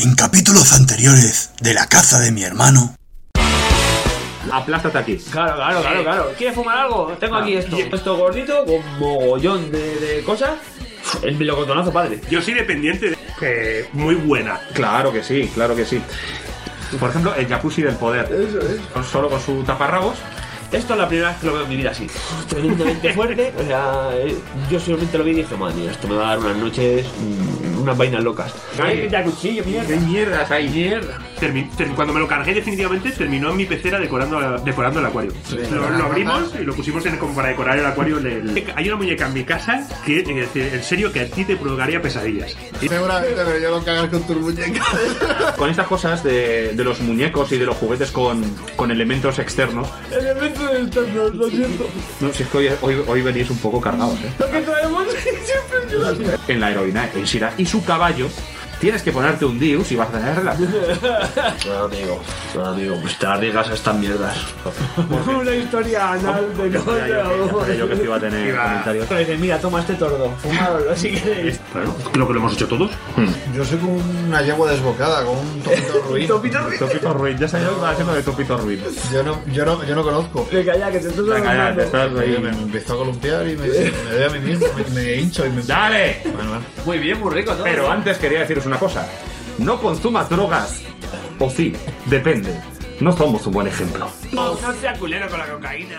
En capítulos anteriores de La caza de mi hermano. Aplástate aquí. Claro. ¿Quieres fumar algo? Tengo aquí esto. Esto gordito con mogollón de cosas. El melocotonazo, padre. Yo soy dependiente de... muy buena. Claro que sí. Por ejemplo, el jacuzzi del poder. Eso es. Solo con su taparrabos. Esto es la primera vez que lo veo en mi vida así. Tremendamente fuerte. O sea, yo solamente lo vi y dije, madre mía, esto me va a dar unas noches, unas vainas locas. Ay, ¡Ay, cuchillo, mierda! ¿Qué mierdas hay? ¡Mierda! Cuando me lo cargué definitivamente, terminó en mi pecera decorando el acuario. Lo abrimos y lo pusimos como para decorar el acuario. Hay una muñeca en mi casa que, en serio, que a ti te provocaría pesadillas. Seguramente, pero yo no cagas con tus muñecas. Con estas cosas de los muñecos y de los juguetes con elementos externos. Elementos externos, lo siento. No, si es que hoy venís un poco cargados, Lo que traemos siempre En la heroína, en Shira y su caballo, tienes que ponerte un diu si vas a tener relación. No, amigo, pues te arriesgas a estas mierdas. Una historia anal de cosa. Yo que te iba a tener comentarios. Pero dice, mira, toma este tordo, fumadlo si queréis. Bueno, lo que lo hemos hecho todos. Yo soy como una yegua desbocada, con un topito ruin. Topito Ruin, ya sabía lo que estaba haciendo de Topito Ruin. Yo no conozco. Me calla, que te estás Venga, te estás Me ahí. empezó a columpiar y me doy a mí mismo, me hincho y me... ¡Dale! Bueno. Muy bien, muy rico todo. Pero antes quería deciros una cosa. No consumas drogas. O sí, depende. No somos un buen ejemplo. No sea culero con la cocaína.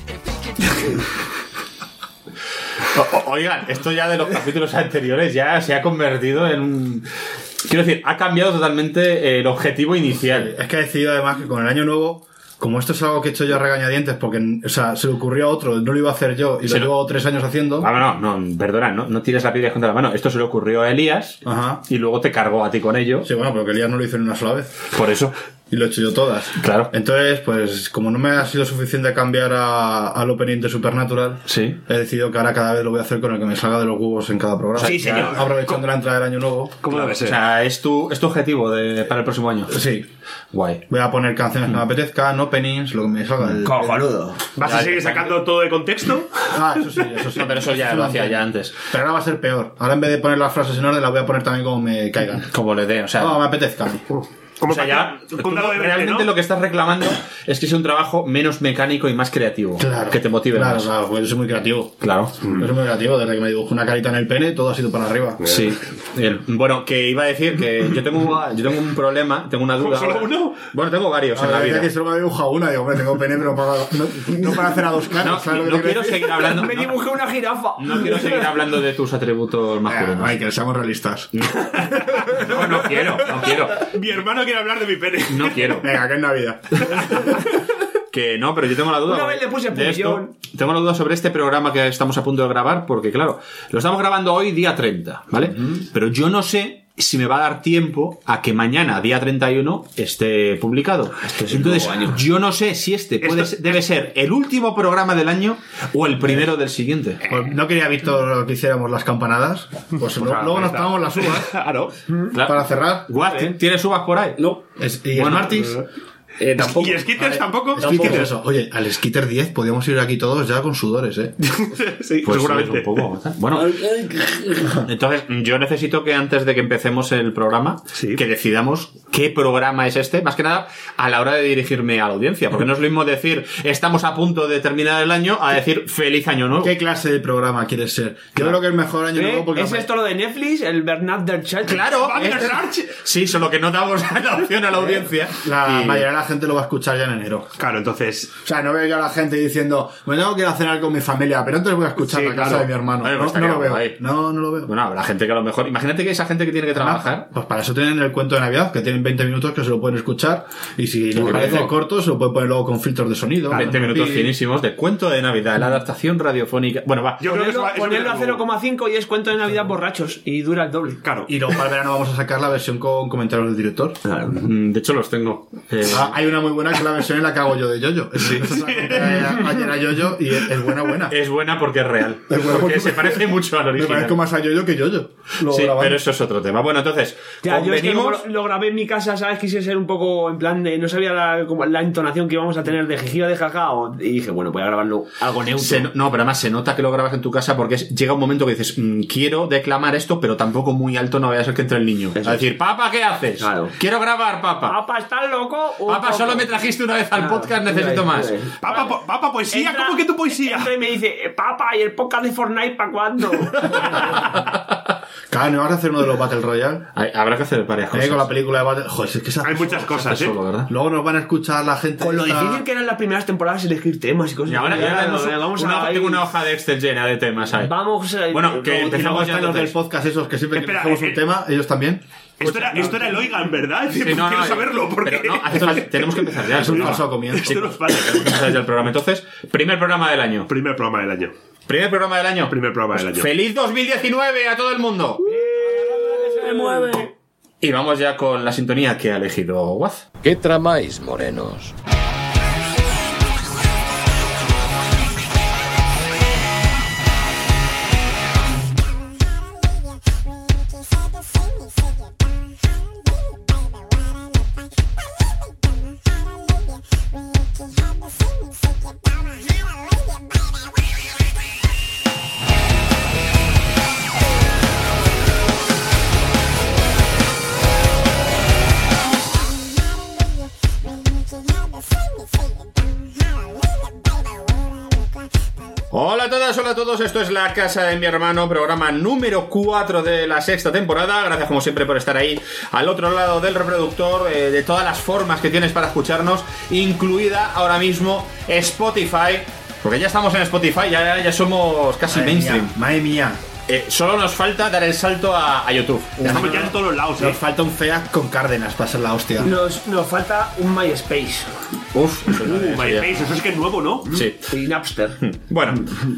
Oigan, esto ya de los capítulos anteriores ya se ha convertido en un... Quiero decir, ha cambiado totalmente el objetivo inicial. Es que he decidido además que con el año nuevo, como esto es algo que he hecho yo a regañadientes, porque o sea, se le ocurrió a otro, no lo iba a hacer yo y lo llevo 3 años haciendo. No, perdona, no tires la piedra contra la mano. Esto se le ocurrió a Elías. Ajá. Y luego te cargó a ti con ello. Sí, bueno, pero que Elías no lo hizo ni una sola vez. Por eso. Y lo he hecho yo todas. Claro. Entonces, pues, como no me ha sido suficiente cambiar al opening de Supernatural, Sí. he decidido que ahora cada vez lo voy a hacer con el que me salga de los huevos en cada programa. Sí, señor. Aprovechando la entrada del año nuevo. ¿Cómo debe O ser? sea, es tu objetivo para el próximo año. Sí. Guay. Voy a poner canciones que me apetezcan, openings, lo que me salga del... Cojonudo. ¿Vas a seguir sacando todo de contexto? Ah, eso sí. No, pero eso ya lo hacía ya antes. Pero ahora va a ser peor. Ahora en vez de poner las frases en orden, las voy a poner también como me caigan. Como le dé, o sea... No, me apetezca. Como O sea, ya, con Dago de realmente 20, ¿no? lo que estás reclamando es que sea un trabajo menos mecánico y más creativo. Claro. Que te motive más. Claro, pues yo soy muy creativo. Claro. Yo soy muy creativo. Desde que me dibujo una carita en el pene, todo ha sido para arriba. Sí. Bueno, que iba a decir que yo tengo un problema, tengo una duda. ¿Solo uno? Bueno, tengo varios en la vida. que solo me dibuja una. Digo, hombre, tengo pene, pero no para hacer a 2 caras. No, ¿sabes lo que no te quiero seguir hablando. Me dibujé una jirafa. No quiero seguir hablando de tus atributos masculinos. Michael, seamos realistas. No quiero. Mi hermano quiere hablar de mi pene. No quiero. Venga, que es Navidad. Que no, pero yo tengo la duda. Una vez le puse de puyón. esto. Tengo la duda sobre este programa que estamos a punto de grabar, porque claro, lo estamos grabando hoy día 30, ¿vale? Pero yo no sé si me va a dar tiempo a que mañana, día 31, esté publicado. Entonces, yo no sé si debe ser el último programa del año o el primero del siguiente. Pues no quería Víctor que hiciéramos las campanadas. Pues luego nos tomamos las uvas. Claro. Para cerrar. ¿Tienes uvas por ahí? No. ¿Y Smarties? Tampoco. ¿Y Skitters tampoco? Skitters, eso. Oye, al Skitter 10 podríamos ir aquí todos ya con sudores, ¿eh? Sí, Pues seguramente. un poco. Bueno, entonces yo necesito que antes de que empecemos el programa, Sí. que decidamos qué programa es este, más que nada a la hora de dirigirme a la audiencia, porque no es lo mismo decir estamos a punto de terminar el año a decir feliz año nuevo. ¿Qué clase de programa quieres ser? Yo creo que el mejor año nuevo porque... ¿Es esto lo de Netflix? ¿El Bernard del Chat? Claro, Bandersnatch. sí, solo que no damos la opción a la audiencia. La Y- mayoría de la gente lo va a escuchar ya en enero. Claro, entonces... O sea, no veo yo a la gente diciendo me tengo que ir a cenar con mi familia, pero antes voy a escuchar Sí, la casa claro. de mi hermano. Oye, pues No estaría lo veo. guay. No lo veo. Bueno, habrá gente que a lo mejor... Imagínate que esa gente que tiene que trabajar... Pues para eso tienen el cuento de Navidad, que tienen 20 minutos que se lo pueden escuchar y si les parece digo. corto se lo pueden poner luego con filtros de sonido. 20 minutos Y- finísimos de cuento de Navidad, la adaptación radiofónica... Bueno, va. Yo creo que eso va- eso Ponerlo a viene luego. 0,5 y es cuento de Navidad borrachos y dura el doble. Claro. Y luego para el verano vamos a sacar la versión con comentarios del director. De hecho, los tengo. Hay una muy buena que es la versión en la que hago yo de Yoyo. Sí. Ayer a Yoyo y es buena. Es buena porque es real. Es buena porque se parece mucho al original. Me parezco más a Yoyo que Yoyo. Sí, pero eso es otro tema. Bueno, entonces, ya, yo es que convenimos... lo grabé en mi casa, ¿sabes? Quise ser un poco en plan de... No sabía la entonación que íbamos a tener de jijiba de jaja. Y dije, bueno, voy a grabarlo algo neutro. No, pero además se nota que lo grabas en tu casa porque llega un momento que dices, quiero declamar esto, pero tampoco muy alto, no vaya a ser que entre el niño. Eso a decir, papá, ¿qué haces? Claro. Quiero grabar, papá. Papá, ¿estás loco? Papá, solo me trajiste una vez al podcast, necesito más. Papá, poesía, Entra- ¿cómo que tu poesía? entra y me dice, papá, ¿y el podcast de Fortnite para cuándo? Claro, ¿no vas a hacer uno de los Battle Royale? Habrá que hacer varias cosas. Con la película de Battle... Joder, es que se hace Hay muchas solo. cosas, Solo, ¿verdad? Luego nos van a escuchar la gente... Con lo esta- difícil que eran las primeras temporadas elegir temas y cosas. Y ahora ya tenemos vamos tengo una hoja de Excel llena de temas ahí. Vamos a... Bueno, que Y luego empezamos ya están los del entonces. podcast esos que siempre que Espera, cogemos un tema, ellos también. Esto era el Oigan, ¿verdad? Sí, no, quiero no, saberlo, porque... pero no, hace falta- tenemos que empezar ya. Es un falso comienzo. Esto nos vale. Tenemos que empezar ya el programa. Entonces, primer programa del año. Primer programa del año. Primer programa del año. Primer programa del año. ¡Feliz 2019 a todo el mundo! Se mueve. Y vamos ya con la sintonía que ha elegido Waz. ¿Qué tramáis, morenos? Hola a todas, hola a todos, esto es La Casa de mi Hermano, programa número 4 de la sexta temporada. Gracias como siempre por estar ahí al otro lado del reproductor, de todas las formas que tienes para escucharnos, incluida ahora mismo Spotify, porque ya estamos en Spotify, ya somos casi mainstream. Madre mía. Solo nos falta dar el salto a YouTube. Estamos ya en todos los lados, Nos falta un FEAC con Cárdenas para ser la hostia. Nos falta un MySpace Uf, MySpace, eso es que es nuevo, ¿no? sí. y Napster. Bueno,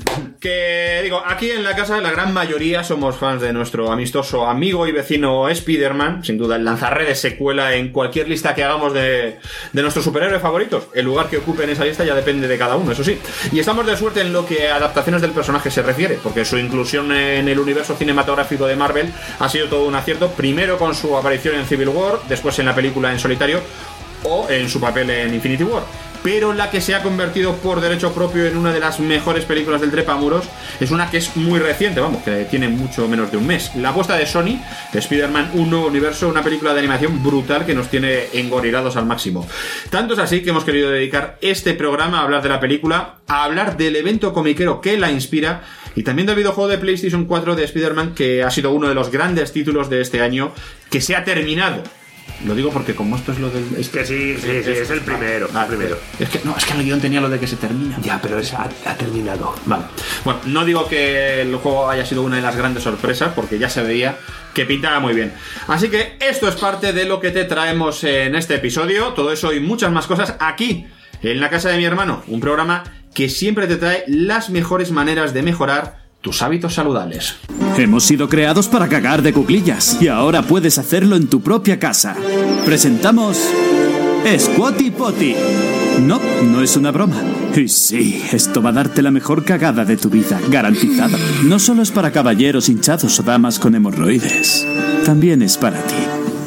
que digo, aquí en la casa la gran mayoría somos fans de nuestro amistoso amigo y vecino Spider-Man, sin duda el lanzarredes secuela en cualquier lista que hagamos de nuestros superhéroes favoritos. El lugar que ocupe en esa lista ya depende de cada uno, eso sí. Y estamos de suerte en lo que a adaptaciones del personaje se refiere, porque su inclusión en el universo cinematográfico de Marvel ha sido todo un acierto, primero con su aparición en Civil War, después en la película en solitario o en su papel en Infinity War. Pero la que se ha convertido por derecho propio en una de las mejores películas del trepamuros es una que es muy reciente, vamos, que tiene mucho menos de un mes. La apuesta de Sony, de Spider-Man, un nuevo universo, una película de animación brutal que nos tiene engorilados al máximo. Tanto es así que hemos querido dedicar este programa a hablar de la película, a hablar del evento comiquero que la inspira y también del videojuego de PlayStation 4 de Spider-Man, que ha sido uno de los grandes títulos de este año, que se ha terminado. Lo digo porque como esto es lo del... Es que sí, es el primero. Ah, el primero. Es que en el guión tenía lo de que se termina. Ya, pero ha terminado. Vale. Bueno, no digo que el juego haya sido una de las grandes sorpresas, porque ya se veía que pintaba muy bien. Así que esto es parte de lo que te traemos en este episodio. Todo eso y muchas más cosas aquí, en La Casa de mi Hermano. Un programa que siempre te trae las mejores maneras de mejorar tus hábitos saludables. Hemos sido creados para cagar de cuclillas y ahora puedes hacerlo en tu propia casa. Presentamos Squatty Potty. No, no es una broma. Y sí, esto va a darte la mejor cagada de tu vida, garantizada. No solo es para caballeros hinchados o damas con hemorroides, también es para ti.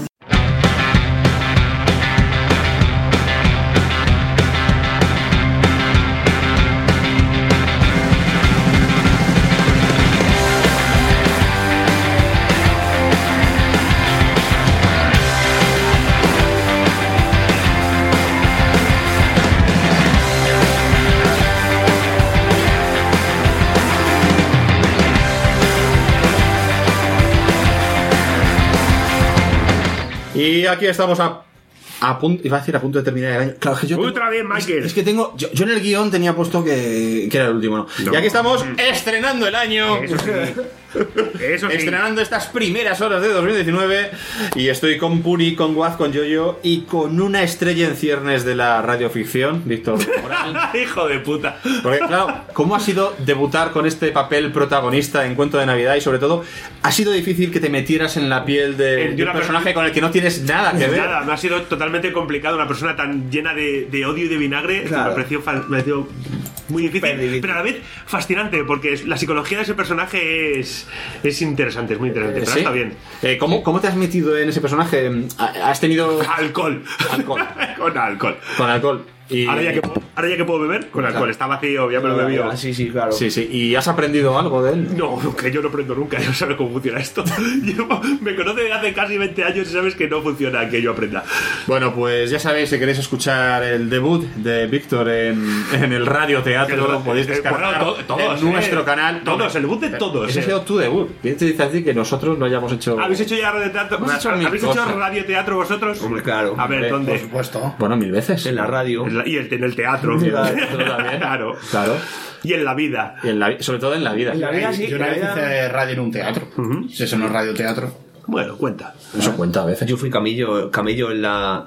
Y aquí estamos a punto, iba a decir a punto de terminar el año. Claro, que yo Otra vez, Michael. Es que tengo, yo en el guión tenía puesto que era el último, ¿no? Y aquí estamos estrenando el año. Eso sí. Eso sí. Estrenando estas primeras horas de 2019 y estoy con Puri, con Guaz, con Yoyo y con una estrella en ciernes de la radioficción, Víctor Moral. Hijo de puta. Porque claro, ¿cómo ha sido debutar con este papel protagonista en Cuento de Navidad? Y sobre todo, ¿ha sido difícil que te metieras en la piel de un personaje con el que no tienes nada que ver? Nada, me ha sido totalmente complicado. Una persona tan llena de odio y de vinagre, Claro. me ha parecido muy difícil, pero a la vez fascinante, porque la psicología de ese personaje es interesante, es muy interesante, pero ¿Sí? está bien. ¿Cómo te has metido en ese personaje? ¿Has tenido Alcohol. Con alcohol. con alcohol? Y... Ahora ya que puedo beber, con alcohol. Está vacío, ya me lo he bebido. Sí, claro. Sí, ¿y has aprendido algo de él? No, que yo no aprendo nunca, yo no sé cómo funciona esto. Me conoce desde hace casi 20 años y sabes que no funciona que yo aprenda. Bueno, pues ya sabéis, si queréis escuchar el debut de Víctor en el radioteatro, podéis descargar en nuestro canal. Todos, el debut de todos. Ese ha sido tu debut. ¿Quién te dice a ti que nosotros no hayamos hecho...? ¿Habéis hecho ya radioteatro? ¿Habéis hecho radioteatro vosotros? Hombre, claro. A ver, Hombre, ¿dónde? Por supuesto. Bueno, 1000 veces. En la radio. Y en el teatro. También. Claro. Claro. Y en la vida. Y sobre todo en la vida. En la vida sí. Yo una vez hice radio en un teatro. Si eso no es radioteatro. Bueno, cuenta. Eso cuenta a veces. Yo fui camello en la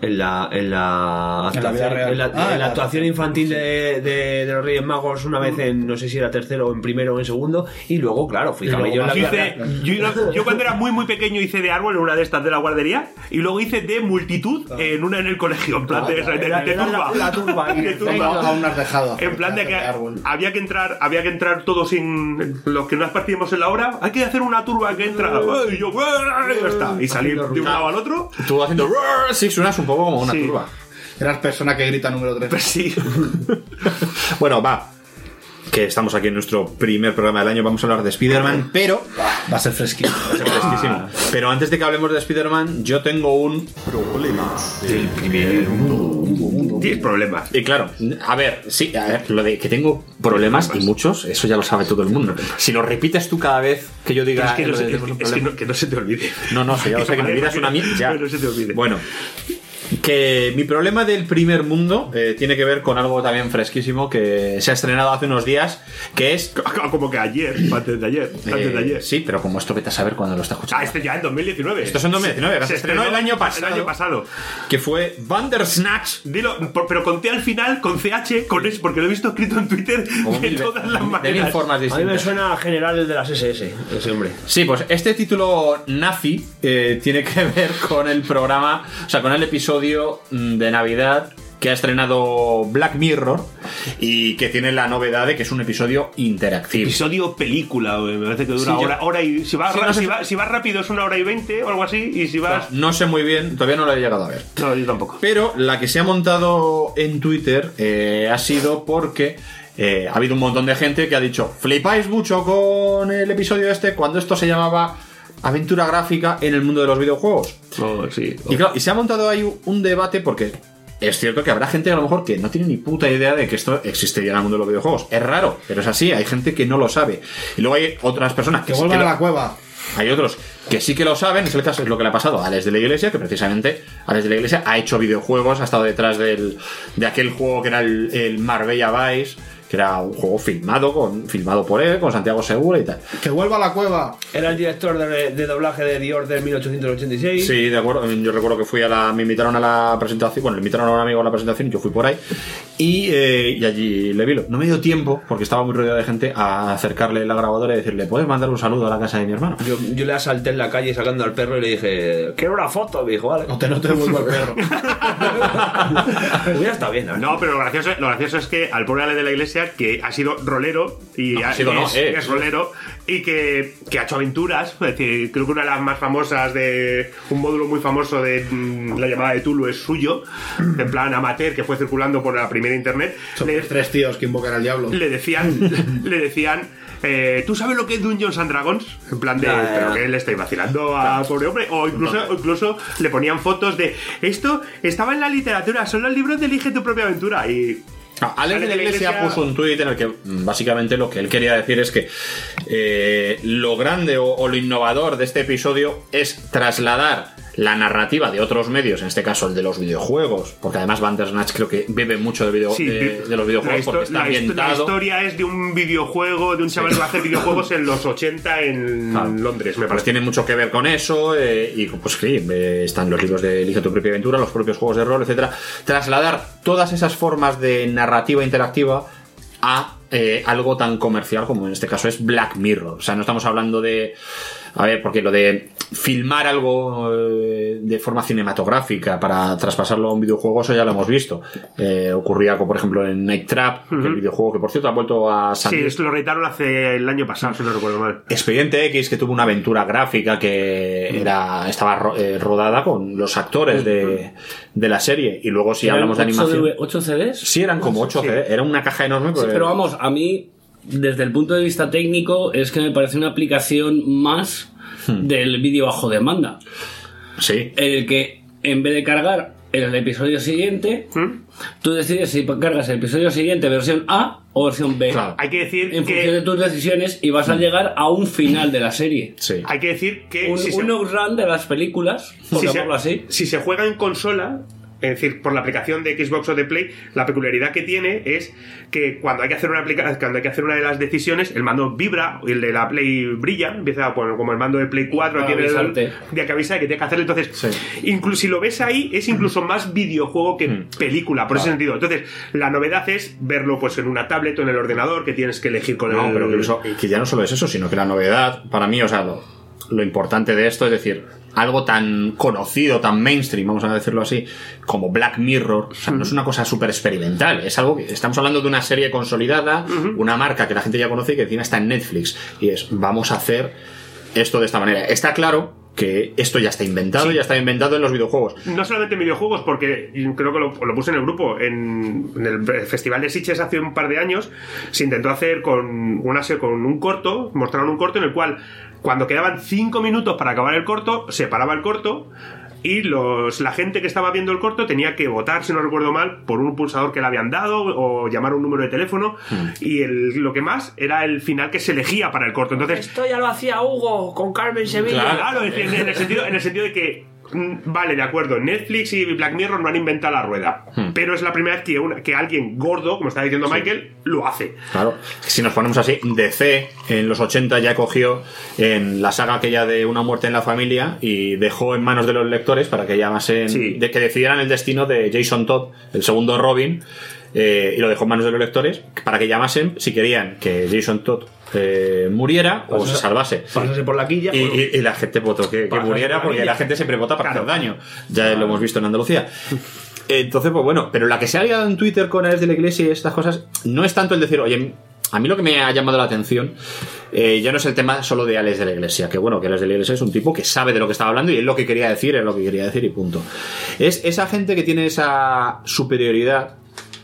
vida real. en la actuación infantil de los Reyes Magos una vez en, no sé si era tercero o en primero o en segundo, y luego, claro, fui camello en la vida real. Yo cuando era muy pequeño hice de árbol en una de estas de la guardería y luego hice de multitud en una en el colegio, en plan de turba. La turba. De turba. Aún no has dejado. En plan de que árbol. había que entrar todos sin los que no partíamos en la hora. Hay que hacer una turba que entra. Y yo, ya está. Y salir de un lado al otro. Tú haciendo... Sí, suenas un poco como una Sí. turba. Eras persona que grita número 3. Pues sí. Bueno, va. Que estamos aquí en nuestro primer programa del año. Vamos a hablar de Spider-Man, pero... Va a ser fresquito. Va a ser fresquísimo. Pero antes de que hablemos de Spider-Man, yo tengo un problema. El primer mundo. 10 problemas. Y claro, a ver, lo de que tengo problemas y muchos, eso ya lo sabe todo el mundo. Si lo repites tú cada vez que yo diga... Es lo de- que no se te olvide. No, sí, ya lo sé, que me olvidas una mierda. Ya. No se te olvide. Bueno, que mi problema del primer mundo tiene que ver con algo también fresquísimo que se ha estrenado hace unos días, que es... Como que ayer, antes de ayer. Sí, pero como esto vete a saber cuándo lo está escuchando. Este ya en 2019. Esto es en 2019, que se estrenó el año pasado. El año pasado. Que fue Bandersnatch. Dilo, pero con T al final, con CH, con S, porque lo he visto escrito en Twitter de todas las De mil maneras. formas A mí me distintas. suena a general el de las SS, ese hombre. Sí, pues este título nazi tiene que ver con el programa, o sea, con el episodio de Navidad que ha estrenado Black Mirror y que tiene la novedad de que es un episodio interactivo. Episodio película, güey. Me parece que dura Sí, hora y... Si vas, Sí, no sé- si vas rápido es 1 hora y 20 o algo así, y si vas... No sé muy bien, todavía no lo he llegado a ver. No, yo tampoco. Pero la que se ha montado en Twitter ha sido porque ha habido un montón de gente que ha dicho: flipáis mucho con el episodio este cuando esto se llamaba aventura gráfica en el mundo de los videojuegos. Oh, sí. Y claro, y se ha montado ahí un debate porque es cierto que habrá gente a lo mejor que no tiene ni puta idea de que esto existiría en el mundo de los videojuegos. Es raro, pero es así, hay gente que no lo sabe. Y luego hay otras personas Que sí vuelvan que a lo- la cueva. hay otros que sí que lo saben. Es el caso, es lo que le ha pasado a Alex de la Iglesia, que precisamente Alex de la Iglesia ha hecho videojuegos, ha estado detrás de aquel juego que era el Marbella Vice, que era un juego filmado por él, con Santiago Segura y tal. Que vuelva a la cueva. Era el director de doblaje de The Order 1886. Sí, de acuerdo. Yo recuerdo que me invitaron a la presentación, bueno, le invitaron a un amigo a la presentación y yo fui por ahí y allí le vi. No me dio tiempo, porque estaba muy rodeado de gente, a acercarle la grabadora y decirle: ¿puedes mandar un saludo a la casa de mi hermano? Yo le asalté en la calle sacando al perro y le dije: quiero una foto. Me dijo: vale. No te devuelvo el perro. Hubiera estado bien, ¿no? No, pero lo gracioso es que al pobre Ale de la Iglesia, que ha sido rolero y es rolero y que ha hecho aventuras, es decir, creo que una de las más famosas, de un módulo muy famoso de la llamada de Tulu, es suyo, en plan amateur, que fue circulando por la primera internet. Son 3 tíos que invocan al diablo. Le decían ¿tú sabes lo que es Dungeons and Dragons? En plan de, pero que le estáis vacilando a pobre hombre. O incluso le ponían fotos de: esto estaba en la literatura, son los libros de Elige tu propia aventura. Y Alex de la Iglesia puso un tuit en el que básicamente lo que él quería decir es que lo grande o lo innovador de este episodio es trasladar la narrativa de otros medios, en este caso el de los videojuegos, porque además Bandersnatch creo que bebe mucho de los videojuegos porque está ambientado. La historia es de un videojuego, de un chaval que va a hacer videojuegos en los 80 en Londres, me parece. Pues tiene mucho que ver con eso, y pues sí, están los libros de Elige tu propia aventura, los propios juegos de rol, etcétera. Trasladar todas esas formas de narrativa interactiva a algo tan comercial como en este caso es Black Mirror. O sea, no estamos hablando de... A ver, porque lo de filmar algo de forma cinematográfica para traspasarlo a un videojuego, eso ya lo hemos visto. Ocurría, por ejemplo, en Night Trap, el videojuego que, por cierto, ha vuelto a salir. Sí, lo reeditaron hace el año pasado, si no recuerdo mal. Expediente X, que tuvo una aventura gráfica que estaba rodada con los actores de la serie. Y luego, si hablamos de animación... ¿8 CDs? Sí, eran como 8 CDs. Era una caja enorme. Sí, pero vamos, a mí... Desde el punto de vista técnico, es que me parece una aplicación más del vídeo bajo demanda. Sí. En el que, en vez de cargar el episodio siguiente, tú decides si cargas el episodio siguiente versión A o versión B. Claro. Hay que decir en función de tus decisiones, y vas a llegar a un final de la serie. Sí. Hay que decir que... Un outrun de las películas, por llamarlo así. Si se juega en consola... Es decir, por la aplicación de Xbox o de Play, la peculiaridad que tiene es que cuando hay que hacer una de las decisiones, el mando vibra, y el de la Play brilla, empieza como el mando de Play 4 tiene el día que avisa de que tiene que hacerlo. Entonces, incluso si lo ves ahí, es incluso más videojuego que película, por ese sentido. Entonces, la novedad es verlo pues en una tablet o en el ordenador, que tienes que elegir con el... pero que ya no solo es eso, sino que la novedad, para mí, o sea, lo importante de esto es decir, algo tan conocido, tan mainstream, vamos a decirlo así, como Black Mirror, o sea, no es una cosa súper experimental, es algo que estamos hablando de una serie consolidada, una marca que la gente ya conoce y que encima está en Netflix, y vamos a hacer esto de esta manera. Está claro que esto ya está inventado, ya está inventado en los videojuegos. No solamente en videojuegos, porque creo que lo puse en el grupo, en el Festival de Sitges hace un par de años, se intentó hacer con un corto, mostraron un corto en el cual, cuando quedaban 5 minutos para acabar el corto, se paraba el corto, y la gente que estaba viendo el corto tenía que votar, si no recuerdo mal, por un pulsador que le habían dado o llamar a un número de teléfono, y lo que más era el final que se elegía para el corto. Entonces, esto ya lo hacía Hugo con Carmen Sevilla. Claro, en el sentido de que vale, de acuerdo, Netflix y Black Mirror no han inventado la rueda, pero es la primera vez que alguien gordo, como está diciendo Michael, lo hace. Claro, si nos ponemos así, DC en los 80 ya cogió en la saga aquella de Una muerte en la familia y dejó en manos de los lectores para que llamasen, de que decidieran el destino de Jason Todd, el segundo Robin, y lo dejó en manos de los lectores para que llamasen si querían que Jason Todd muriera o se salvase. Pásase por la quilla. Y la gente votó que muriera, porque la gente siempre vota para hacer daño. Ya lo hemos visto en Andalucía. Entonces, pues bueno, pero la que se ha liado en Twitter con Alex de la Iglesia y estas cosas no es tanto el decir, oye, a mí lo que me ha llamado la atención ya no es el tema solo de Alex de la Iglesia, que bueno, que Alex de la Iglesia es un tipo que sabe de lo que estaba hablando y es lo que quería decir, y punto. Es esa gente que tiene esa superioridad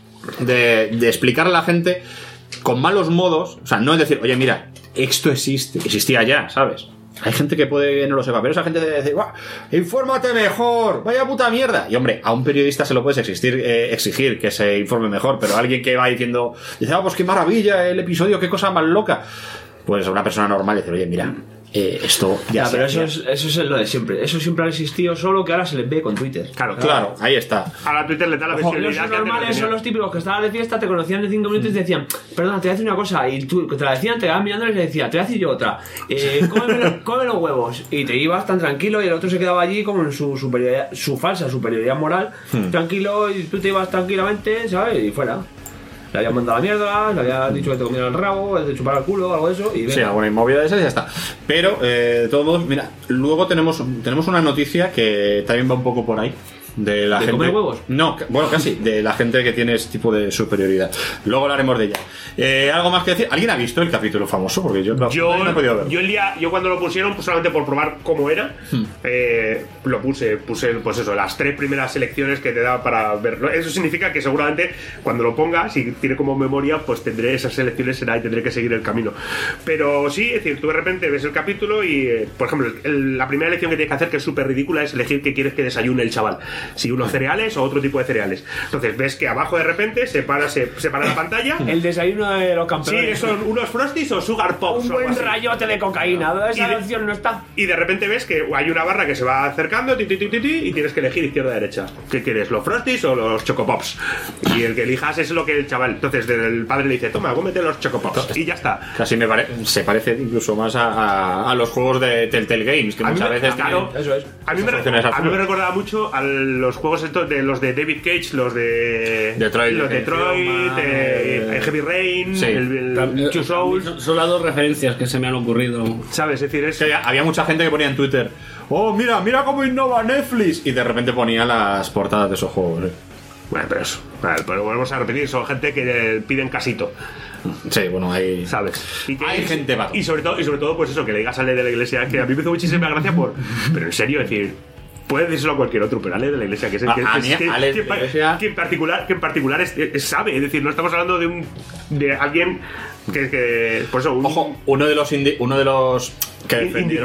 de explicar a la gente con malos modos, o sea, no es decir, oye, mira, esto existía ya, ¿sabes? Hay gente que puede que no lo sepa, pero esa gente debe decir, ¡guau! ¡Infórmate mejor! ¡Vaya puta mierda! Y hombre, a un periodista se lo puedes exigir que se informe mejor, pero a alguien que va diciendo, dice, pues qué maravilla el episodio, qué cosa más loca. Pues a una persona normal dice, oye, mira, esto ya pero eso es lo de siempre. Eso siempre ha existido, solo que ahora se les ve con Twitter. Claro, ahí está. Ahora Twitter le da la visibilidad. Los normales son los típicos que estaban de fiesta, te conocían de 5 minutos y te decían, perdona, te voy a decir una cosa, y tú te la decían, te quedaban mirando y les decía, te voy a decir yo otra, come los huevos, y te ibas tan tranquilo y el otro se quedaba allí como en su falsa superioridad moral, tranquilo, y tú te ibas tranquilamente, ¿sabes? Y fuera. Le habían mandado la mierda, le habían dicho que te comieran el rabo, te chupara el culo, algo de eso. Y sí, alguna inmovida de esas y ya está. Pero, de todos modos, mira, luego tenemos una noticia que también va un poco por ahí. De la gente. ¿Comer huevos? No, bueno, casi. De la gente que tiene este tipo de superioridad. Luego hablaremos de ella. ¿Algo más que decir? ¿Alguien ha visto el capítulo famoso? Porque yo no he podido verlo. Yo cuando lo pusieron, pues solamente por probar cómo era, lo puse pues eso, las 3 primeras selecciones que te daba para verlo. Eso significa que seguramente cuando lo ponga, si tiene como memoria, pues tendré esas selecciones y tendré que seguir el camino. Pero sí, es decir, tú de repente ves el capítulo y, por ejemplo, la primera elección que tienes que hacer, que es súper ridícula, es elegir qué quieres que desayune el chaval. si unos cereales o otro tipo de cereales. Entonces ves que abajo de repente se para la pantalla. El desayuno de los campeones. Sí, son unos Frosties o Sugar Pops. Un buen rayote de cocaína. Esa opción no está. Y de repente ves que hay una barra que se va acercando y tienes que elegir izquierda-derecha. ¿Qué quieres, los Frosties o los Choco Pops? Y el que elijas es lo que el chaval. Entonces el padre le dice, toma, cómete los Choco Pops. Y ya está. Casi se parece incluso más a los juegos de Telltale Games, que muchas veces... Claro, eso es. A mí me recordaba mucho a los juegos estos de los de David Cage, los de Detroit, Heavy Rain, sí. el Two Souls. Son las dos referencias que se me han ocurrido. ¿Sabes? Es decir, es que había mucha gente que ponía en Twitter, oh, mira cómo innova Netflix, y de repente ponía las portadas de esos juegos. Bueno, pero eso, pero volvemos a repetir, son gente que piden casito. Sí, bueno, hay... ¿Sabes? Hay gente vaca. Y sobre todo, pues eso, que le digas a ley de la iglesia, que a mí me hizo muchísima gracia pero en serio, es decir, puedes decírselo a cualquier otro, pero Ale de la iglesia, que es el que en particular sabe, es decir, no estamos hablando de alguien que por eso ojo, uno de los que defendieron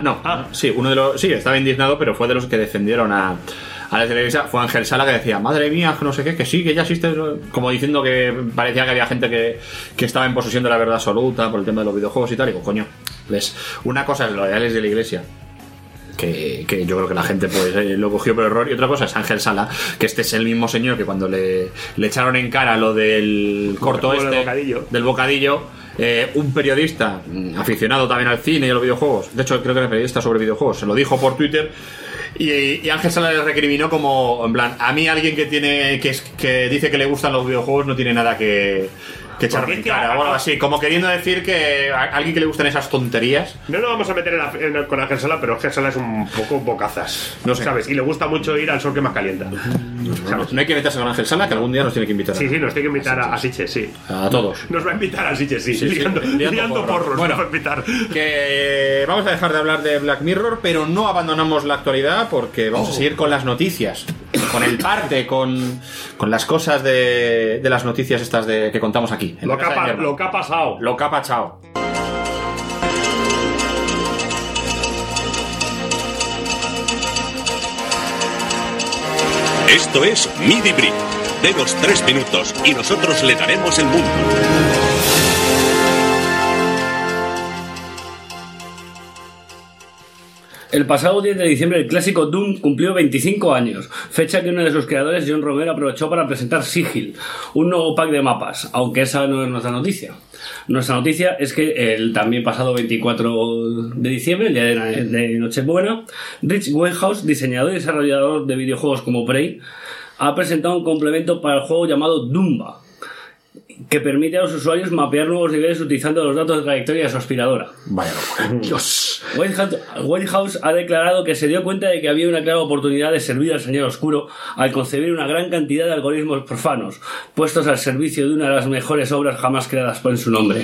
sí, estaba indignado, pero fue de los que defendieron a la iglesia. Fue Ángel Sala, que decía, madre mía, no sé qué, que sí, que ya existe, como diciendo que parecía que había gente que estaba en posesión de la verdad absoluta por el tema de los videojuegos y tal. Y digo, coño, ves, una cosa es los ideales de la iglesia, que yo creo que la gente pues lo cogió por error, y otra cosa es Ángel Sala, que este es el mismo señor que cuando le echaron en cara lo del corto del bocadillo, un periodista aficionado también al cine y a los videojuegos, de hecho creo que era periodista sobre videojuegos, se lo dijo por Twitter. Y Ángel Sala le recriminó como, en plan, a mí alguien que dice que le gustan los videojuegos no tiene nada que echarme en cara o algo así, como queriendo decir que a alguien que le gustan esas tonterías. No lo vamos a meter con Ángel Sala, pero Ángel Sala es un poco bocazas, no sé, ¿sabes? Y le gusta mucho ir al sol que más calienta. No hay que meterse con Ángel Sala, que algún día nos tiene que invitar. Sí, nos tiene que invitar a Sitges, sí. A todos. Nos va a invitar a Sitges, sí. Liando porros. Bueno, nos va a invitar. Que vamos a dejar de hablar de Black Mirror, pero no abandonamos la actualidad, porque vamos a seguir con las noticias, con el parte, con las cosas de las noticias estas que contamos aquí. Lo que ha pasado. Lo que ha pasado. Esto es Midi Brick. Denos 3 minutos y nosotros le daremos el mundo. El pasado 10 de diciembre el clásico Doom cumplió 25 años, fecha que uno de sus creadores, John Romero, aprovechó para presentar Sigil, un nuevo pack de mapas, aunque esa no es nuestra noticia. Nuestra noticia es que el también pasado 24 de diciembre, el día de Nochebuena, Rich Wakehouse, diseñador y desarrollador de videojuegos como Prey, ha presentado un complemento para el juego llamado Doomba, que permite a los usuarios mapear nuevos niveles utilizando los datos de trayectoria de su aspiradora. Vaya locura. Dios. Whitehouse ha declarado que se dio cuenta de que había una clara oportunidad de servir al Señor Oscuro al concebir una gran cantidad de algoritmos profanos, puestos al servicio de una de las mejores obras jamás creadas en su nombre.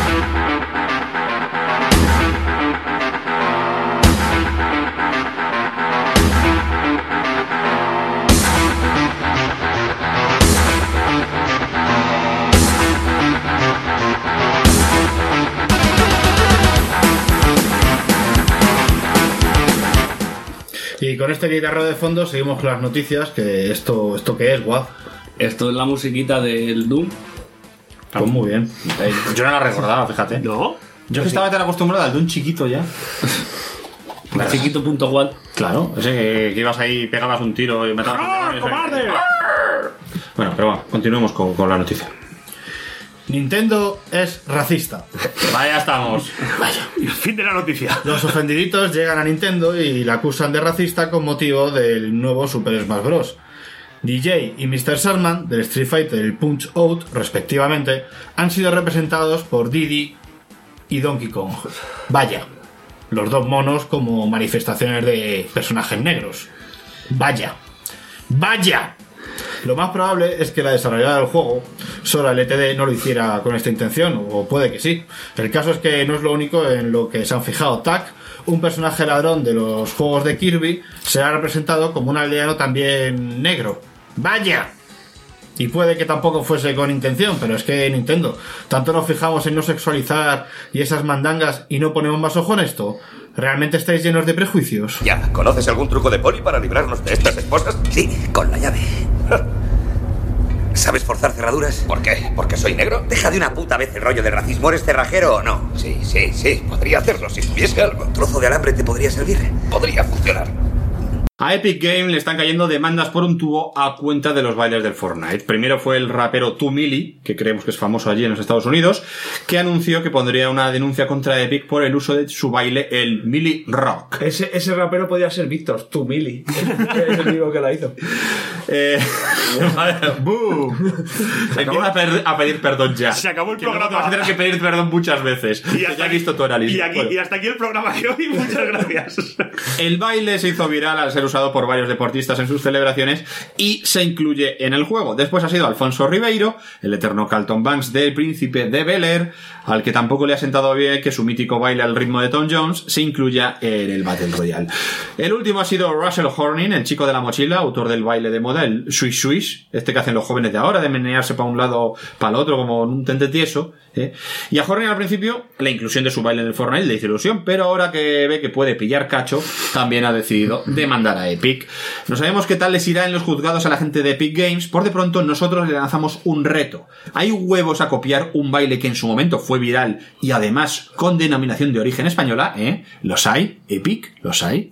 Y con este guitarro de fondo seguimos con las noticias. Que esto ¿qué es, Guad? Esto es la musiquita del Doom. Pues muy bien. Yo no la recordaba, fíjate. ¿No? Yo que estaba tan acostumbrado al Doom chiquito ya. Chiquito.watt. Claro, ese que ibas ahí, pegabas un tiro y matabas a un ¡cobarde! Bueno, pero bueno, continuemos con la noticia. Nintendo es racista. Vaya, estamos. Vaya, fin de la noticia. Los ofendiditos llegan a Nintendo y la acusan de racista con motivo del nuevo Super Smash Bros. DJ y Mr. Sandman del Street Fighter y Punch Out, respectivamente, han sido representados por Diddy y Donkey Kong. Vaya, los dos monos como manifestaciones de personajes negros. Vaya. Lo más probable es que la desarrolladora del juego, Sora LTD, no lo hiciera con esta intención, o puede que sí. El caso es que no es lo único en lo que se han fijado. Tak, un personaje ladrón de los juegos de Kirby, será representado como un aldeano también negro. ¡Vaya! Y puede que tampoco fuese con intención, pero es que Nintendo, tanto nos fijamos en no sexualizar y esas mandangas y no ponemos más ojo en esto. ¿Realmente estáis llenos de prejuicios? Ya, ¿conoces algún truco de Poli para librarnos de estas esposas? Sí, con la llave. ¿Sabes forzar cerraduras? ¿Por qué? ¿Porque soy negro? Deja de una puta vez el rollo de racismo. ¿Eres cerrajero o no? Sí, podría hacerlo si tuviese algo. ¿Un trozo de alambre te podría servir? Podría funcionar. A Epic Games le están cayendo demandas por un tubo a cuenta de los bailes del Fortnite. Primero fue el rapero 2Milli, que creemos que es famoso allí en los Estados Unidos, que anunció que pondría una denuncia contra Epic por el uso de su baile, el Milli Rock. Ese rapero podía ser Víctor, 2Milli. Es el único que la hizo. ¡Boom! Empieza a pedir perdón ya. Se acabó el que programa. Vas a tener que pedir perdón muchas veces. Ya he visto tu análisis. Y hasta aquí el programa de hoy. Muchas gracias. El baile se hizo viral al ser usado por varios deportistas en sus celebraciones y se incluye en el juego. Después ha sido Alfonso Ribeiro, el eterno Carlton Banks del Príncipe de Bel-Air, al que tampoco le ha sentado bien que su mítico baile al ritmo de Tom Jones se incluya en el Battle Royale. El último ha sido Russell Horning, el chico de la mochila, autor del baile de moda, el Swish Swish, este que hacen los jóvenes de ahora, de menearse para un lado para el otro como un tente tieso. Y a Horning al principio la inclusión de su baile en el Fortnite le hizo ilusión, pero ahora que ve que puede pillar cacho, también ha decidido demandar a Epic. No sabemos qué tal les irá en los juzgados a la gente de Epic Games. Por de pronto nosotros le lanzamos un reto. ¿Hay huevos a copiar un baile que en su momento fue viral y además con denominación de origen española? ¿Los hay? ¿Epic? ¿Los hay?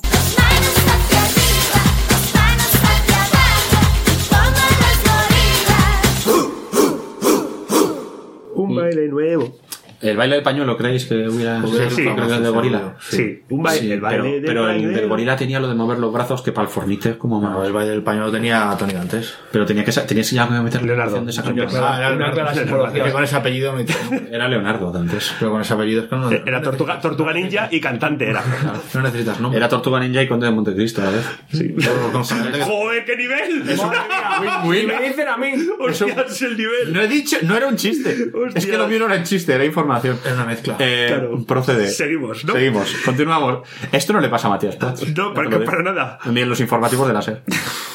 Un baile nuevo. ¿El baile del pañuelo creéis que hubiera sido el de gorila? Sí, un baile, sí, el baile pero el pañuelo. del gorila tenía lo de mover los brazos, que para el Fornite como más. No, el baile del pañuelo tenía Tony antes. Pero tenías ya que meterle Leonardo. de esa Con ese apellido me Era Leonardo antes. Pero con ese apellido es que no. Era Tortuga Ninja y cantante era. No necesitas nombre. Era Tortuga Ninja y Conde de Montecristo a la vez. Sí. ¡Joder, qué nivel! Y me dicen a mí. ¡Hostias, el nivel! No he dicho, no era un chiste. Es que lo mío no era un chiste, era información. Era una mezcla. Claro. Procede. Seguimos, ¿no? Seguimos, continuamos. Esto no le pasa a Matías Prats. No, para nada. Ni en los informativos de la SER.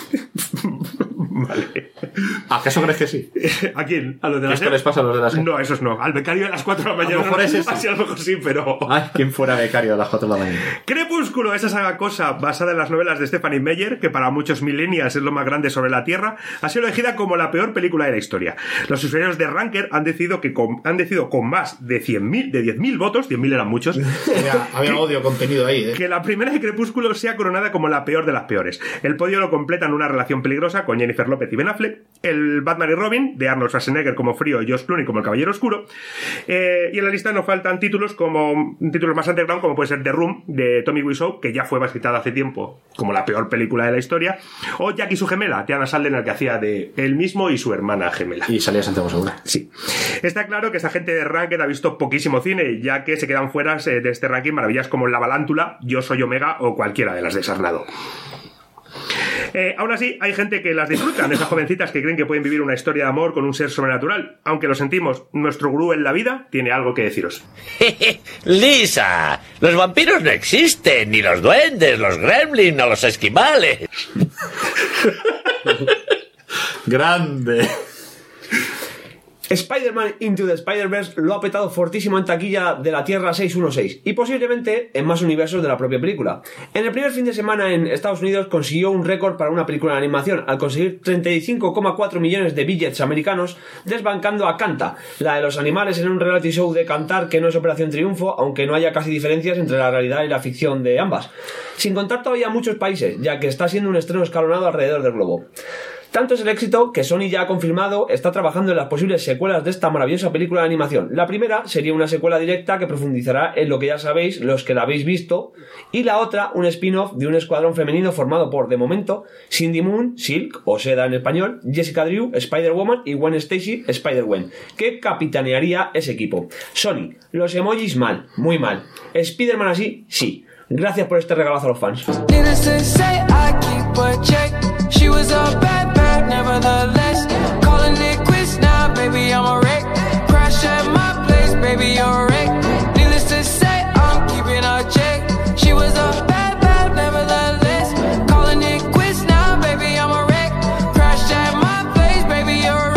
Vale. ¿Acaso crees que sí? ¿A quién? ¿A los de la ¿Esto SER? les pasa a los de la SER? No, esos no. Al becario de las 4 de la mañana. A lo mejor ese sí. Así a lo mejor sí, pero... Ay, ¿quién fuera becario a las 4 de la mañana? Crepúsculo, esa saga cosa basada en las novelas de Stephanie Meyer, que para muchos millennials es lo más grande sobre la Tierra, ha sido elegida como la peor película de la historia. Los usuarios de Ranker han decidido con más de 10.000 votos, 10.000 eran muchos, había odio contenido ahí, que la primera de Crepúsculo sea coronada como la peor de las peores. El podio lo completan una relación peligrosa con Jennifer López y Ben Affleck, el Batman y Robin de Arnold Schwarzenegger como Frío y George Clooney como el Caballero Oscuro, y en la lista nos faltan títulos más underground, como puede ser The Room de Tommy Wiseau, que ya fue citada hace tiempo como la peor película de la historia, o Jack y su gemela, Tiana Salden, el que hacía de él mismo y su hermana gemela. Y salía Santiago Segura. Sí. Está claro que esta gente de Ranked ha visto poquísimo cine, ya que se quedan fuera de este ranking maravillas como La Balántula, Yo Soy Omega o cualquiera de las de Sarnado. Aún así, hay gente que las disfrutan, esas jovencitas que creen que pueden vivir una historia de amor con un ser sobrenatural. Aunque lo sentimos, nuestro gurú en la vida tiene algo que deciros. Lisa, los vampiros no existen, ni los duendes, los gremlins, no los esquimales. Grande. Spider-Man Into the Spider-Verse lo ha petado fortísimo en taquilla de la Tierra 616 y posiblemente en más universos de la propia película. En el primer fin de semana en Estados Unidos consiguió un récord para una película de animación al conseguir 35,4 millones de billets americanos, desbancando a Canta, la de los animales en un reality show de cantar que no es Operación Triunfo, aunque no haya casi diferencias entre la realidad y la ficción de ambas. Sin contar todavía muchos países, ya que está siendo un estreno escalonado alrededor del globo. Tanto es el éxito que Sony ya ha confirmado está trabajando en las posibles secuelas de esta maravillosa película de animación. La primera sería una secuela directa que profundizará en lo que ya sabéis los que la habéis visto, y la otra un spin-off de un escuadrón femenino formado por, de momento, Cindy Moon, Silk o Seda en español, Jessica Drew, Spider-Woman y Gwen Stacy, Spider-Gwen, que capitanearía ese equipo. Sony, los emojis mal, muy mal. Spider-Man así, sí. Gracias por este regalazo a los fans. She was a bad, bad, nevertheless. Calling it quits now, baby, I'm a wreck. Crash at my place, baby, you're a wreck. Needless to say, I'm keeping her check. She was a bad, bad, nevertheless. Calling it quits now, baby, I'm a wreck. Crash at my place, baby, you're a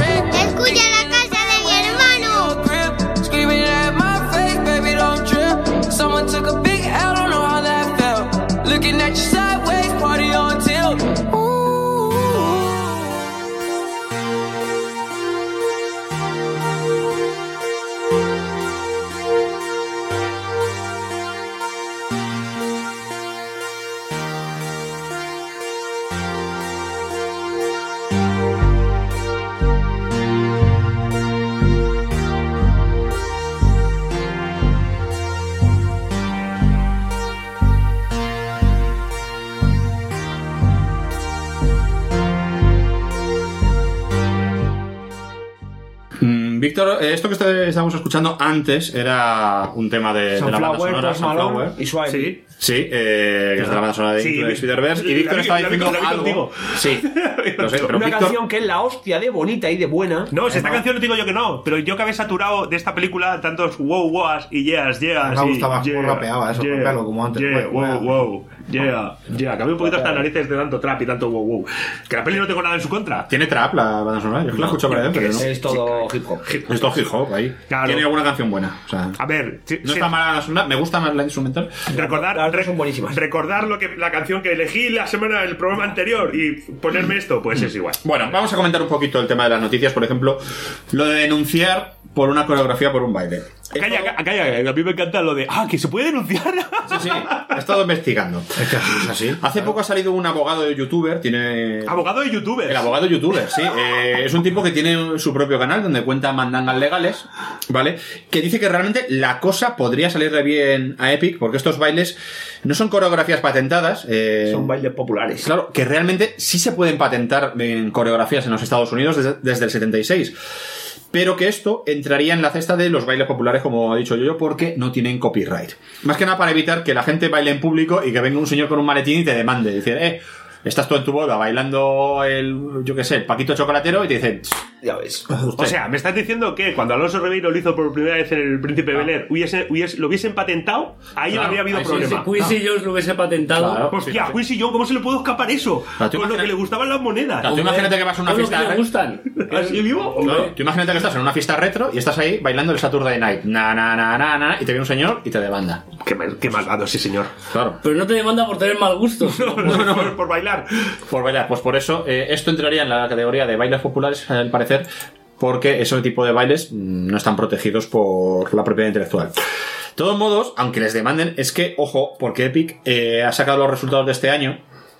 Víctor, esto que estábamos escuchando antes era un tema de la banda sonora Sunflower y Suave. Sí, que es de la banda sonora de Into the Spider-Verse. Y Víctor estaba diciendo algo. Sí, lo sé, pero una Víctor... canción que es la hostia de bonita y de buena. No, si esta canción no digo yo que no, pero yo que había saturado de esta película tantos wowas y yeas. Me gustaba cómo rapeaba eso, pelo como antes. Wow, que a mí un poquito hasta las narices de tanto trap y tanto wow. Que la peli no tengo nada en su contra. Tiene trap la banda sonora, yo la escucho por ahí, pero no. Es todo hip hop. Es todo hip hop ahí. Claro. Tiene alguna canción buena. O sea, a ver, no está mala la sonora, me gusta más la instrumental. Las son buenísimas. Recordar la canción que elegí la semana del programa anterior y ponerme esto, pues es igual. Bueno, vamos a comentar un poquito el tema de las noticias, por ejemplo, lo de denunciar por una coreografía por un baile. Calla, a mí me encanta lo de que se puede denunciar. Sí, he estado investigando. Es así. Hace poco ha salido un abogado de youtuber, tiene... ¿Abogado de youtuber? El abogado de youtuber, sí. Es un tipo que tiene su propio canal donde cuenta mandangas legales, ¿vale? Que dice que realmente la cosa podría salirle bien a Epic, porque estos bailes no son coreografías patentadas. Son bailes populares. Claro, que realmente sí se pueden patentar en coreografías en los Estados Unidos desde el 76. Pero que esto entraría en la cesta de los bailes populares, como ha dicho yo, porque no tienen copyright. Más que nada para evitar que la gente baile en público y que venga un señor con un maletín y te demande. Dice, estás tú en tu boda bailando el Paquito Chocolatero y te dice... Ya ves. O sea, me estás diciendo que cuando Alonso Ribeiro lo hizo por primera vez en El Príncipe Bel Air, lo hubiesen patentado, ahí no habría habido problema. Si Quincy Jones lo hubiese patentado... Claro, hostia, Quincy Jones, ¿cómo se le puede escapar eso? Con lo que le gustaban las monedas. Tú imagínate que vas a una fiesta... ¿Qué le gustan? ¿Así vivo? Claro, tú imagínate que estás en una fiesta retro y estás ahí bailando el Saturday Night. Y te viene un señor y te demanda. Qué malvado, sí, señor. Claro. Pero no te demanda por tener mal gusto. No, por bailar. Por bailar. Pues por eso esto entraría en la categoría de bailes populares, al parecer, porque ese tipo de bailes no están protegidos por la propiedad intelectual. De todos modos, aunque les demanden, es que, ojo, porque Epic ha sacado los resultados de este año.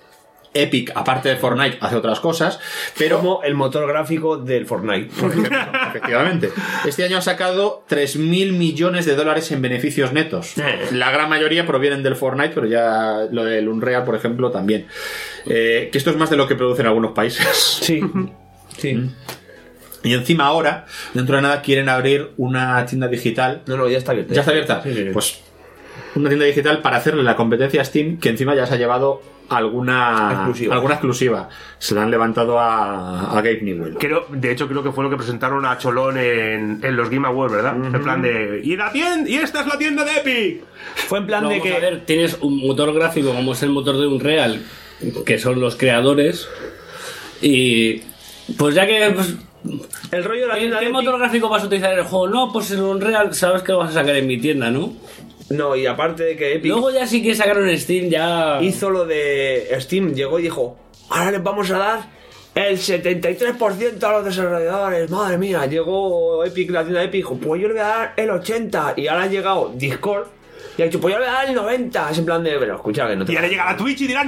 Epic, aparte de Fortnite, hace otras cosas, pero... Como el motor gráfico del Fortnite. Por ejemplo, efectivamente. Este año ha sacado $3.000 millones en beneficios netos. La gran mayoría provienen del Fortnite, pero ya lo del Unreal, por ejemplo, también. Que esto es más de lo que producen algunos países. Sí. Y encima ahora, dentro de nada, quieren abrir una tienda digital. No, ya está abierta. ¿Ya está abierta? Sí. Pues una tienda digital para hacerle la competencia a Steam, que encima ya se ha llevado alguna exclusiva. Se la han levantado a Gabe Newell. De hecho, creo que fue lo que presentaron a Cholón en los Game Awards, ¿verdad? En plan de... Y esta es la tienda de Epic. Fue en plan de que... A ver, tienes un motor gráfico como es el motor de Unreal, que son los creadores, y... Pues ya que... el rollo de la tienda ¿Qué de motor gráfico vas a utilizar en el juego? No, pues en Unreal sabes que lo vas a sacar en mi tienda, ¿no? No, y aparte de que Epic... Luego ya sí que sacaron en Steam, ya... Hizo lo de... Steam llegó y dijo, ahora les vamos a dar el 73% a los desarrolladores. Madre mía, llegó Epic, la tienda de Epic, dijo, pues yo le voy a dar el 80%. Y ahora ha llegado Discord y ha dicho, pues yo le voy a dar el 90%. Es en plan de, bueno, escucha que no te... Y ahora llega a Twitch y dirán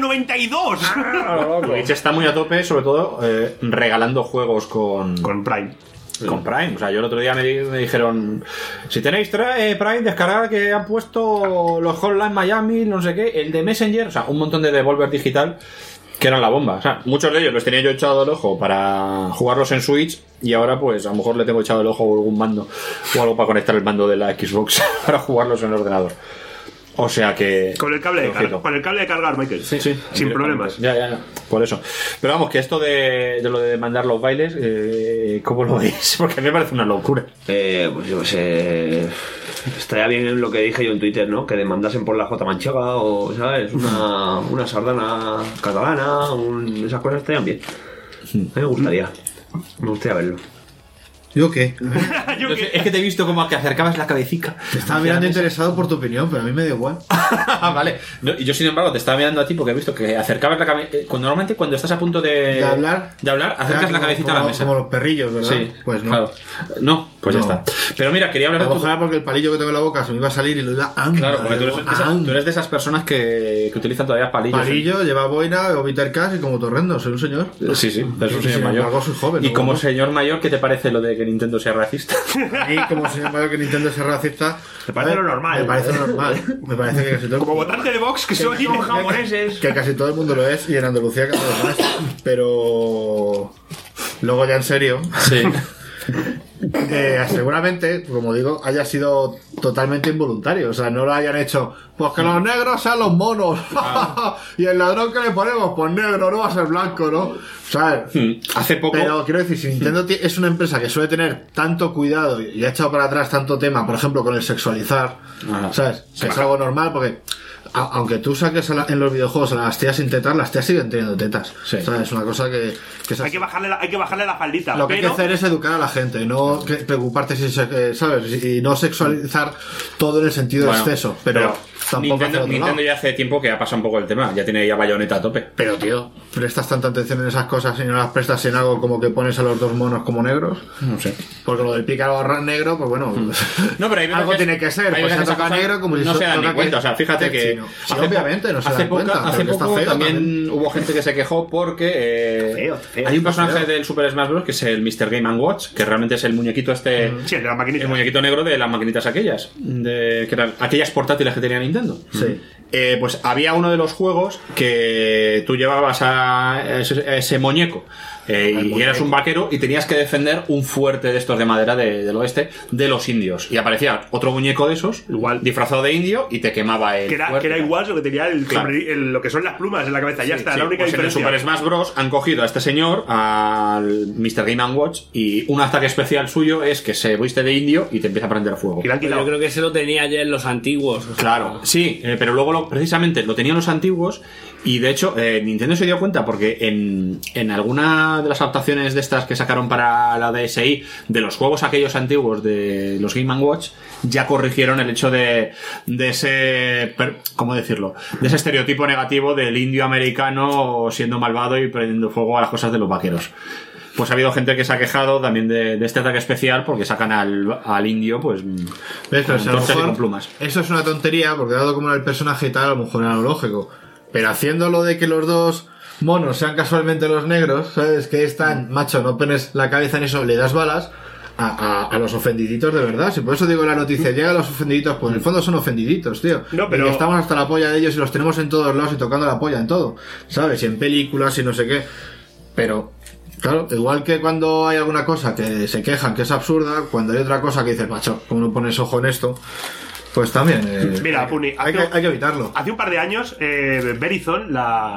92%. Twitch está muy a tope, sobre todo regalando juegos con Prime. Con Prime, o sea, yo el otro día me dijeron, si tenéis Prime, descargad que han puesto los Hotline Miami, no sé qué, el de Messenger, o sea, un montón de Devolver Digital que eran la bomba. O sea, muchos de ellos los tenía yo echado el ojo para jugarlos en Switch y ahora pues a lo mejor le tengo echado el ojo a algún mando o algo para conectar el mando de la Xbox para jugarlos en el ordenador. O sea que... Con el cable de cargar, Michael. Sí. Sin problemas. Ya. Por eso. Pero vamos, que esto de lo de mandar los bailes, ¿cómo lo veis? Porque a mí me parece una locura. Pues yo sé... Estaría bien lo que dije yo en Twitter, ¿no? Que demandasen por la J Manchega o, ¿sabes? Una sardana catalana, esas cosas estarían bien. A mí me gustaría verlo. ¿Yo qué? Es que te he visto como que acercabas la cabecita. Te estaba mirando interesado por tu opinión, pero a mí me da igual. Vale. No, yo, sin embargo, te estaba mirando a ti porque he visto que acercabas la cabeza. Normalmente, cuando estás a punto de hablar, acercas la cabecita a la mesa. Como los perrillos, ¿verdad? Sí. Pues no. Claro. No, pues ya está. Pero mira, quería hablar de tu... Ojalá porque el palillo que tengo en la boca se me iba a salir y lo iba a... Claro, porque tú eres de esas personas que utilizan todavía palillos. Palillo, lleva boina, o Bitter Cash y como Torrendo. Soy un señor. Sí, es un señor mayor. Soy joven. Y como señor mayor, ¿qué te parece lo de que Nintendo sea racista? Y como señor mayor que Nintendo sea racista, me parece lo normal. Me parece normal. Me parece que casi todo... Como votante de Vox, que soy japoneses. Que casi todo el mundo lo es y en Andalucía cada vez más. Pero luego ya en serio. Sí. seguramente, como digo, haya sido totalmente involuntario. O sea, no lo hayan hecho, pues que los negros sean los monos. Y el ladrón que le ponemos, pues negro, no va a ser blanco, ¿no? ¿Sabes? Hace poco. Pero quiero decir, si Nintendo es una empresa que suele tener tanto cuidado y ha echado para atrás tanto tema, por ejemplo, con el sexualizar, ¿sabes? Que es algo normal porque. Aunque tú saques en los videojuegos a las tías sin tetas, las tías siguen teniendo tetas. Sí. O sea, es una cosa que es hay que bajarle la faldita. Lo que hay que hacer es educar a la gente, no preocuparte si ¿sabes? Y no sexualizar todo en el sentido de exceso. Pero tampoco Nintendo ya hace tiempo que ha pasado un poco el tema. Ya tiene ya Bayonetta a tope. Pero tío, prestas tanta atención en esas cosas y no las prestas en algo como que pones a los dos monos como negros. No sé. Porque lo del pícaro negro, pues bueno. No, pero hay algo tiene que ser. Pues se toca negro como si no se dan ni cuenta. O sea, fíjate que. Sí, obviamente, no se dan cuenta. Hace poco también hubo gente que se quejó porque hay un personaje del Super Smash Bros. Que es el Mr. Game & Watch, que realmente es el muñequito este. Sí, el de las maquinitas. El muñequito negro de las maquinitas aquellas. Que eran aquellas portátiles que tenía Nintendo. Sí. Pues había uno de los juegos que tú llevabas a ese muñeco. Y eras un vaquero y tenías que defender un fuerte de estos de madera del oeste de los indios. Y aparecía otro muñeco de esos, igual disfrazado de indio, y te quemaba el fuerte. Que era igual lo que tenía lo que son las plumas en la cabeza. Ya está, la única diferencia. En el Super Smash Bros. Han cogido a este señor, al Mr. Game & Watch, y un ataque especial suyo es que se viste de indio y te empieza a prender fuego. Yo creo que ese lo tenía ya en los antiguos. Claro, sí, pero luego precisamente lo tenían los antiguos. Y de hecho, Nintendo se dio cuenta porque en alguna de las adaptaciones de estas que sacaron para la DSi de los juegos aquellos antiguos de los Game & Watch, ya corrigieron el hecho de ese, ¿cómo decirlo? De ese estereotipo negativo del indio americano siendo malvado y prendiendo fuego a las cosas de los vaqueros. Pues ha habido gente que se ha quejado también de este ataque especial porque sacan al indio, pues. ¿Ves? Pero con torchas y con plumas. Eso es una tontería porque dado como era el personaje y tal, a lo mejor era lo lógico. Pero haciéndolo de que los dos monos sean casualmente los negros, ¿sabes? Que están, macho, no pones la cabeza en eso, le das balas a los ofendiditos de verdad. Si por eso digo la noticia, llega a los ofendiditos, pues en el fondo son ofendiditos, tío. No, pero y estamos hasta la polla de ellos y los tenemos en todos lados y tocando la polla en todo, ¿sabes? Y en películas y no sé qué. Pero, claro, igual que cuando hay alguna cosa que se quejan que es absurda, cuando hay otra cosa que dices, macho, ¿cómo no pones ojo en esto? Pues también mira, Puni, hay que evitarlo. Hace un par de años Verizon,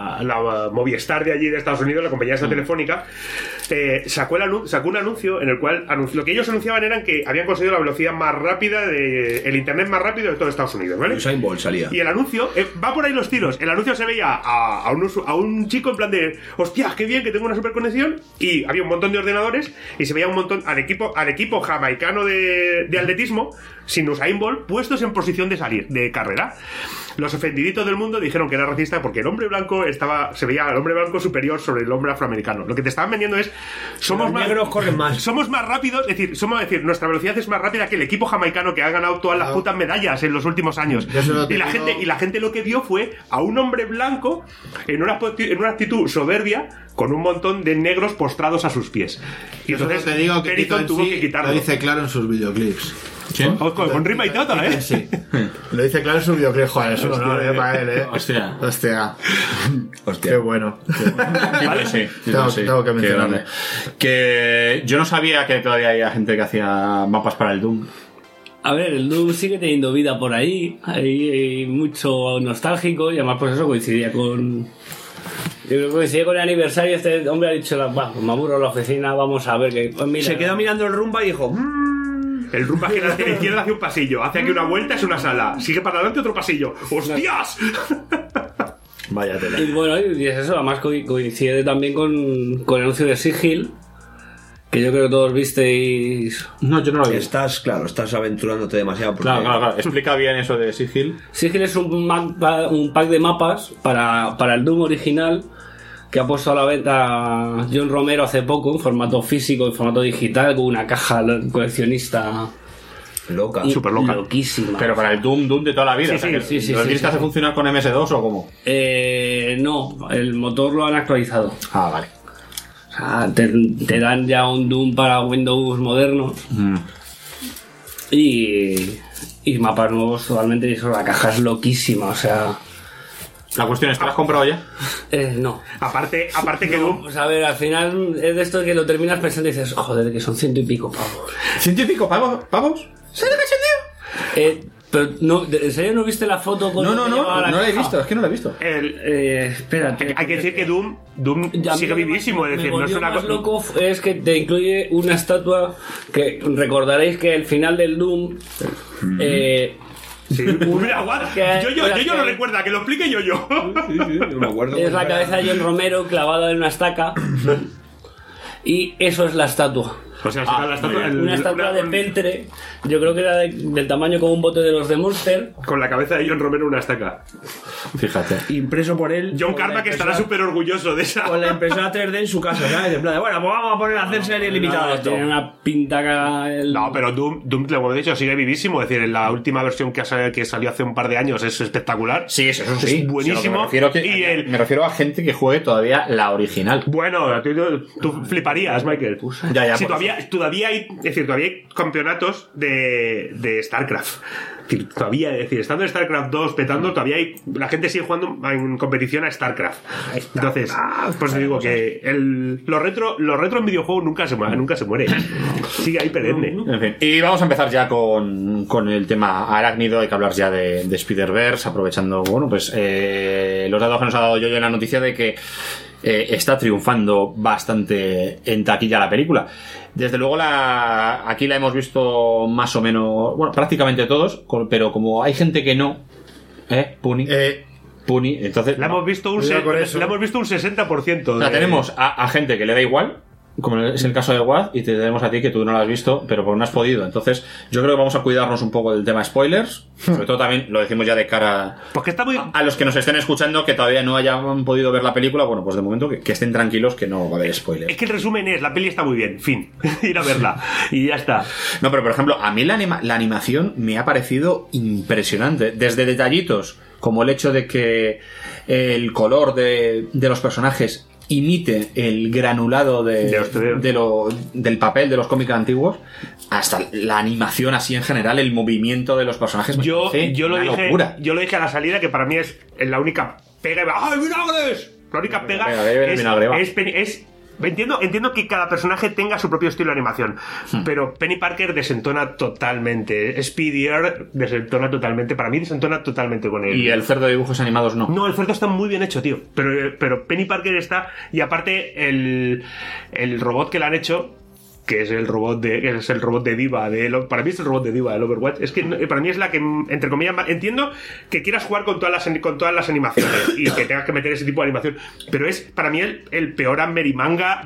la Movistar de allí de Estados Unidos, la compañía esta telefónica, sacó un anuncio en el cual lo que ellos anunciaban eran que habían conseguido la velocidad más rápida el internet más rápido de todo Estados Unidos, ¿vale? Usain Bolt salía. Y el anuncio va por ahí los tiros. El anuncio se veía a un chico en plan de hostia, qué bien que tengo una super conexión, y había un montón de ordenadores y se veía un montón al equipo jamaicano de atletismo sin Usain Bolt puestos en posición de salir de carrera. Los ofendiditos del mundo dijeron que era racista porque el hombre blanco se veía al hombre blanco superior sobre el hombre afroamericano. Lo que te estaban vendiendo es los negros corren más. Somos más rápidos, es decir, nuestra velocidad es más rápida que el equipo jamaicano que ha ganado todas las putas medallas en los últimos años. Y la gente lo que vio fue a un hombre blanco en una actitud soberbia con un montón de negros postrados a sus pies. Y entonces te digo que Verizon tuvo que quitarlo. Lo dice claro en sus videoclips. ¿Quién? Con rima y todo, ¿eh? Sí. Lo dice claro en su videoclip, joder, es un honor para él, ¿eh? Hostia. Qué bueno. Vale, sí. Tengo que mencionarle. Que yo no sabía que todavía había gente que hacía mapas para el Doom. A ver, el Doom sigue teniendo vida por ahí. Hay mucho nostálgico y además pues eso coincidía con... Yo creo que coincidía con el aniversario. Este hombre ha dicho, me aburro en la oficina, vamos a ver qué... Pues mira, se quedó mirando el Rumba y dijo... El Rumba gira hacia la izquierda, hace un pasillo, hace aquí una vuelta, es una sala, sigue para adelante otro pasillo. ¡Hostias! Vaya tela. Y bueno, y es eso, además coincide también con el anuncio de Sigil, que yo creo que todos visteis. No, yo no lo vi. Estás aventurándote demasiado. Porque... Claro. Explica bien eso de Sigil. Sigil es un pack de mapas para el Doom original, que ha puesto a la venta John Romero hace poco, en formato físico, en formato digital, con una caja coleccionista loca, súper loca, loquísima. Pero para el Doom de toda la vida. Sí. ¿Lo hace funcionar con MS2 o cómo? No, el motor lo han actualizado. Ah, vale. O sea, te dan ya un Doom para Windows modernos y mapas nuevos totalmente. Y eso, la caja es loquísima, o sea... La cuestión es, ¿te lo has comprado ya? No. Aparte que Doom... Pues a ver, al final es de esto que lo terminas pensando y dices, joder, que son 100 y pico pavos. ¿100 y pico pavos? ¿Se lo Pero no, ¿en serio no viste la foto con No la he visto, es que no la he visto. Espérate. Hay que decir que Doom sigue vivísimo, es decir, no es una cosa. Lo más loco es que te incluye una estatua que recordaréis que el final del Doom. Sí. Mira, yo lo recuerda, que lo explique yo. Sí, no me acuerdo. Es la cabeza de John Romero clavada en una estaca. Y eso es la estatua. O sea, una estatua de peltre. Yo creo que era del tamaño como un bote de los de Monster. Con la cabeza de John Romero en una estaca. Fíjate. Impreso por él. John Carmack que estará súper orgulloso de esa. Con la impresora 3D en su casa, ¿sabes? En plan de, bueno, pues vamos a poner a hacer serie limitada de esto. Tiene una pinta No, pero Doom, como he dicho, sigue vivísimo. Es decir, en la última versión que salió hace un par de años es espectacular. Sí, eso sí. Es buenísimo. Me refiero a gente que juegue todavía la original. Bueno, tú fliparías, Michael. Ya, sí, todavía hay campeonatos de StarCraft. Todavía, es decir, estando en StarCraft 2 petando, todavía la gente sigue jugando en competición a StarCraft. Entonces, pues te digo que lo retro en videojuegos nunca se muere. Sigue ahí perenne. En fin. Y vamos a empezar ya con el tema arácnido. Hay que hablar ya de Spider-Verse, aprovechando, bueno, pues los datos que nos ha dado yo en la noticia de que está triunfando bastante en taquilla la película. Desde luego aquí la hemos visto más o menos, bueno, prácticamente todos, pero como hay gente que no, Puni, entonces la hemos visto un 60%. La tenemos a gente que le da igual, como es el caso de Watt, y te tenemos a ti que tú no lo has visto, pero porque no has podido. Entonces, yo creo que vamos a cuidarnos un poco del tema spoilers. Sobre todo también lo decimos ya de cara a los que nos estén escuchando que todavía no hayan podido ver la película. Bueno, pues de momento que estén tranquilos, que no va a haber spoilers. Es que el resumen es, la peli está muy bien, fin. Ir a verla y ya está. No, pero por ejemplo, a mí la animación me ha parecido impresionante. Desde detallitos como el hecho de que el color de los personajes imite el granulado del papel de los cómics antiguos, hasta la animación así en general, el movimiento de los personajes. Yo lo dije a la salida, que para mí es la única pega. ¡Ay, vinagres! La única pega es Entiendo que cada personaje tenga su propio estilo de animación, pero Penny Parker desentona totalmente. Speedy Air desentona totalmente. Para mí desentona totalmente con él. ¿Y el cerdo de dibujos animados no? No, el cerdo está muy bien hecho, tío. Pero Penny Parker está... Y aparte, el robot que le han hecho... que es el robot de Diva para mí es el robot de Diva del Overwatch. Es que para mí es la que, entre comillas, entiendo que quieras jugar con todas las animaciones y que tengas que meter ese tipo de animación, pero es para mí el peor Amerimanga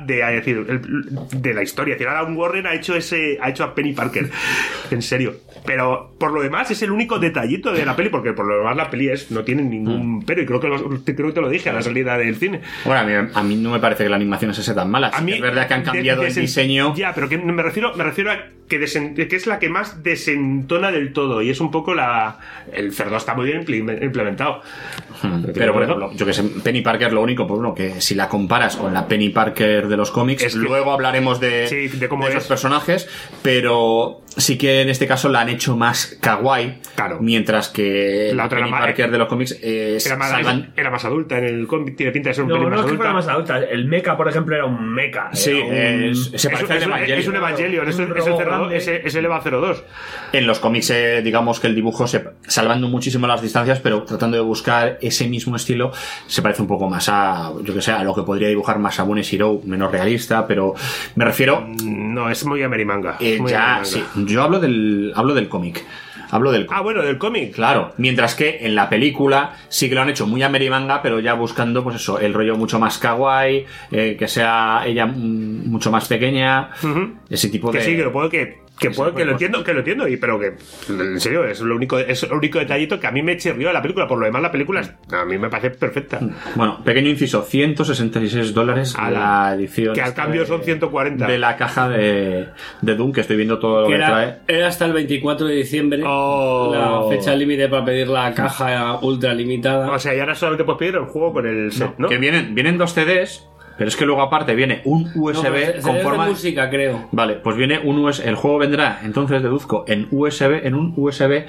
de la historia. Adam Warren ha hecho a Penny Parker, en serio. Pero por lo demás es el único detallito de la peli, porque por lo demás la peli no tiene ningún pero, y creo que te lo dije a la salida del cine. Bueno, a mí no me parece que la animación sea tan mala. Es verdad que han cambiado el diseño. Ya, pero que me refiero a que es la que más desentona del todo, y es un poco el cerdo está muy bien implementado. Pero por ejemplo, yo que sé, Penny Parker, lo único, pues bueno, que si la comparas con la Penny Parker de los cómics, luego hablaremos de cómo esos personajes, pero sí que en este caso la han hecho más kawaii, claro, mientras que la otra Penny Parker de los cómics era más adulta. En el cómic tiene pinta de ser un pelín más adulta. No, es que fuera más adulta. El mecha, por ejemplo, era un mecha. Sí, se parece al Evangelion. Es un Evangelion, es el EVA 02. En los cómics, digamos que el dibujo, salvando muchísimo las distancias, pero tratando de buscar ese mismo estilo, se parece un poco más a lo que podría dibujar Masamune Shirow, menos realista, pero me refiero... No, es muy Amerimanga. Sí. Yo hablo del cómic. Bueno, del cómic. Claro, mientras que en la película sí que lo han hecho muy Amerimanga, pero ya buscando, pues eso, el rollo mucho más kawaii, que sea ella mucho más pequeña, ese tipo de... Que sí, que lo entiendo, pero que en serio es el único detallito que a mí me chirrió de la película. Por lo demás, la película a mí me parece perfecta. Bueno, pequeño inciso, $166 a la edición, que al cambio son 140 de la caja de Doom, que estoy viendo todo lo que trae. Era hasta el 24 de diciembre la fecha límite para pedir la caja ultra limitada. O sea, y ahora solamente puedes pedir el juego con el set, ¿no? Que vienen 2 CDs. Pero es que luego aparte viene un USB con forma de música, creo. Vale, pues viene un USB. El juego vendrá, entonces deduzco, en un USB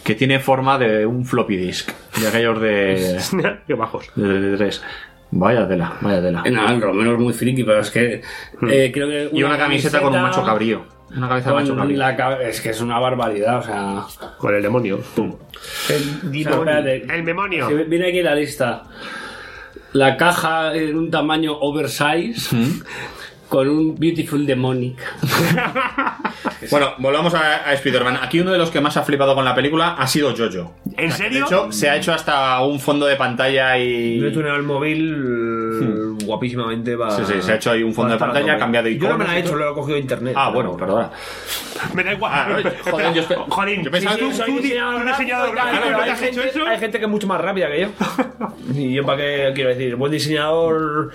que tiene forma de un floppy disk. De aquellos de... Qué bajos. de 3. Vaya tela, vaya tela. El Romero es muy friki, pero es que creo que Y una camiseta con un macho cabrío. Una cabeza de macho cabrío. Es que es una barbaridad, o sea... Con el demonio. Pum. El demonio. Viene aquí la lista. La caja en un tamaño oversize con un Beautiful Demonic. Bueno, volvamos a Spider-Man. Aquí uno de los que más ha flipado con la película ha sido Jojo. ¿En serio? De hecho, se ha hecho hasta un fondo de pantalla y... Yo he tuneado el móvil guapísimamente. Sí, se ha hecho ahí un fondo de pantalla, ha cambiado iconos. Yo no me la he y todo. hecho, lo he cogido de internet. Ah, bueno, perdona. Me da igual. Joder, Joder, yo pensaba que soy diseñador diseñador gráfico, gráfico, pero ¿has hecho eso? hay gente que es mucho más rápida que yo. Y yo, ¿para qué quiero decir? Buen diseñador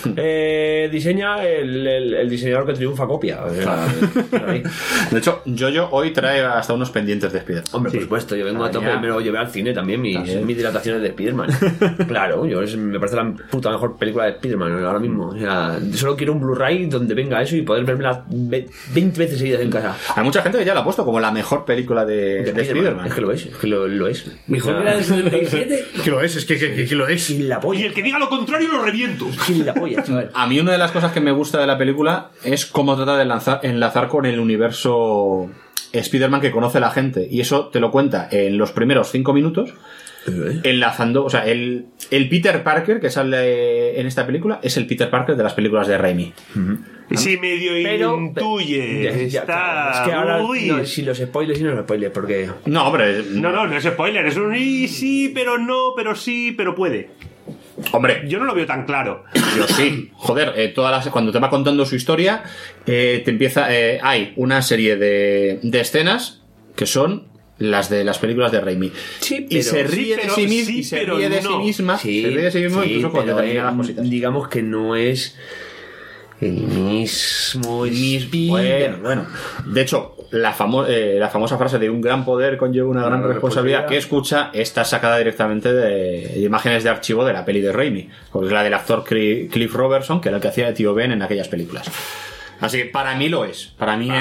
diseña, el diseñador que triunfa copia. O sea, de hecho, Jojo hoy trae hasta unos pendientes de Spider-Man. Hombre, por supuesto, yo vengo a tope, me lo llevé al cine también, mis dilataciones de Spider-Man. Claro, me parece la puta mejor película de Spider-Man ahora mismo. O sea, solo quiero un Blu-ray donde venga eso y poder verla 20 veces seguidas en casa. Hay mucha gente que ya la ha puesto como la mejor película de Spider-Man. Es que lo es, Mejor que la del 77. Que lo es que lo es. Y el que diga lo contrario lo reviento. A mí una de las cosas que me gusta de la película es cómo trata de enlazar con el universo Spider-Man que conoce la gente. Y eso te lo cuenta en los primeros 5 minutos. Enlazando, o sea, el Peter Parker que sale en esta película es el Peter Parker de las películas de Raimi. Sí, medio intuye. Está... Es que ahora, no, si los spoilers y no los spoilers, porque... No, hombre... No es spoiler, es un sí, pero no, pero sí, pero puede. Hombre, yo no lo veo tan claro. Yo sí. Joder, cuando te va contando su historia, te empieza... hay una serie de escenas que son las de las películas de Raimi. Sí, y se ríe de sí misma. Sí, se ríe de sí misma. Se ríe de sí mismo incluso cuando termina las cositas. Digamos que no es el mismo. Bueno. De hecho, la famosa frase de un gran poder conlleva una gran responsabilidad que escucha está sacada directamente de imágenes de archivo de la peli de Raimi. Porque es la del actor Cliff Robertson, que era el que hacía de Tío Ben en aquellas películas. Así que para mí lo es. Para mí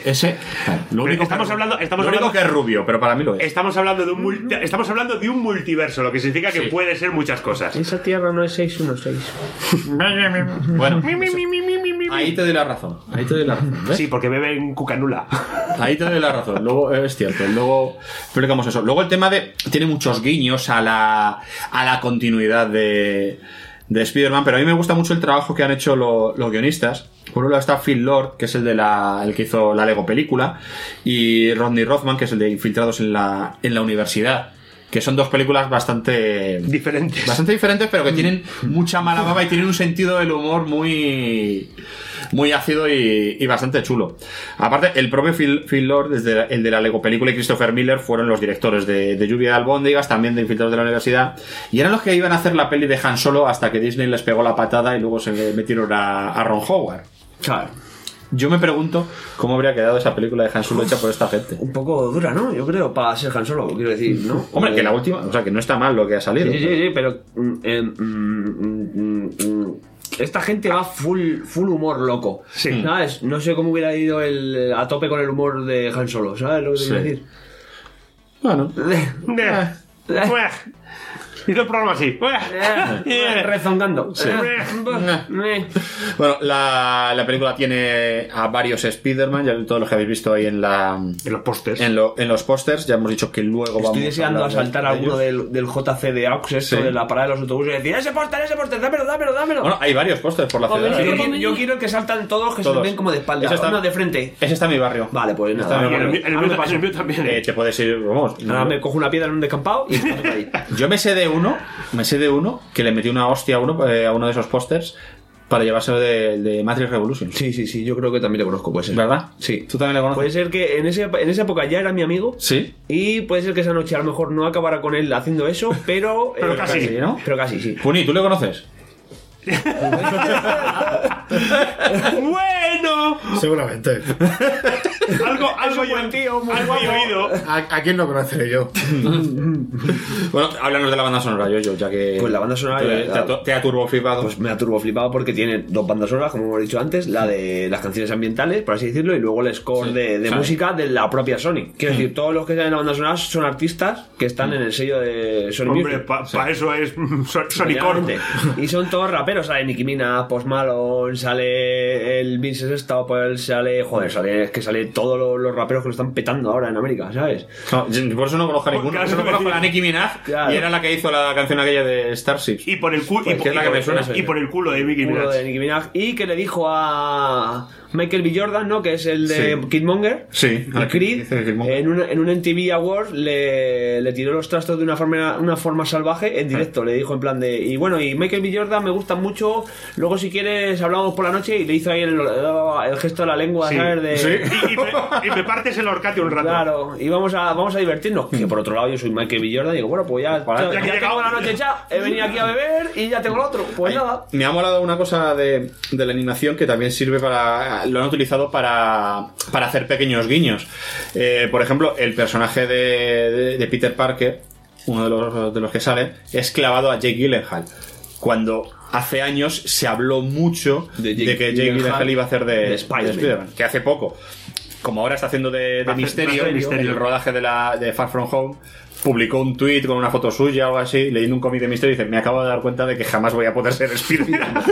lo único que es rubio, pero para mí lo es. Estamos hablando de un multiverso, lo que significa que puede ser muchas cosas. Esa tierra no es 616. Bueno, ahí te doy la razón. ¿ves? Sí, porque beben cucanula. Ahí te doy la razón. Luego es cierto. Luego explicamos eso. Luego el tema tiene muchos guiños a la continuidad de Spider-Man, pero a mí me gusta mucho el trabajo que han hecho los guionistas. Por un lado está Phil Lord, que es el que hizo la Lego película, y Rodney Rothman, que es el de Infiltrados en la universidad, que son dos películas bastante diferentes, pero que tienen mucha mala baba y tienen un sentido del humor muy ácido y bastante chulo. Aparte, el propio Phil Lord, desde el de la Lego película, y Christopher Miller fueron los directores de Lluvia de Albóndigas, también de Infiltrados de la Universidad, y eran los que iban a hacer la peli de Han Solo hasta que Disney les pegó la patada y luego se metieron a Ron Howard. Claro. Yo me pregunto cómo habría quedado esa película de Han Solo hecha por esta gente. Un poco dura, ¿no? Yo creo, para ser Han Solo, quiero decir, ¿no? Hombre, que la última, o sea, que no está mal lo que ha salido. Sí, pero... esta gente va full humor loco. Sí. ¿Sabes? No sé cómo hubiera ido a tope con el humor de Han Solo, ¿sabes lo que te quiero decir? Bueno. Hizo el programa así. Rezongando. Sí. Bueno, la película tiene a varios Spider-Man, ya todos los que habéis visto ahí en los pósters. En los pósters, ya hemos dicho que luego vamos. Estoy deseando asaltar alguno del JC de AUX, esto de la parada de los autobuses, y decir: ese póster, dámelo. Bueno, hay varios pósters por la ciudad. Yo quiero el que saltan todos, que se ven como de espalda. Uno de frente. Ese está en mi barrio. Vale, pues nada. El mío también. Te puedes ir, vamos. Ahora me cojo una piedra en un descampado y ahí. Yo me sé de uno que le metió una hostia a uno de esos pósters para llevárselo de Matrix Revolution. Sí, yo creo que también le conozco, puede ser. ¿Verdad? Sí. ¿Tú también le conoces? Puede ser que en esa época ya era mi amigo. Sí. Y puede ser que esa noche a lo mejor no acabara con él haciendo eso, pero casi, ¿no? Pero casi, sí. Puni, ¿tú le conoces? Bueno, seguramente. Algo yo he oído. ¿A quién no conoceré yo? Bueno, háblanos de la banda sonora, yo, ya que... Pues la banda sonora te ha turbo flipado. Pues me ha turbo flipado porque tiene dos bandas sonoras, como hemos dicho antes, la de las canciones ambientales, por así decirlo, y luego el score de música de la propia Sony. Quiero decir, todos los que salen en la banda sonora son artistas que están en el sello de Sony Hombre, Music. para eso es Sony Corp. Y son todos raperos, sale Nicki Minaj, Post Malone, sale el Vince Staples, sale todos los raperos que lo están petando ahora en América, ¿sabes? No, por eso no conozco a ninguno. Por eso no conozco a Nicki Minaj, Claro. y era la que hizo la canción aquella de Starships. Y por el culo, que es la que me suena. y por el culo de Nicki Minaj. Y que le dijo a Michael B. Jordan, ¿no? Que es el de Killmonger. Sí, Y Creed, en un MTV Awards le tiró los trastos de una forma salvaje en directo. Le dijo en plan de... Y bueno, y Michael B. Jordan me gusta mucho. Luego si quieres hablamos por la noche. Y le hizo ahí el gesto de la lengua, Sí. ¿sabes? De... Sí. Y me partes el horcate un rato. Claro, y vamos a divertirnos. Que por otro lado yo soy Michael B. Jordan y digo, bueno, pues ya tengo la noche hecha, he venido aquí a beber y ya tengo el otro. Pues nada. Me ha molado una cosa de la animación que también sirve para... Lo han utilizado para hacer pequeños guiños. Por ejemplo, el personaje de Peter Parker, uno de los que sale, es clavado a Jake Gyllenhaal. Cuando hace años se habló mucho de que Jake Gyllenhaal iba a hacer de Spider-Man, que hace poco, como ahora está haciendo de Misterio, en el rodaje de Far From Home, publicó un tweet con una foto suya o algo así, leyendo un cómic de Misterio, y dice: me acabo de dar cuenta de que jamás voy a poder ser Spider-Man.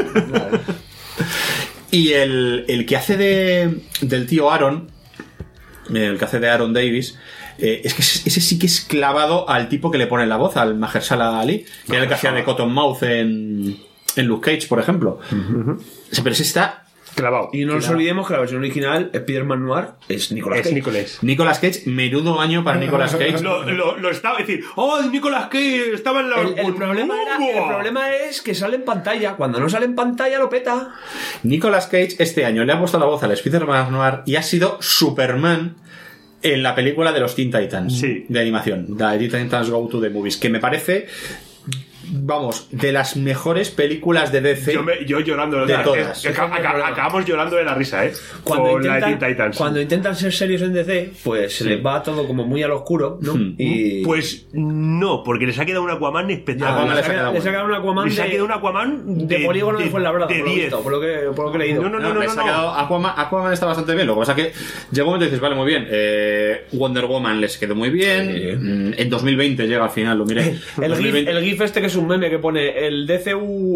Y el que hace del tío Aaron, el que hace de Aaron Davis, es que ese sí que es clavado al tipo que le pone la voz, al Mahershala Ali, que era el que hacía de Cottonmouth en Luke Cage, por ejemplo. Pero ese está clavado. Y no nos olvidemos que la versión original, Spider-Man Noir, es Nicolas Cage. Nicolas Cage, menudo año para Nicolas Cage. Lo estaba, es decir, ¡oh, Nicolas Cage! Estaba en la... El problema es que sale en pantalla. Cuando no sale en pantalla lo peta. Nicolas Cage este año le ha puesto la voz al Spider-Man Noir y ha sido Superman en la película de los Teen Titans de animación, The Teen Titans Go to the Movies, que me parece, vamos, de las mejores películas de DC. Yo llorando de todas. Acabamos llorando de la risa, con la de Teen Titans. Cuando intentan ser serios en DC, pues se les va todo como muy al oscuro, ¿no? Y... Pues no, porque les ha quedado un Aquaman espectacular. Les ha quedado un Aquaman de polígono de Fuenlabrada, de 10. por lo que he leído. No. Aquaman está bastante bien. Lo que pasa es que llega un momento y dices, vale, muy bien. Wonder Woman les quedó muy bien. En 2020 llega al final, lo miré. El GIF este que es un meme que pone el DC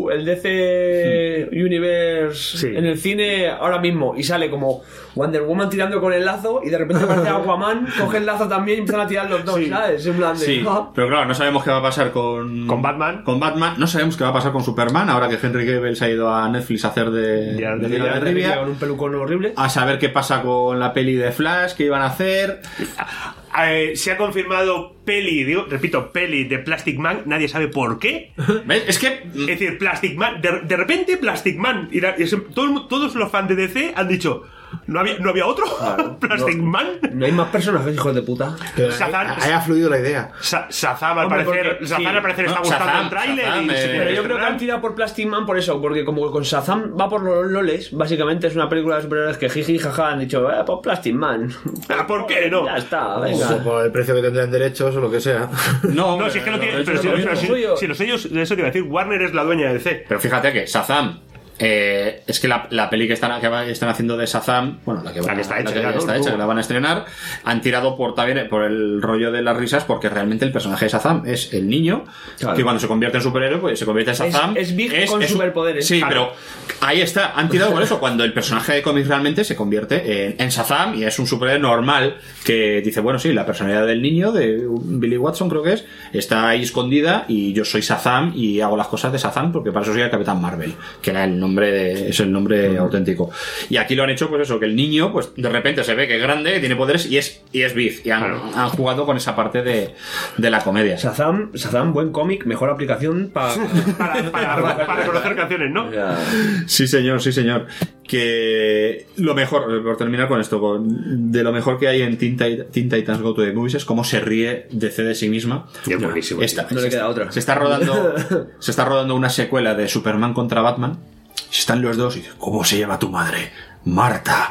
Universe en el cine ahora mismo y sale como Wonder Woman tirando con el lazo y de repente aparece Aquaman, coge el lazo también y empiezan a tirar los dos, ¿sabes? En plan de... Pero claro, no sabemos qué va a pasar con Batman. Con Batman, no sabemos qué va a pasar con Superman, ahora que Henry Cavill se ha ido a Netflix a hacer de Rivia, con un pelucón horrible. A saber qué pasa con la peli de Flash que iban a hacer. Se ha confirmado peli de Plastic Man, nadie sabe por qué. ¿Ves? Es decir, Plastic Man, de repente Plastic Man, todos los fans de DC han dicho, ¿no había otro? Claro, Plastic Man. No hay más personajes, hijos de puta. Ahí ha fluido la idea. Shazam al parecer está gustando el tráiler. Pero yo creo que han tirado por Plastic Man por eso, porque como con Shazam va por los loles, básicamente es una película de superhéroes que jiji jaja han dicho, por Plastic Man. ¿Por qué no? Ya está, venga. Por el precio que tendrán derechos o lo que sea. No, si es que no tiene. Si los sellos, de eso te iba a decir, Warner es la dueña de DC. Pero fíjate que Shazam. Es que la peli que están haciendo de Shazam, bueno, la que está hecha, que la van a estrenar, han tirado por el rollo de las risas, porque realmente el personaje de Shazam es el niño, que cuando se convierte en superhéroe, pues se convierte en Shazam. Es Big con superpoderes. Sí, pero ahí está, han tirado por eso, cuando el personaje de cómics realmente se convierte en Shazam y es un superhéroe normal, que dice, bueno, sí, la personalidad del niño, de Billy Watson creo que está ahí escondida, y yo soy Shazam y hago las cosas de Shazam, porque para eso soy el Capitán Marvel, que era es el nombre auténtico. Y aquí lo han hecho, pues eso, que el niño, pues de repente se ve que es grande, que tiene poderes y es Big. Y han jugado con esa parte de la comedia. Shazam, buen cómic, mejor aplicación para conocer canciones, ¿no? Sí, señor. Que lo mejor, por terminar con esto, de lo mejor que hay en Teen Titans Go to the Movies es cómo se ríe DC de sí misma. Es buenísimo. No le queda otra. Se está rodando una secuela de Superman contra Batman. Están los dos y dicen, ¿cómo se llama tu madre? Marta.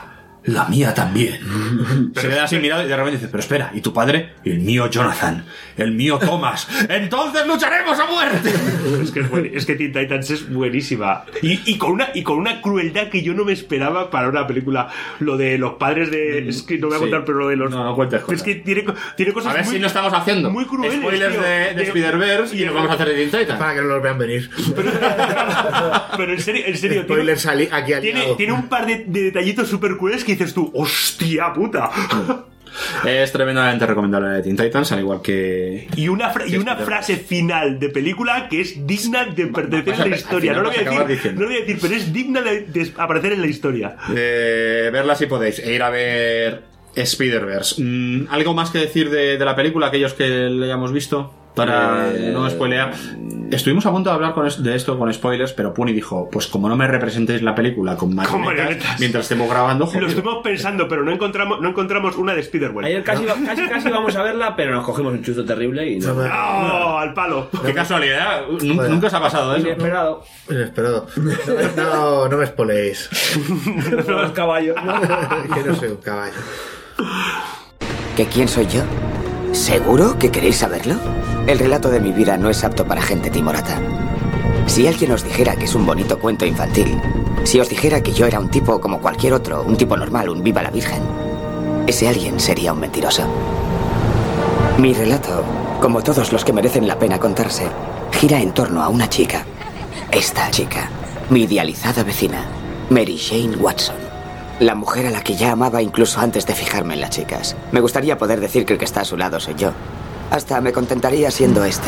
La mía también. Se queda así mirado y de repente dice, pero espera, ¿y tu padre? El mío Jonathan, el mío Thomas. ¡Entonces lucharemos a muerte! Es que Teen Titans es buenísima. Y con una crueldad que yo no me esperaba para una película. Lo de los padres de... Es que no voy a contar, pero lo de los... No cuentes cosas. Es que tiene cosas a ver muy, si no estamos haciendo muy crueles, spoilers tío, de Spider-Verse y nos vamos a hacer de Teen Titans. Para que no los vean venir. Pero en serio Spoiler aquí tiene un par de detallitos súper crueles que dices tú, ¡hostia puta! Es tremendamente recomendable de Teen Titans, al igual que... Y una frase final de película que es digna de pertenecer en la historia. No lo voy a decir, pero es digna de aparecer en la historia. Verla si podéis, e ir a ver Spider-Verse. ¿Algo más que decir de la película, aquellos que le hayamos visto? Para no spoilear. Estuvimos a punto de hablar de esto con spoilers, pero Puni dijo, pues como no me representéis la pelíula con marionetas mientras estemos grabando, lo estuvimos pensando, pero no encontramos una de Spider-Man. Ayer casi vamos a verla, pero nos cogimos un chuzo terrible y no. ¡Oh, al palo! ¡Qué casualidad! Nunca os ha pasado eso. Inesperado. No me spoileéis. No los caballos. Que no soy un caballo. ¿Que quién soy yo? ¿Seguro que queréis saberlo? El relato de mi vida no es apto para gente timorata. Si alguien os dijera que es un bonito cuento infantil, si os dijera que yo era un tipo como cualquier otro, un tipo normal, un viva la Virgen, ese alguien sería un mentiroso. Mi relato, como todos los que merecen la pena contarse, gira en torno a una chica. Esta chica, mi idealizada vecina, Mary Jane Watson. La mujer a la que ya amaba incluso antes de fijarme en las chicas. Me gustaría poder decir que el que está a su lado soy yo. Hasta me contentaría siendo este.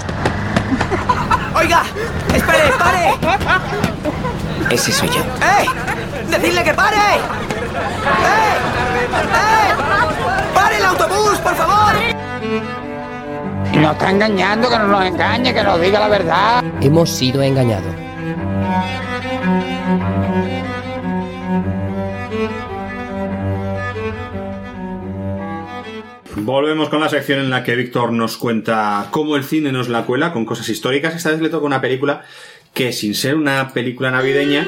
¡Oiga! ¡Espere, pare! Ese soy yo. ¡Eh! ¡Decidle que pare! ¡Eh! ¡Pare el autobús, por favor! Nos está engañando, que no nos engañe, que nos diga la verdad. Hemos sido engañados. Volvemos con la sección en la que Víctor nos cuenta cómo el cine nos la cuela con cosas históricas. Esta vez le toca una película que, sin ser una película navideña,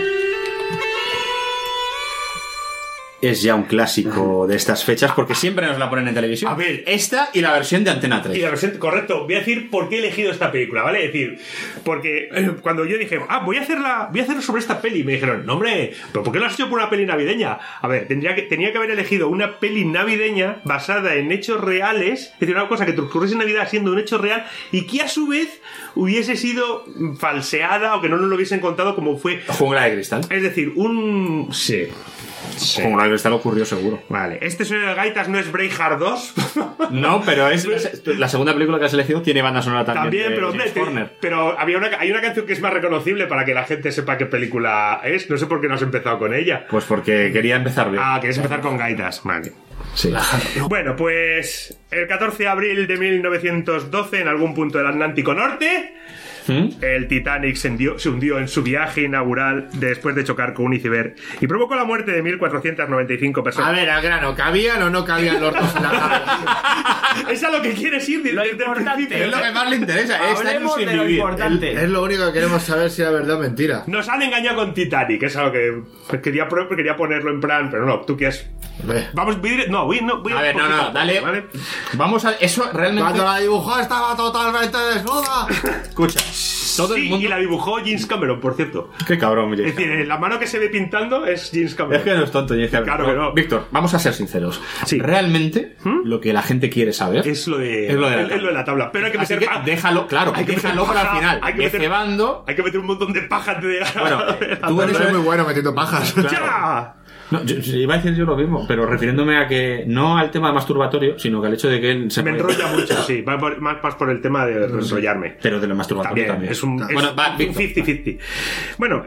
es ya un clásico de estas fechas porque siempre nos la ponen en televisión. A ver, esta y la versión de Antena 3. Y la versión, correcto. Voy a decir por qué he elegido esta película, ¿vale? Es decir, porque cuando yo dije, voy a hacerlo sobre esta peli, me dijeron, no hombre, ¿pero por qué lo has hecho por una peli navideña? A ver, tenía que haber elegido una peli navideña basada en hechos reales, es decir, una cosa que transcurriese en Navidad siendo un hecho real y que a su vez hubiese sido falseada o que no nos lo hubiesen contado como fue Jungla de Cristal. Es decir, Sí. Como la Cristal ocurrió seguro. Vale, ¿este sonido de gaitas no es Braveheart 2? No, pero es la segunda película que has elegido, tiene banda sonora también pero hombre, pero hay una canción que es más reconocible para que la gente sepa qué película es. No sé por qué no has empezado con ella. Pues porque quería empezar bien. Querías empezar con gaitas, vale. Sí. Bueno, pues el 14 de abril de 1912, en algún punto del Atlántico Norte, el Titanic se hundió en su viaje inaugural después de chocar con un iceberg y provocó la muerte de 1.495 personas. A ver, al grano, ¿cabían o no cabían los dos en la cabeza? Es a lo que quieres ir desde el principio. Es lo que más le interesa. Hablemos de lo importante. Es lo único que queremos saber si era verdad o mentira. Nos han engañado con Titanic, es algo que quería ponerlo en plan, pero no, tú quieres... Vamos, voy a ver, dale. ¿Vale? Vamos a... Eso realmente... Cuando la dibujó estaba totalmente desnuda. Escucha, todo el mundo... Y la dibujó James Cameron, por cierto. Qué cabrón, Es decir, la mano que se ve pintando es James Cameron. Es que no es tonto, James Cameron. Claro que no. Víctor, vamos a ser sinceros. Sí. Realmente, lo que la gente quiere saber es lo de la tabla. Pero hay que meter... déjalo, claro, hay que déjalo para el final. Hay que meter un montón de pajas de... Bueno, tú eres muy bueno metiendo pajas. ¡Ya! No, yo iba a decir yo lo mismo, pero refiriéndome a que no al tema masturbatorio, sino que al hecho de que él se me enrolla mucho, sí, más por el tema de enrollarme. Pero de lo masturbatorio también. Es un 50-50. Bueno,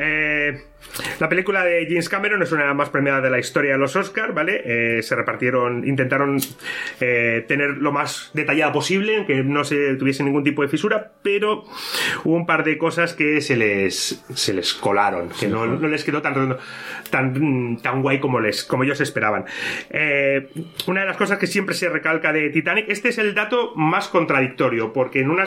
la película de James Cameron es una de las más premiadas de la historia de los Oscars, ¿vale? Intentaron tener lo más detallada posible, que no se tuviese ningún tipo de fisura, pero hubo un par de cosas que se les colaron, que no les quedó tan guay como ellos esperaban. Una de las cosas que siempre se recalca de Titanic, este es el dato más contradictorio, porque en unas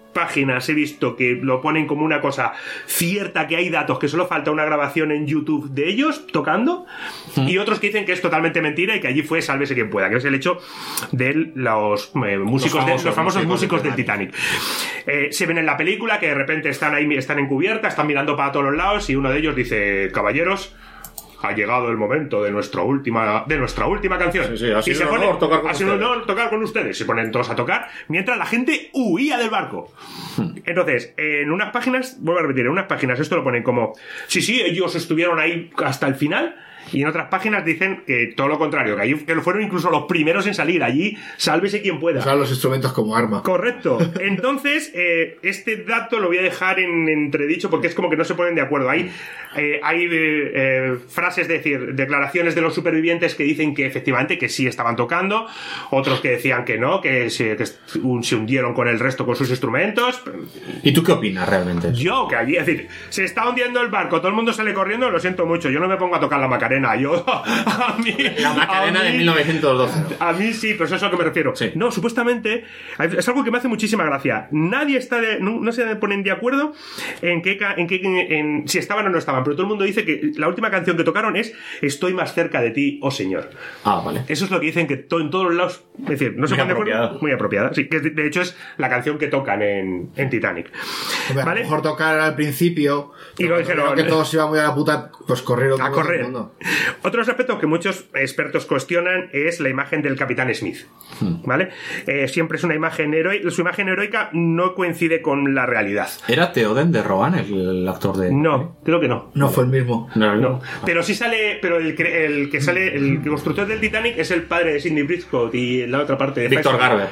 páginas he visto que lo ponen como una cosa cierta, que hay datos, que solo falta una grabación en YouTube de ellos tocando, y otros que dicen que es totalmente mentira y que allí fue sálvese quien pueda, que es el hecho de los músicos, los famosos músicos del Titanic. Se ven en la película que de repente están ahí, están en cubierta, están mirando para todos los lados y uno de ellos dice: caballeros, ha llegado el momento de nuestra última canción. Sí, ha sido y se un pone, honor tocar con ha sido un ustedes. honor tocar con ustedes. Se ponen todos a tocar mientras la gente huía del barco. Entonces, en unas páginas, vuelvo a repetir, en unas páginas esto lo ponen como: sí, ellos estuvieron ahí hasta el final. Y en otras páginas dicen que todo lo contrario, que allí que fueron incluso los primeros en salir. Allí, sálvese quien pueda. Usan los instrumentos como arma. Correcto. Entonces, este dato lo voy a dejar en entredicho porque es como que no se ponen de acuerdo. Hay frases, es decir, declaraciones de los supervivientes que dicen que efectivamente que sí estaban tocando, otros que decían que no, que se hundieron con el resto con sus instrumentos. ¿Y tú qué opinas realmente? Yo, que allí, es decir, se está hundiendo el barco, todo el mundo sale corriendo, lo siento mucho, yo no me pongo a tocar la Macarena. Yo, a mí, La Macarena de 1912. A mí sí, pero eso es a lo que me refiero. Sí. No, supuestamente, es algo que me hace muchísima gracia. Nadie está no se ponen de acuerdo en si estaban o no estaban, pero todo el mundo dice que la última canción que tocaron es Estoy más cerca de ti, oh Señor. Ah, vale. Eso es lo que dicen que en todos los lados, es decir, no se ponen de acuerdo. Muy apropiada. Sí, que de hecho es la canción que tocan en Titanic. Hombre, ¿Vale? A lo mejor tocar al principio Y lo dijeron, que todos iban muy a la puta, pues corrieron a todo correr. el mundo. Otros aspectos que muchos expertos cuestionan es la imagen del Capitán Smith, ¿vale? Siempre es una imagen heroica. Su imagen heroica no coincide con la realidad. ¿Era Theoden de Rohan el actor de...? No, creo que no. No fue el mismo. No. Pero sí sale, pero el que sale, el constructor del Titanic es el padre de Sidney Bridgecoat y la otra parte de Víctor Garber.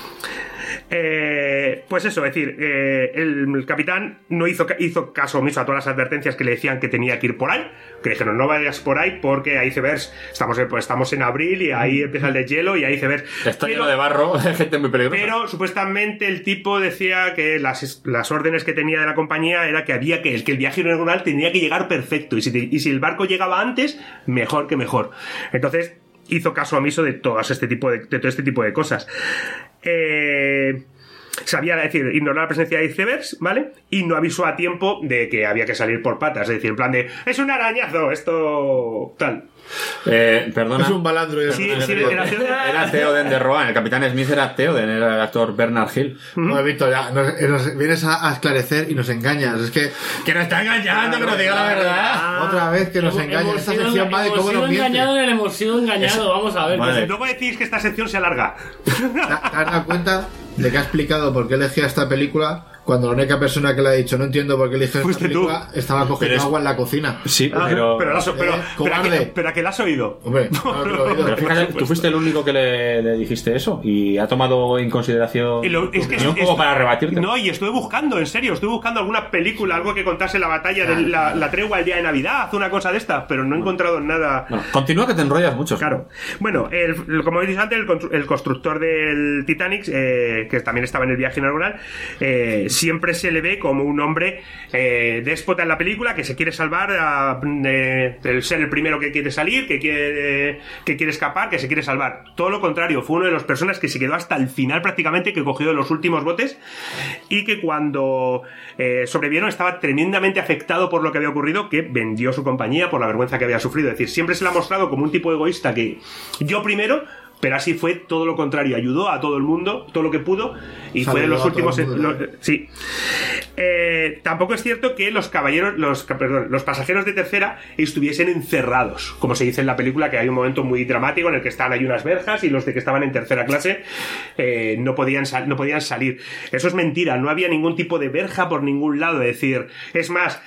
Pues eso, es decir, el capitán no hizo caso omiso a todas las advertencias que le decían que tenía que ir por ahí, que dijeron no vayas por ahí porque hay icebergs, estamos en abril y ahí empieza el deshielo y hay icebergs. Está lleno de barro, gente muy peligrosa. Pero supuestamente el tipo decía que las órdenes que tenía de la compañía era que había que el viaje inaugural tenía que llegar perfecto y si el barco llegaba antes, mejor que mejor. Entonces hizo caso omiso de todo este tipo de cosas. Sabía, es decir, ignorar la presencia de icebergs, ¿vale? Y no avisó a tiempo de que había que salir por patas, es decir, en plan de es un arañazo, esto tal. Perdona. Es un balandro. Sí, era Theoden de Rohan. El Capitán Smith era Theoden, era el actor Bernard Hill. No, Víctor, ya nos vienes a esclarecer y nos engañas. Es que nos está engañando, que nos diga la verdad. Otra vez que nos engaña. Esta sección va de cómo nos miente. Hemos sido engañados, vamos a ver. Vale. Luego decís que esta sección se alarga. ¿Te has dado cuenta de que ha explicado por qué elegía esta película? Cuando la única persona que le ha dicho no entiendo por qué eliges esta película estaba cogiendo agua en la cocina. Sí, pero ¿a que la has oído? Hombre, claro que lo he oído. Pero fíjate, tú fuiste el único que le dijiste eso y ha tomado en consideración tu opinión como para rebatirte. No, y estuve buscando alguna película, algo que contase la batalla de la tregua el día de Navidad, una cosa de esta, pero no he encontrado nada. Bueno, continúa que te enrollas mucho. Claro. Bueno, como dices antes, el constructor del Titanic, que también estaba en el viaje inaugural, siempre se le ve como un hombre déspota en la película que se quiere salvar de ser el primero que quiere salir, que quiere escapar, que se quiere salvar. Todo lo contrario, fue una de las personas que se quedó hasta el final prácticamente, que cogió los últimos botes y que cuando sobrevivieron estaba tremendamente afectado por lo que había ocurrido, que vendió su compañía por la vergüenza que había sufrido. Es decir, siempre se le ha mostrado como un tipo egoísta que yo primero. Pero así fue todo lo contrario, ayudó a todo el mundo, todo lo que pudo, y fue de los últimos. Sí. Tampoco es cierto que los pasajeros de tercera estuviesen encerrados, como se dice en la película, que hay un momento muy dramático en el que están ahí unas verjas y los de que estaban en tercera clase no podían salir. Eso es mentira, no había ningún tipo de verja por ningún lado, es decir, es más.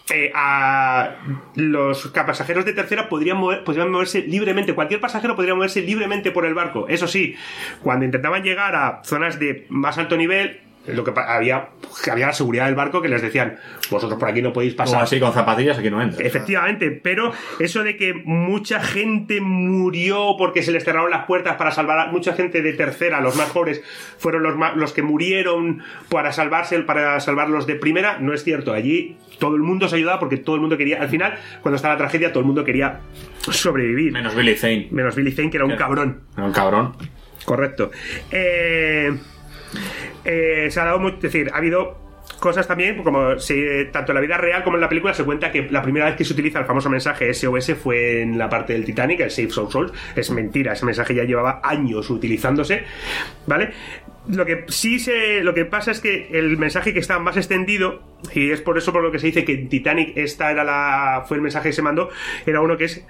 A los pasajeros de tercera podrían moverse libremente. Cualquier pasajero podría moverse libremente por el barco. Eso sí, cuando intentaban llegar a zonas de más alto nivel, lo que había la seguridad del barco que les decían vosotros por aquí no podéis pasar. O así con zapatillas aquí no entras. Efectivamente, pero eso de que mucha gente murió porque se les cerraron las puertas para salvar, mucha gente de tercera, los más pobres fueron los que murieron para salvarlos de primera, no es cierto. Allí todo el mundo se ayudaba porque todo el mundo quería, al final cuando estaba la tragedia todo el mundo quería sobrevivir, menos Billy Zane, que era un cabrón. Era un cabrón. Correcto. se ha dado es decir, ha habido cosas también, como tanto en la vida real como en la película se cuenta que la primera vez que se utiliza el famoso mensaje SOS fue en la parte del Titanic, el Save Some Souls. Es mentira, ese mensaje ya llevaba años utilizándose, ¿vale? Lo que pasa es que el mensaje que está más extendido, y es por eso por lo que se dice que en Titanic fue el mensaje que se mandó, era uno que es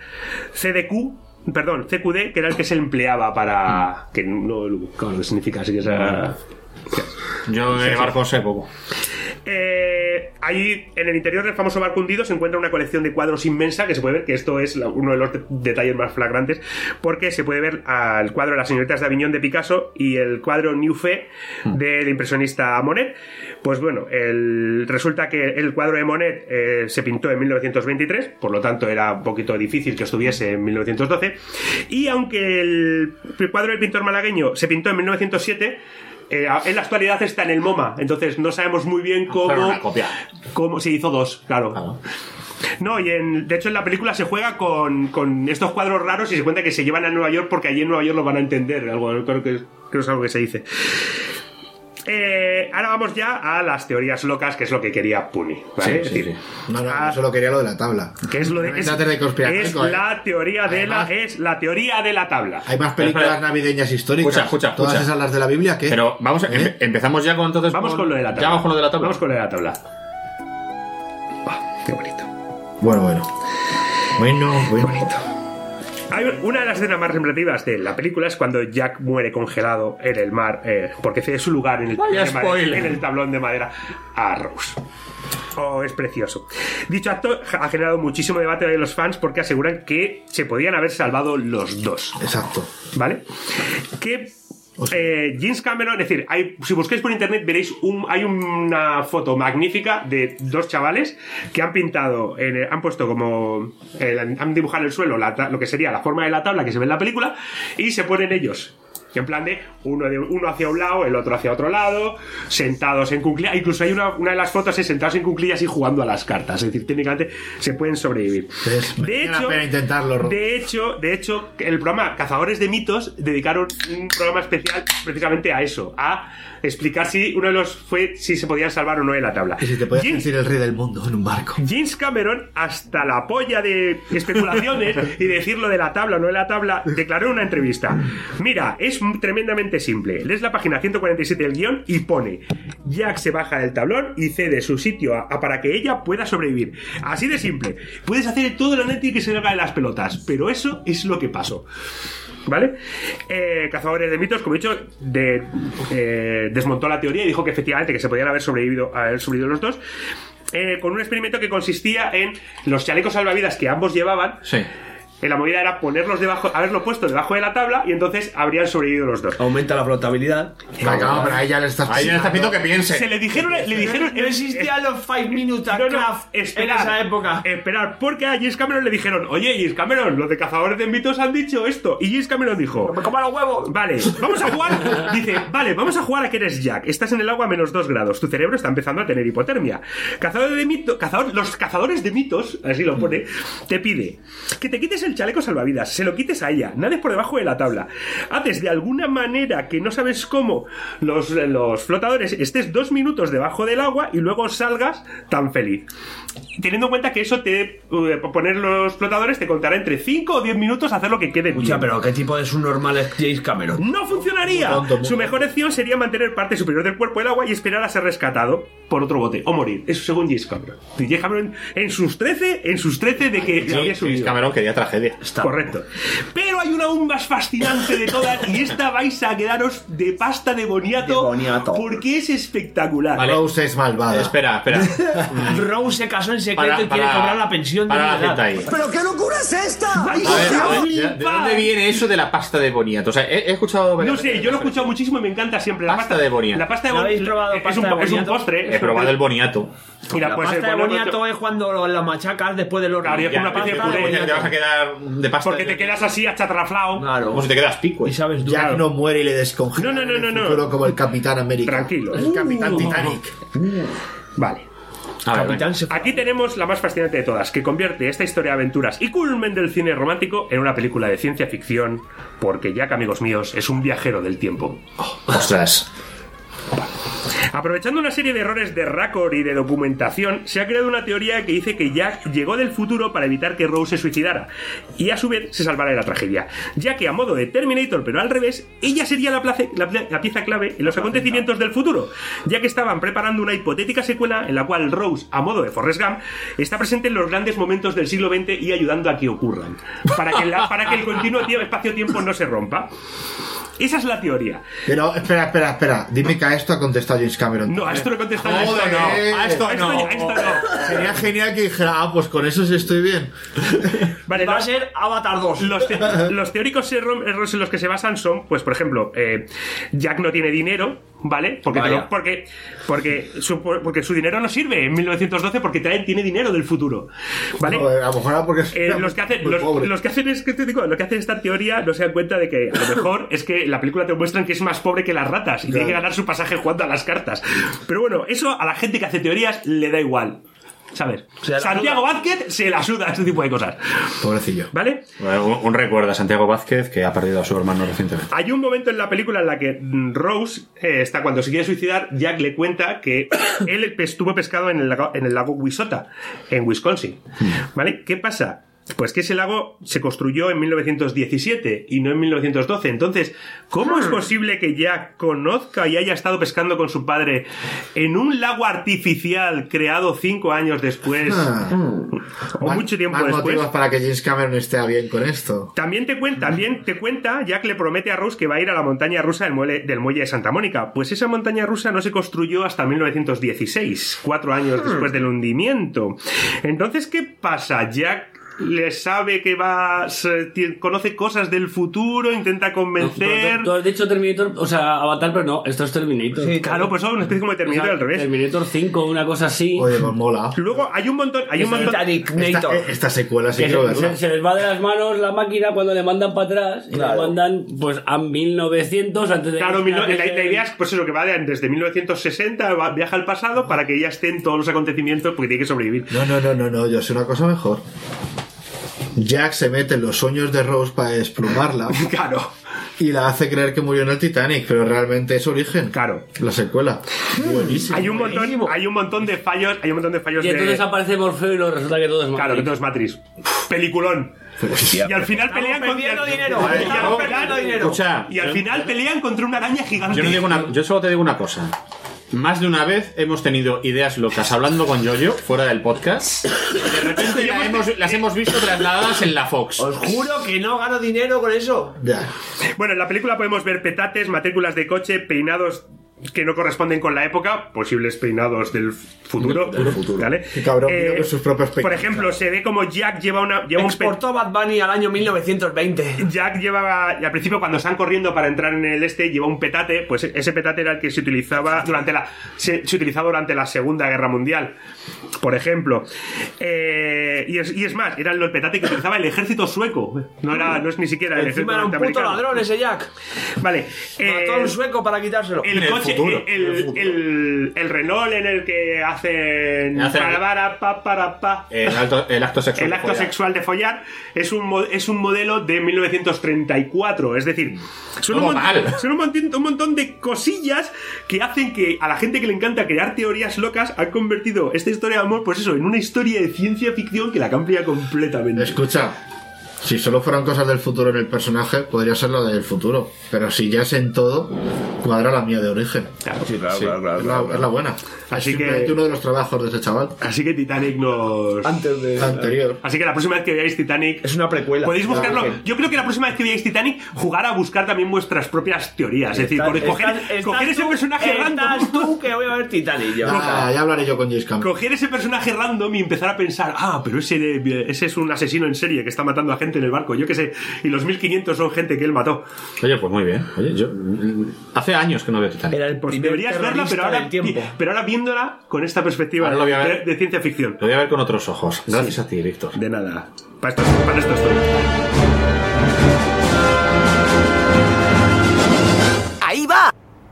CQD, que era el que se empleaba para que no, claro, significa así que sea. Yo de barcos sé poco. Ahí en el interior del famoso barco hundido se encuentra una colección de cuadros inmensa, que se puede ver que esto es uno de los detalles más flagrantes, porque se puede ver el cuadro de las señoritas de Aviñón de Picasso y el cuadro New Fe del impresionista Monet. Pues bueno, resulta que el cuadro de Monet se pintó en 1923, por lo tanto era un poquito difícil que estuviese en 1912, y aunque el cuadro del pintor malagueño se pintó en 1907, en la actualidad está en el MoMA, entonces no sabemos muy bien cómo se hizo dos, claro. No, y de hecho en la película se juega con estos cuadros raros y se cuenta que se llevan a Nueva York porque allí en Nueva York lo van a entender, creo que es algo que se dice. Ahora vamos ya a las teorías locas, que es lo que quería Puni, ¿vale? Sí. No, solo quería lo de la tabla. Que es lo de es la teoría de la teoría de la tabla. Hay más películas navideñas históricas. Escucha. Todas esas las de la Biblia, ¿qué? Pero vamos, empezamos ya con entonces. Vamos con lo de la tabla. Ya vamos con lo de la tabla. Vamos con lo de la tabla. Qué bonito. Bueno. Bonito. Hay una de las escenas más representativas de la película es cuando Jack muere congelado en el mar porque cede su lugar en el tablón de madera a Rose. Es precioso. Dicho acto ha generado muchísimo debate de los fans porque aseguran que se podían haber salvado los dos. Exacto. ¿Vale? Que James Cameron, es decir, si busquáis por internet veréis hay una foto magnífica de dos chavales que han pintado, han puesto como han dibujado en el suelo lo que sería la forma de la tabla que se ve en la película y se ponen ellos en plan de uno hacia un lado, el otro hacia otro lado, sentados en cuclillas. Incluso hay una de las fotos es sentados en cuclillas y jugando a las cartas. Es decir, técnicamente se pueden sobrevivir. De hecho, el programa Cazadores de Mitos dedicaron un programa especial precisamente a eso, a explicar si se podían salvar o no de la tabla. Y si te podías sentir el rey del mundo en un barco. James Cameron, hasta la polla de especulaciones y decirlo de la tabla o no de la tabla, declaró en una entrevista: mira, es tremendamente simple. Lees la página 147 del guión y pone: Jack se baja del tablón y cede su sitio para que ella pueda sobrevivir. Así de simple. Puedes hacer todo el análisis que se le haga de las pelotas, pero eso es lo que pasó. ¿Vale? Cazadores de Mitos, como he dicho, desmontó la teoría y dijo que efectivamente que se podían haber sobrevivido los dos, con un experimento que consistía en los chalecos salvavidas que ambos llevaban. Sí. La movida era haberlo puesto debajo de la tabla y entonces habrían sobrevivido los dos. Aumenta la flotabilidad. No, pero ahí ya le estás pidiendo que piense. Se le dijeron no existían los 5 minutes craft en esa época. Esperar, porque a James Cameron le dijeron: oye, James Cameron, los de Cazadores de Mitos han dicho esto. Y James Cameron dijo: ¡me como los huevos! Vale, vamos a jugar. Dice: vale, vamos a jugar a que eres Jack. Estás en el agua a -2 grados. Tu cerebro está empezando a tener hipotermia. Los Cazadores de Mitos, así lo pone, te pide que te quites el chaleco salvavidas, se lo quites a ella, nades por debajo de la tabla, haces de alguna manera que no sabes cómo los flotadores estés 2 minutos debajo del agua y luego salgas tan feliz. Teniendo en cuenta que eso poner los flotadores te contará entre 5 o 10 minutos hacer lo que quede bien. Escucha, pero ¿qué tipo de subnormal es James Cameron? ¡No funcionaría! Su mejor opción sería mantener parte superior del cuerpo del agua y esperar a ser rescatado por otro bote o morir. Eso según James Cameron. James Cameron en sus 13 de que había subido. James Cameron quería tragedia. Correcto. Pero hay una aún más fascinante de todas y esta vais a quedaros de pasta de boniato. Porque es espectacular. Vale. Rose es malvada. Espera. Rose se casó en secreto y quiere cobrar la pensión de edad. ¿Pero qué locura es esta? ¿De dónde viene eso de la pasta de boniato? O sea, he escuchado... No sé, yo lo he escuchado muchísimo y me encanta siempre. La pasta de boniato. La pasta de boniato. ¿Habéis probado pasta de boniato? Es un postre. He probado el boniato. Mira, la pasta de boniato es cuando la machacas después de los... Claro, es una especie de puré. Te vas a quedar de pasta. Porque te quedas así achatraflao. Claro. Como si te quedas pico. Y sabes tú. Jack no muere y le descongela. No. Como el Capitán América. Tranquilo. El Capitán Titanic. Vale. Aquí tenemos la más fascinante de todas, que convierte esta historia de aventuras y culmen del cine romántico en una película de ciencia ficción, porque Jack, amigos míos, es un viajero del tiempo. ¡Ostras! Aprovechando una serie de errores de récord y de documentación, se ha creado una teoría que dice que Jack llegó del futuro para evitar que Rose se suicidara y a su vez se salvara de la tragedia, ya que a modo de Terminator pero al revés, ella sería la pieza clave en los acontecimientos del futuro, ya que estaban preparando una hipotética secuela en la cual Rose, a modo de Forrest Gump, está presente en los grandes momentos del siglo XX y ayudando a que ocurran, para que el continuo espacio-tiempo no se rompa. Esa es la teoría. Pero, espera. Dime que a esto ha contestado James Cameron. No, a esto no he contestado. A esto no. Sería genial que dijera, pues con eso sí estoy bien. Vale, va a ser Avatar 2. Los teóricos errores en los que se basan son, pues por ejemplo, Jack no tiene dinero, ¿vale? Porque su dinero no sirve en 1912 porque tiene dinero del futuro, ¿vale? Joder, a lo mejor era porque los que hacen es que te digo, lo que hacen esta teoría no se dan cuenta de que a lo mejor es que la película te muestran que es más pobre que las ratas y tiene que ganar su pasaje jugando a las cartas. Pero bueno, eso a la gente que hace teorías le da igual, ¿sabes? Santiago Vázquez se la suda este tipo de cosas. Pobrecillo. ¿Vale? Un recuerdo a Santiago Vázquez que ha perdido a su hermano recientemente. Hay un momento en la película en la que Rose está cuando se quiere suicidar. Jack le cuenta que él estuvo pescado en el lago Wissota, en Wisconsin. ¿Vale? ¿Qué pasa? Pues que ese lago se construyó en 1917 y no en 1912. Entonces, ¿cómo es posible que Jack conozca y haya estado pescando con su padre en un lago artificial creado 5 años después? O mucho tiempo después. Motivos para que James Cameron esté bien con esto. También te cuenta, Jack le promete a Rose que va a ir a la montaña rusa del muelle de Santa Mónica. Pues esa montaña rusa no se construyó hasta 1916, 4 años después del hundimiento. Entonces, ¿qué pasa? Jack le sabe que conoce cosas del futuro, intenta convencer. Tú has dicho Terminator, o sea, Avatar, pero no, esto es Terminator. Sí, claro, pues es una especie como de Terminator al revés. Terminator 5, una cosa así. Oye, pues mola. Luego hay un montón. Esta secuela sí quiero verla. Se les va de las manos la máquina cuando le mandan para atrás y le mandan pues a 1900 antes de. Claro, la idea es pues eso, que va desde 1960, viaja al pasado para que ya estén todos los acontecimientos porque tiene que sobrevivir. No, yo sé una cosa mejor. Jack se mete en los sueños de Rose para desplumarla. Claro. Y la hace creer que murió en el Titanic, pero realmente es Origen. Claro. La secuela. Buenísimo. Hay un montón de fallos. Y entonces aparece Morfeo y resulta que todo es Matrix. Claro, que todo es Matrix. Peliculón. Y al final pelean contra dinero. Escucha, y al final pelean contra una araña gigante. Yo solo te digo una cosa. Más de una vez hemos tenido ideas locas hablando con Yoyo fuera del podcast. De repente las hemos visto trasladadas en la Fox. Os juro que no gano dinero con eso. Ya. Bueno, en la película podemos ver petates, matrículas de coche, peinados que no corresponden con la época, posibles peinados del futuro. ¿Vale? Qué cabrón, mira sus propios peinados. Por ejemplo, se ve como Jack lleva exportó Bad Bunny al año 1920. Jack llevaba, al principio cuando están corriendo para entrar en el lleva un petate, pues ese petate era el que se utilizaba durante la Segunda Guerra Mundial, por ejemplo. Y es más, era el petate que utilizaba el ejército sueco. No es ni siquiera el ejército norteamericano. Era un puto ladrón ese Jack. Vale. Mató a un sueco para quitárselo. El coche, el Renault en el que hacen el acto sexual. El acto sexual de follar es un modelo de 1934. Es decir, son un montón de cosillas que hacen que a la gente que le encanta crear teorías locas han convertido esta historia de amor, pues eso, en una historia de ciencia ficción que la cambia completamente. Escucha, si solo fueran cosas del futuro en el personaje, podría ser lo del futuro. Pero si ya es en todo, cuadra la mía de Origen. Claro, claro. Es la buena. Así que uno de los trabajos de ese chaval. Así que Titanic anterior. Así que la próxima vez que veáis Titanic es una precuela. Podéis buscarlo. Yo creo que la próxima vez que veáis Titanic, jugar a buscar también vuestras propias teorías. Es decir, coger ese personaje random. Estás tú que voy a ver Titanic. Ya hablaré yo con James Cameron. Coger ese personaje random y empezar a pensar, pero ese es un asesino en serie que está matando a gente en el barco, yo qué sé, y los 1500 son gente que él mató. Oye, pues muy bien. Oye, yo hace años que no veo Titanic. Era el pues deberías verla, pero ahora viéndola con esta perspectiva de ciencia ficción. Lo voy a ver con otros ojos. Gracias a ti, Víctor. De nada. Para esto estoy. ¡Ahí va!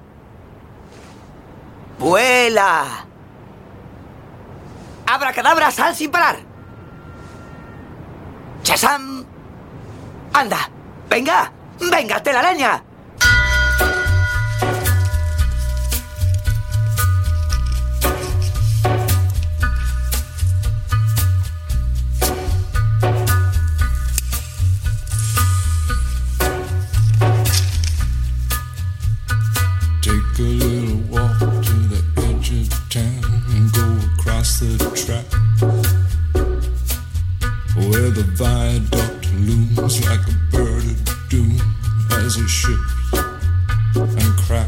¡Vuela! ¡Abracadabra, sal sin parar! ¡Chasam! ¡Anda! ¡Venga! ¡Venga, telaraña! as it should and crack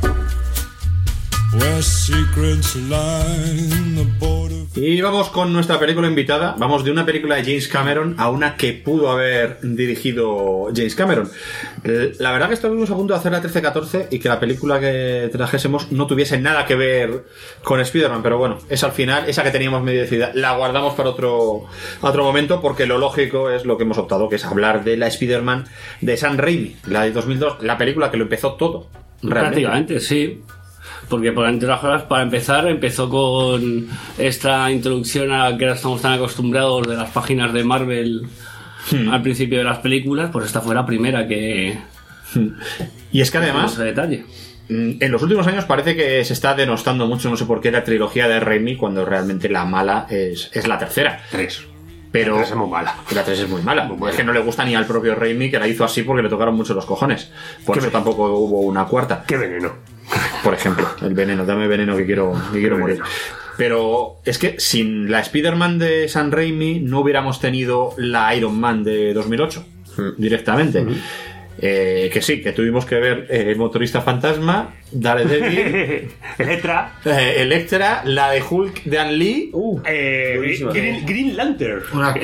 where secrets line the border. Y vamos con nuestra película invitada. Vamos de una película de James Cameron a una que pudo haber dirigido James Cameron. La verdad que estuvimos a punto de hacer la 13-14 y que la película que trajésemos no tuviese nada que ver con Spider-Man, pero bueno, esa al final, esa que teníamos medio decidida, la guardamos para otro momento, porque lo lógico es lo que hemos optado, que es hablar de la Spider-Man de Sam Raimi, la de 2002, la película que lo empezó todo. Realmente. Prácticamente, sí. Porque por entre las cosas, para empezar, empezó con esta introducción a la que ahora estamos tan acostumbrados de las páginas de Marvel al principio de las películas. Pues esta fue la primera que... Y es que además, ese detalle. En los últimos años parece que se está denostando mucho, no sé por qué, la trilogía de Raimi, cuando realmente la mala es la tercera. 3. Pero la 3 es muy mala. La 3 es muy mala. Es que no le gusta ni al propio Raimi, que la hizo así porque le tocaron mucho los cojones. Por eso tampoco hubo una cuarta. ¡Qué veneno! Por ejemplo, el veneno. Dame veneno que quiero morir. Pero es que sin la Spider-Man de Sam Raimi no hubiéramos tenido la Iron Man de 2008 directamente. Que sí, que tuvimos que ver Motorista Fantasma, Daredevil, Electra, la de Hulk de Ang Lee, Green Lantern,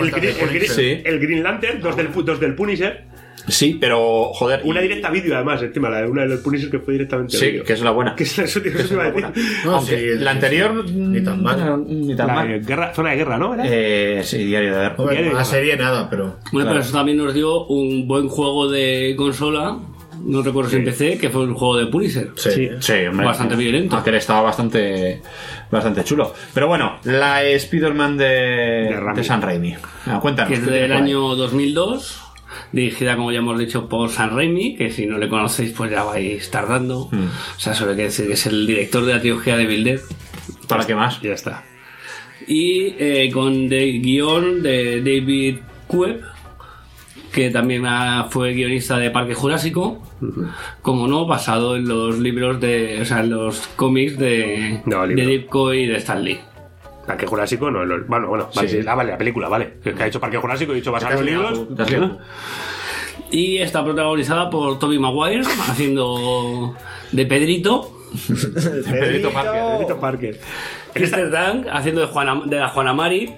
el Green Lantern, dos del Punisher. Sí, pero joder. Una directa vídeo además, encima, una del Punisher que fue directamente sí, vídeo. Que es la buena. Que eso iba a decir. No, aunque la anterior ni tan mal. Ni tan mal. Zona de guerra, ¿no? Sí, Diario de Guerra. La serie nada, pero. Bueno, pero eso también nos dio un buen juego de consola. No recuerdo si empecé, que fue el juego de Punisher. Sí, hombre. Bastante violento. Aquel estaba bastante chulo. Pero bueno, la Spider-Man de Sam Raimi. Cuéntanos. Que es del año 2002. Dirigida, como ya hemos dicho, por Sam Raimi, que si no le conocéis pues ya vais tardando. O sea, solo hay que decir que es el director de la trilogía de Evil Dead. ¿Para qué más? Ya está. Y con el guión de David Coeb, que también fue guionista de Parque Jurásico, como no, basado en los libros en los cómics de Ditko y de Stan Lee. Parque Jurásico no, bueno, sí. Vale, la película, vale. Que ha hecho Parque Jurásico y ha dicho basado en los libros. Y está protagonizada por Tobey Maguire, haciendo de Pedrito. Pedrito Parker. Kristen Dunst haciendo de la Juana Mari.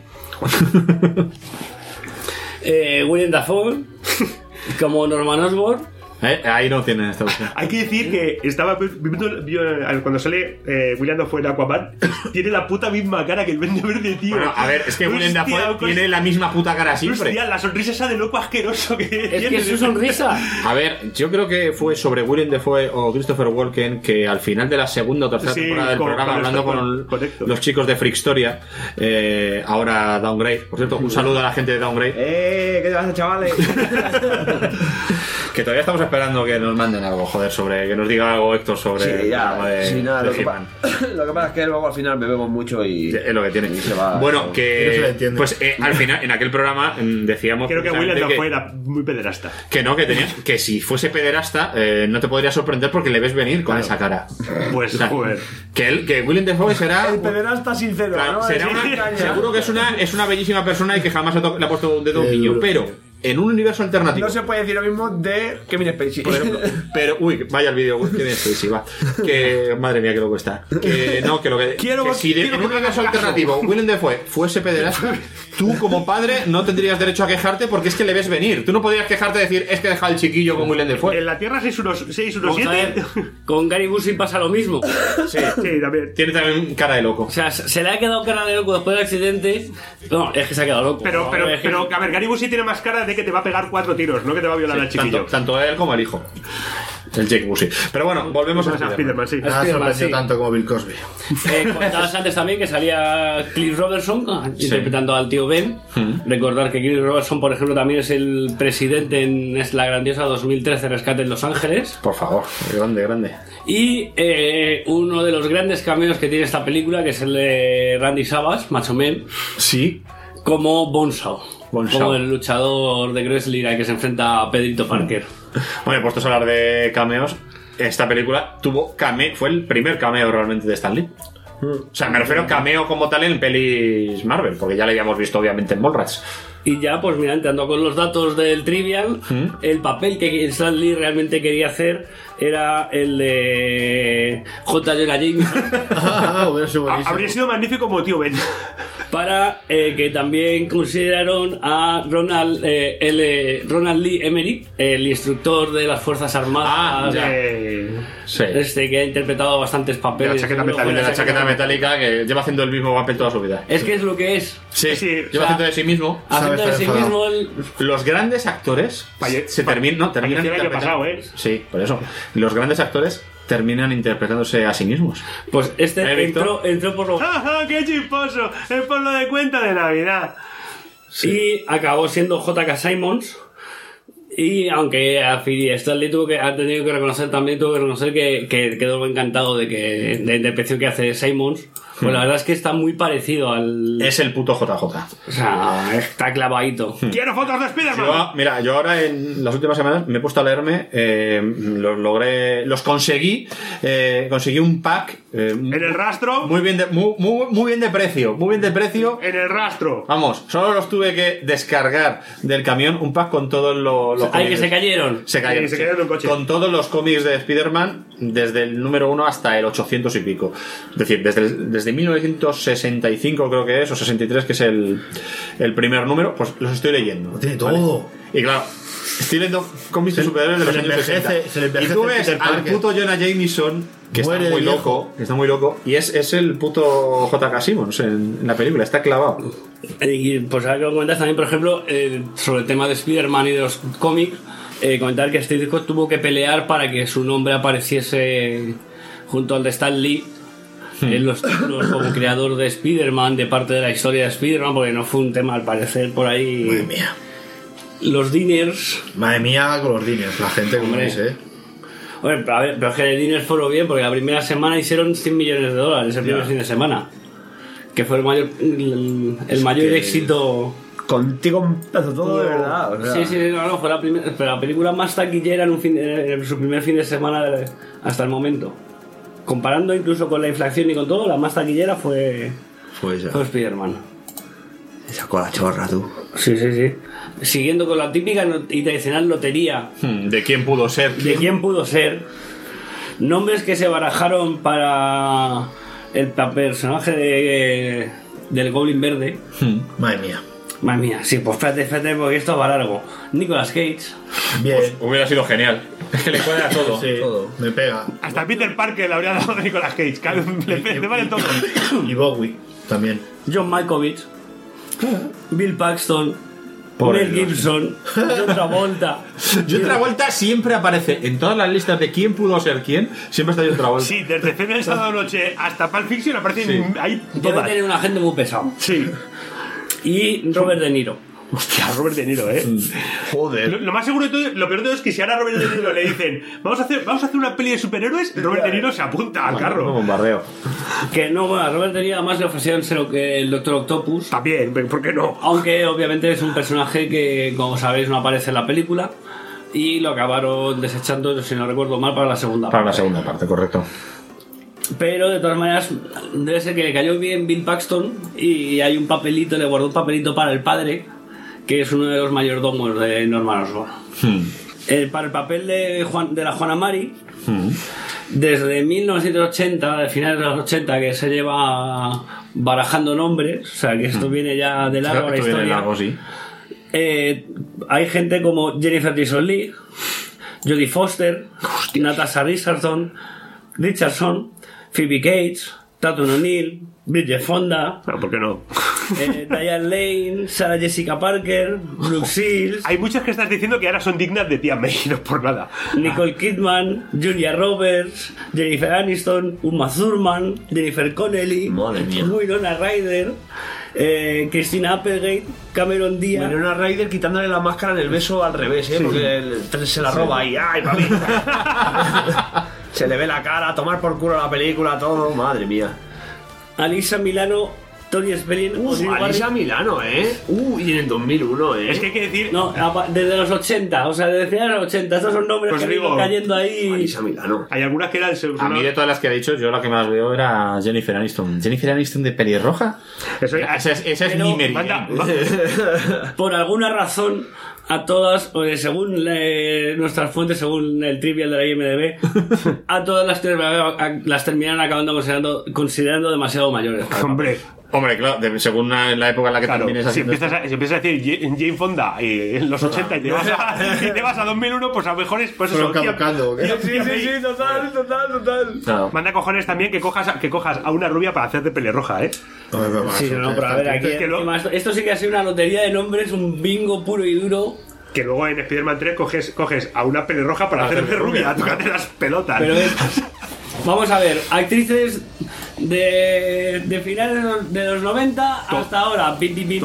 William Dafoe como Norman Osborn. Ahí no tienen esta opción. Hay que decir que estaba cuando sale William Dafoe en Aquaman, tiene la puta misma cara que el Duende Verde, tío. Bueno, a ver, es que William Dafoe tiene la misma puta cara siempre. Hostia, la sonrisa esa de loco asqueroso que tiene. Es que es su sonrisa. A ver, yo creo que fue sobre William Dafoe o Christopher Walken que al final de la segunda o tercera temporada del programa, hablando con los chicos de Freakstoria, ahora Downgrade, por cierto, un saludo a la gente de Downgrade. ¿Qué te pasa, chavales? Que todavía estamos esperando que nos manden algo, joder, que nos diga algo Héctor sobre el programa de nada, lo que pasa es que luego al final bebemos mucho y es lo que tiene. Y se va, bueno, que pues al final en aquel programa decíamos, creo que William Dafoe era muy pederasta. Que si fuese pederasta no te podría sorprender porque le ves venir con esa cara. Pues joder. Que William Dafoe será el pederasta sincero, claro, ¿no? Seguro que es una bellísima persona y que jamás le ha puesto un dedo a un niño, pero en un universo alternativo. No se puede decir lo mismo de Kevin Spacey. Por ejemplo, pero, vaya el vídeo, Kevin Spacey, va. Que, madre mía, que loco está. Si en un universo alternativo Willem Dafoe fuese pederasta, tú como padre no tendrías derecho a quejarte porque es que le ves venir. Tú no podrías quejarte y decir, es que deja al chiquillo con Willem Dafoe. En la Tierra 617. Con Gary Busey pasa lo mismo. Sí, también. Tiene también cara de loco. O sea, se le ha quedado cara de loco después del accidente. No, es que se ha quedado loco. Pero a ver, Gary Busey tiene más cara de que te va a pegar 4 tiros, no que te va a violar al chiquillo. Tanto él como el hijo. El Jake Busey. Pero bueno, volvemos a Spider-Man. Sí. Nada sorprendió tanto como Bill Cosby. Contabas antes también que salía Cliff Robertson interpretando al tío Ben. Recordar que Cliff Robertson, por ejemplo, también es el presidente en la grandiosa 2013 Rescate en Los Ángeles. Por favor, grande. Y uno de los grandes cameos que tiene esta película, que es el de Randy Savage, Macho Man. Sí. Como Bonesaw. Como el luchador de wrestling que se enfrenta a Pedrito Parker. Bueno, puestos a hablar de cameos, esta película fue el primer cameo realmente de Stan Lee. O sea, me refiero a cameo como tal en pelis Marvel, porque ya le habíamos visto obviamente en Mallrats. Y ya, pues mira, entrando con los datos del Trivial, el papel que Stan Lee realmente quería hacer era el de J. Jonah Jameson. Habría sido magnífico como tío Ben. Para que también consideraron a Ronald Lee Emmerich, el instructor de las Fuerzas Armadas, que ha interpretado bastantes papeles. La chaqueta metálica que lleva haciendo el mismo papel toda su vida. Es que es lo que es. Sí, lleva haciendo de sí mismo. Haciendo de sí mismo Los grandes actores se terminan pasado, Sí, por eso. Los grandes actores terminan interpretándose a sí mismos. Pues entró por lo... ¡Ja, qué chisposo! Es por lo de cuenta de Navidad. Y acabó siendo J.K. Simmons. Y aunque Stan Lee ha tenido que reconocer que quedó encantado de la interpretación que hace Simmons. Pues la verdad es que está muy parecido al... Es el puto JJ. O sea, está clavadito. ¡Quiero fotos de Spider-Man! Yo ahora en las últimas semanas me he puesto a leerme, conseguí un pack... ¿En el rastro? Muy bien de precio. En el rastro. Vamos, solo los tuve que descargar del camión, un pack con todos los ¡ay, que se cayeron! Se cayeron en un coche. Con todos los cómics de Spider-Man, desde el número 1 hasta el 800 y pico. Es decir, desde 1965 creo que es, o 63, que es el primer número, pues los estoy leyendo. Tiene todo. ¿Vale? Y claro, estoy leyendo cómics de superhéroes de los años 60. Y tú ves al puto Jonah Jameson, que está muy loco, y es el puto J.K. Simmons en la película, está clavado. Y pues ahora que lo comentas también, por ejemplo, sobre el tema de Spider-Man y de los cómics, comentar que Steve Ditko tuvo que pelear para que su nombre apareciese junto al de Stan Lee en los títulos como creador de Spider-Man, de parte de la historia de Spider-Man, porque no fue un tema al parecer por ahí. Madre mía. Los diners. Madre mía con los diners, la gente como es, Bueno, a ver, pero es que los diners fueron bien, porque la primera semana hicieron $100 millones el primer fin de semana. Que fue el mayor éxito. Contigo empezó todo de verdad. O sea. Sí, no, fue la película más taquillera en su primer fin de semana hasta el momento. Comparando incluso con la inflación y con todo, la más taquillera fue Spider-Man. Se sacó la chorra, tú. Sí. Siguiendo con la típica y tradicional lotería. ¿De quién pudo ser? Nombres que se barajaron para el personaje del Goblin Verde. Madre mía, sí, pues espérate, porque esto va largo. Nicolas Cage. Bien. Pues hubiera sido genial. Es que le cuadra todo. Sí, todo. Me pega. Hasta Peter Parker le habría dado a Nicolas Cage. Le vale todo. Y Bowie también. John Malkovich. Bill Paxton. Mel Gibson. John Travolta. John Travolta siempre aparece en todas las listas de quién pudo ser quién. Siempre está John Travolta. Sí, desde Cena el sábado noche hasta Pulp Fiction aparecen ahí todas. Debe tener un agente muy pesado. Sí. Y Robert De Niro. Hostia, Robert De Niro, Joder. Lo más seguro de todo, lo peor de todo es que si ahora a Robert De Niro le dicen vamos a hacer una peli de superhéroes, Robert De Niro se apunta al carro. Un bombardeo. Que no, a Robert De Niro además le ofrecieron ser lo que el Doctor Octopus. También, ¿por qué no? Aunque obviamente es un personaje que, como sabéis, no aparece en la película. Y lo acabaron desechando, si no recuerdo mal, para la segunda parte. Para la segunda parte, correcto. Pero de todas maneras, debe ser que le cayó bien Bill Paxton y hay un papelito, le guardó un papelito para el padre, que es uno de los mayordomos de Norman Osborn. Para el papel de la Juana Mari, desde 1980, de finales de los 80, que se lleva barajando nombres, o sea que esto viene ya de largo la historia. Largo, sí. Hay gente como Jennifer Jason Leigh, Jodie Foster, Natasha Richardson, Phoebe Cates, Tatum O'Neal, Bridget Fonda. ¿Por qué no? Diane Lane, Sarah Jessica Parker, Brooke Shields. Hay muchas que estás diciendo que ahora son dignas de Tía May, no por nada. Nicole Kidman, Julia Roberts, Jennifer Aniston, Uma Thurman, Jennifer Connelly, Winona Ryder, Christina Applegate, Cameron Diaz. Winona Ryder quitándole la máscara en el beso al revés, Sí. porque se la roba ahí. ¡Ay, mami! Se le ve la cara, a tomar por culo la película, todo. Madre mía. Alyssa Milano, Tony Spelling. Alisa Milano, y en el 2001, Es que hay que decir... No, desde los 80, o sea, desde finales de los 80. Estos son nombres Pues que han ido cayendo ahí. Alisa Milano. Hay algunas que eran... A mí de todas las que ha dicho, yo la que más veo era Jennifer Aniston. ¿Jennifer Aniston de pelirroja? Esa es mi merienda. Por alguna razón, a todas, según nuestras fuentes, según el trivial de la IMDb, a todas las terminan acabando considerando demasiado mayores. Hombre, claro, según la época en la que termines si haciendo empiezas a decir Jane Fonda en los 80 y te vas a 2001, pues a lo mejor es pues eso. Caducando. Sí, total. Claro. Manda cojones también que cojas a una rubia para hacerte pelirroja, Sí, no, pero a ver, aquí esto sí que ha sido una lotería de nombres, un bingo puro y duro. Que luego en Spider-Man 3 coges a una pelirroja para hacerle rubia, tócate las pelotas. Pero vamos a ver, actrices de finales de los 90 hasta ahora,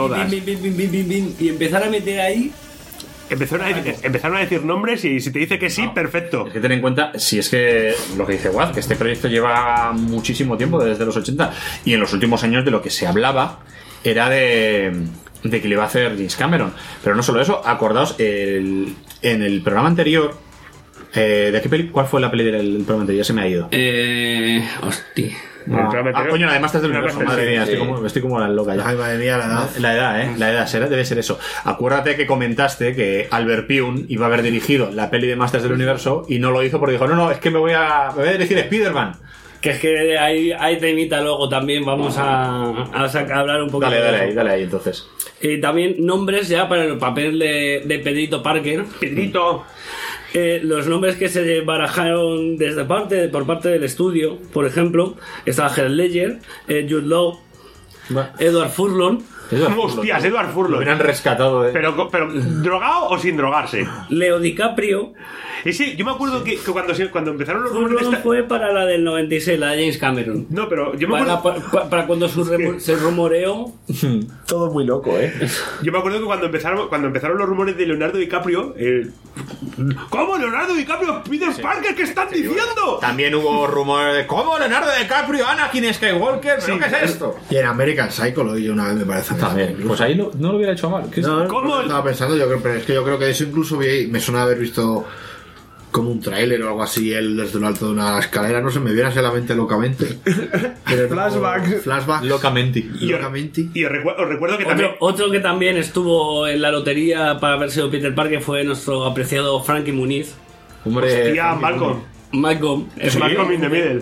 y empezar a meter ahí. Empezaron a decir nombres y si te dice que sí, perfecto. Es que ten en cuenta, si es que lo que dice Waz, que este proyecto lleva muchísimo tiempo, desde los 80, y en los últimos años de lo que se hablaba era de que le iba a hacer James Cameron. Pero no solo eso, acordaos, en el programa anterior, ¿de qué peli? ¿Cuál fue la peli del programa anterior? Ya se me ha ido. Hostia. Coño, la de Masters del Universo, madre mía, estoy como la loca ya. Ay, madre mía, la edad, debe ser eso. Acuérdate que comentaste que Albert Pyun iba a haber dirigido la peli de Masters del Universo y no lo hizo porque dijo, no, es que me voy a dirigir Spider-Man. Que es que hay temita luego también, vamos a hablar un poco. Dale ahí, entonces. También nombres ya para el papel de Pedrito Parker. Pedrito. Los nombres que se barajaron por parte del estudio, por ejemplo, estaba Heath Ledger, Jude Law, Edward Furlong. Hostias, Edward Furlong. Lo hubieran rescatado, Pero ¿drogado o sin drogarse? Leo DiCaprio. Y sí, yo me acuerdo que cuando empezaron los rumores Furlong fue para la del 96, la de James Cameron. No, pero yo me acuerdo... Para cuando se rumoreó... Todo muy loco, Yo me acuerdo que cuando empezaron los rumores de Leonardo DiCaprio... ¿Cómo Leonardo DiCaprio? Peter Parker, ¿qué están diciendo? También hubo rumores de ¿cómo Leonardo DiCaprio? Anakin Skywalker, ¿pero qué es esto? Y en American Psycho lo vi una vez, me parece. También, pues ahí no lo hubiera hecho mal. ¿Cómo? Estaba pensando, pero es que yo creo que eso incluso me suena haber visto como un tráiler o algo así, él desde lo alto de una escalera, no se me viera solamente locamente. Flashback. Locamente. Y os recuerdo que también... Otro que también estuvo en la lotería para haber sido Peter Parker fue nuestro apreciado Frankie Muniz. Hostia, Malcolm. Es Malcolm in the Middle.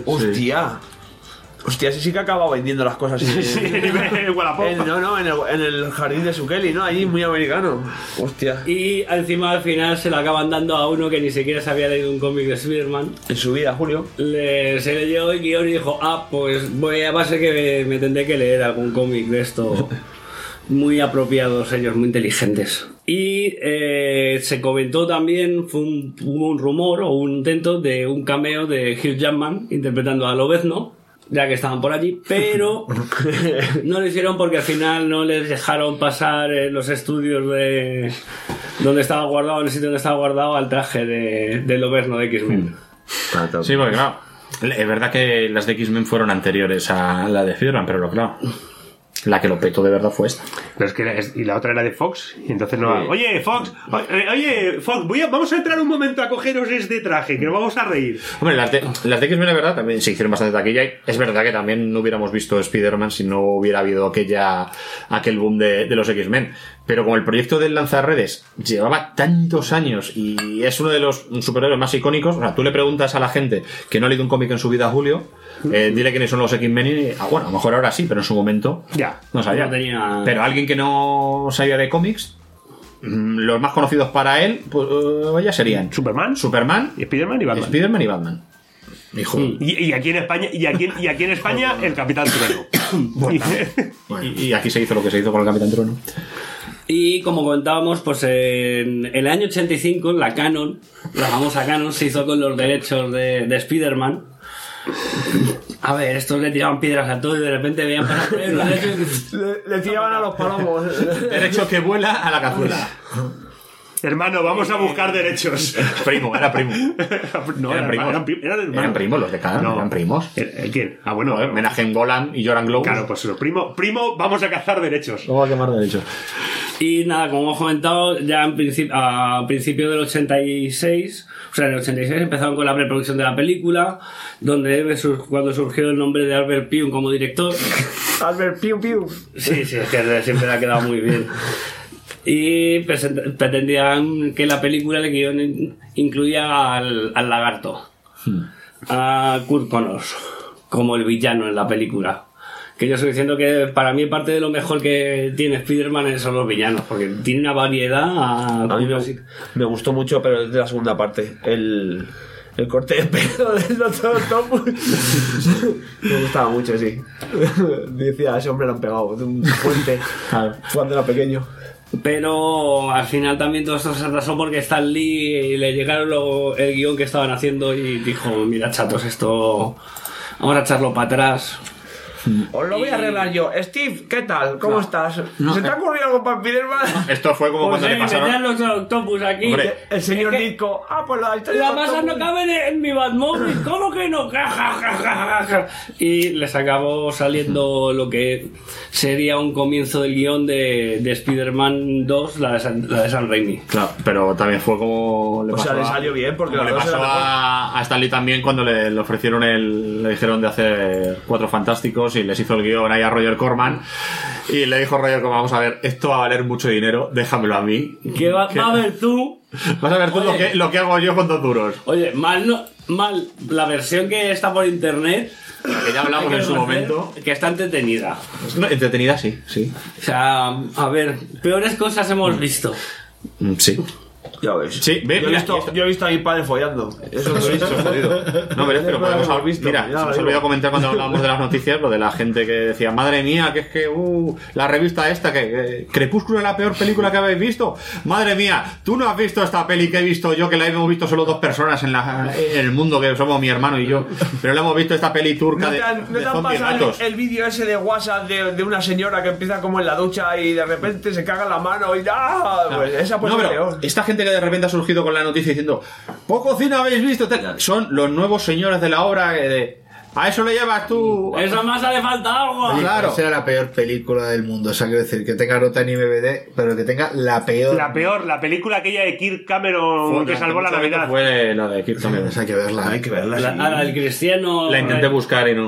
Hostia, sí que acaba vendiendo las cosas. En Wallapop. En el jardín de Sukeli, ¿no? Allí muy americano. Hostia. Y encima al final se lo acaban dando a uno que ni siquiera se había leído un cómic de Spider-Man. En su vida, Julio. Se leyó el guión y dijo, pues va a ser que me tendré que leer algún cómic de esto. Muy apropiados ellos, muy inteligentes. Y se comentó también, hubo un rumor o un intento de un cameo de Hugh Jackman interpretando a Lobezno, ya que estaban por allí, pero no lo hicieron porque al final no les dejaron pasar en los estudios de donde estaba guardado, en el sitio donde estaba guardado, al traje de Lobezno de X-Men. Sí, porque claro, es verdad que las de X-Men fueron anteriores a la de Spider-Man, pero claro, la que lo petó de verdad fue esta. Pero es que y la otra era de Fox, y entonces no... Sí. Oye, Fox, vamos a entrar un momento a cogeros este traje, que nos vamos a reír. Hombre, las de X-Men, es verdad, también se hicieron bastante taquilla, y es verdad que también no hubiéramos visto Spider-Man si no hubiera habido aquel boom de los X-Men. Pero como el proyecto del lanzarredes llevaba tantos años y es uno de los superhéroes más icónicos, o sea, tú le preguntas a la gente que no ha leído un cómic en su vida, Julio, dile quiénes son los X-Men y... bueno, a lo mejor ahora sí, pero en su momento ya no sabía. No tenía... Pero alguien que no sabía de cómics, los más conocidos para él, pues ya serían Superman y Spider-Man y Batman. Hijo. Y aquí en España el Capitán Trueno. Y aquí se hizo lo que se hizo con el Capitán Trueno. Y como comentábamos, pues en el año 85 la famosa Canon, se hizo con los derechos de Spider-Man. A ver, estos le tiraban piedras a todo y de repente veían para le tiraban a los palomos. Derecho que vuela a la cazuela. Hermano, vamos a buscar derechos. Primo, era primo. No, eran primos. Eran primos los de Khan, No. eran primos. ¿Quién? Ah, bueno. Menachem Golan y Joran Globus. Claro, pues primo, vamos a cazar derechos. Vamos a quemar derechos. Y nada, como hemos comentado, ya a principios del 86, o sea, en el 86 empezaron con la preproducción de la película, cuando surgió el nombre de Albert Pyun como director. Albert Pyun. Sí, es que siempre le ha quedado muy bien. Y pretendían que la película, el guión, incluía al lagarto, a Kurt Connors, como el villano en la película. Que yo estoy diciendo que para mí parte de lo mejor que tiene Spider-Man son los villanos, porque tiene una variedad. A mí me gustó mucho, pero desde la segunda parte. El corte de pelo del Dr. Octopus me gustaba mucho, sí. Decía, a ese hombre lo han pegado de un puente cuando era pequeño. Pero al final también todo esto se atrasó porque Stan Lee le llegaron el guión que estaban haciendo y dijo, mira chatos, esto vamos a echarlo para atrás. Os lo voy a arreglar yo. Steve, ¿qué tal? ¿Cómo estás? ¿Se te ha ocurrido algo para Spiderman? Esto fue como cuando le pasaron... meter los Octopus aquí. Hombre, el señor Nico. Pues la historia la masa no cabe en mi Batmóvil. ¿Cómo que no? Y les acabó saliendo lo que sería un comienzo del guión de Spider-Man 2, la de Sam Raimi. Claro, pero también fue como... O sea, le salió bien porque le pasó a Stan Lee también cuando le ofrecieron le dijeron de hacer Cuatro Fantásticos y les hizo el guión ahí a Roger Corman y le dijo Roger Corman, vamos a ver, esto va a valer mucho dinero, déjamelo a mí. ¿Qué vas a ver tú? Vas a ver tú lo que hago yo con 2 duros. Oye, mal la versión que está por internet, que ya hablamos en su momento, que está entretenida. Entretenida, sí. O sea, a ver, peores cosas hemos visto. Sí. Ya ves. Sí, yo he visto a mi padre follando. Eso lo he visto. Jodido. No, pero podemos haber visto. Mira, se nos olvidó comentar cuando hablábamos de las noticias lo de la gente que decía, madre mía, que es que la revista esta, que Crepúsculo es la peor película que habéis visto. Madre mía, tú no has visto esta peli que he visto yo, que la hemos visto solo 2 personas en el mundo, que somos mi hermano y yo. Pero le hemos visto esta peli turca de te han pasado el vídeo ese de WhatsApp de una señora que empieza como en la ducha y de repente se caga la mano y pues esa pues es peor. Esta gente que de repente ha surgido con la noticia diciendo poco cine habéis visto, son los nuevos señores de la obra a eso le llevas tú. Eso más le falta algo. Claro. Esa era la peor película del mundo. O sea, quiero decir, que tenga nota en IMDb, pero que tenga la peor. La película aquella de Kirk Cameron que salvó la Navidad. Fue la de Kirk Cameron. Hay que verla. El cristiano. La intenté buscar y no.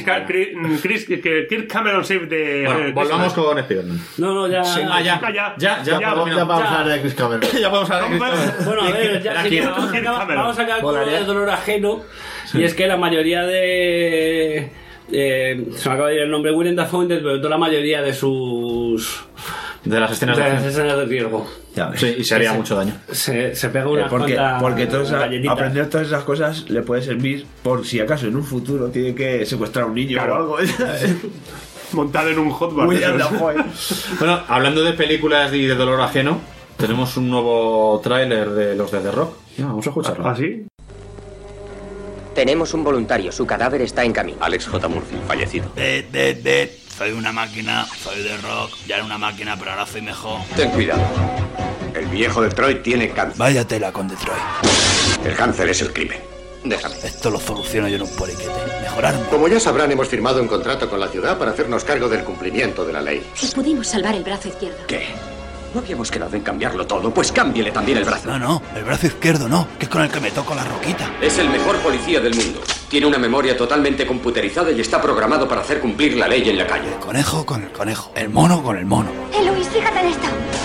Kirk Cameron save de. Bueno, volvamos con Spider-Man. No, ya. Sí, ya vamos a hablar de Chris Cameron. Ya vamos a hablar de Chris Cameron. Bueno, a ver, vamos a sacar con el dolor ajeno. Y es que la mayoría se me acaba de ir el nombre, Willem Dafoe interpretó la mayoría de las escenas de riesgo. Sí, y se haría mucho daño. Se pega una porque galletitas. aprender todas esas cosas le puede servir por si acaso en un futuro tiene que secuestrar a un niño o algo. Montado en un hotbar. Bueno, hablando de películas y de dolor ajeno, tenemos un nuevo tráiler de los de The Rock. Vamos a escucharlo. ¿Ah, sí? Tenemos un voluntario, su cadáver está en camino. Alex J. Murphy, fallecido. Soy una máquina, soy de rock, ya era una máquina, pero ahora soy mejor. Ten cuidado. El viejo Detroit tiene cáncer. Vaya tela con Detroit. El cáncer es el crimen. Déjame. Esto lo soluciono yo en un poliquete. Mejorarme. Como ya sabrán, hemos firmado un contrato con la ciudad para hacernos cargo del cumplimiento de la ley. Y pudimos salvar el brazo izquierdo. ¿Qué? ¿No habíamos quedado en cambiarlo todo? Pues cámbiele también el brazo. No, el brazo izquierdo no, que es con el que me toco la roquita. Es el mejor policía del mundo. Tiene una memoria totalmente computerizada y está programado para hacer cumplir la ley en la calle. El conejo con el conejo, el mono con el mono. Luis, fíjate en esto.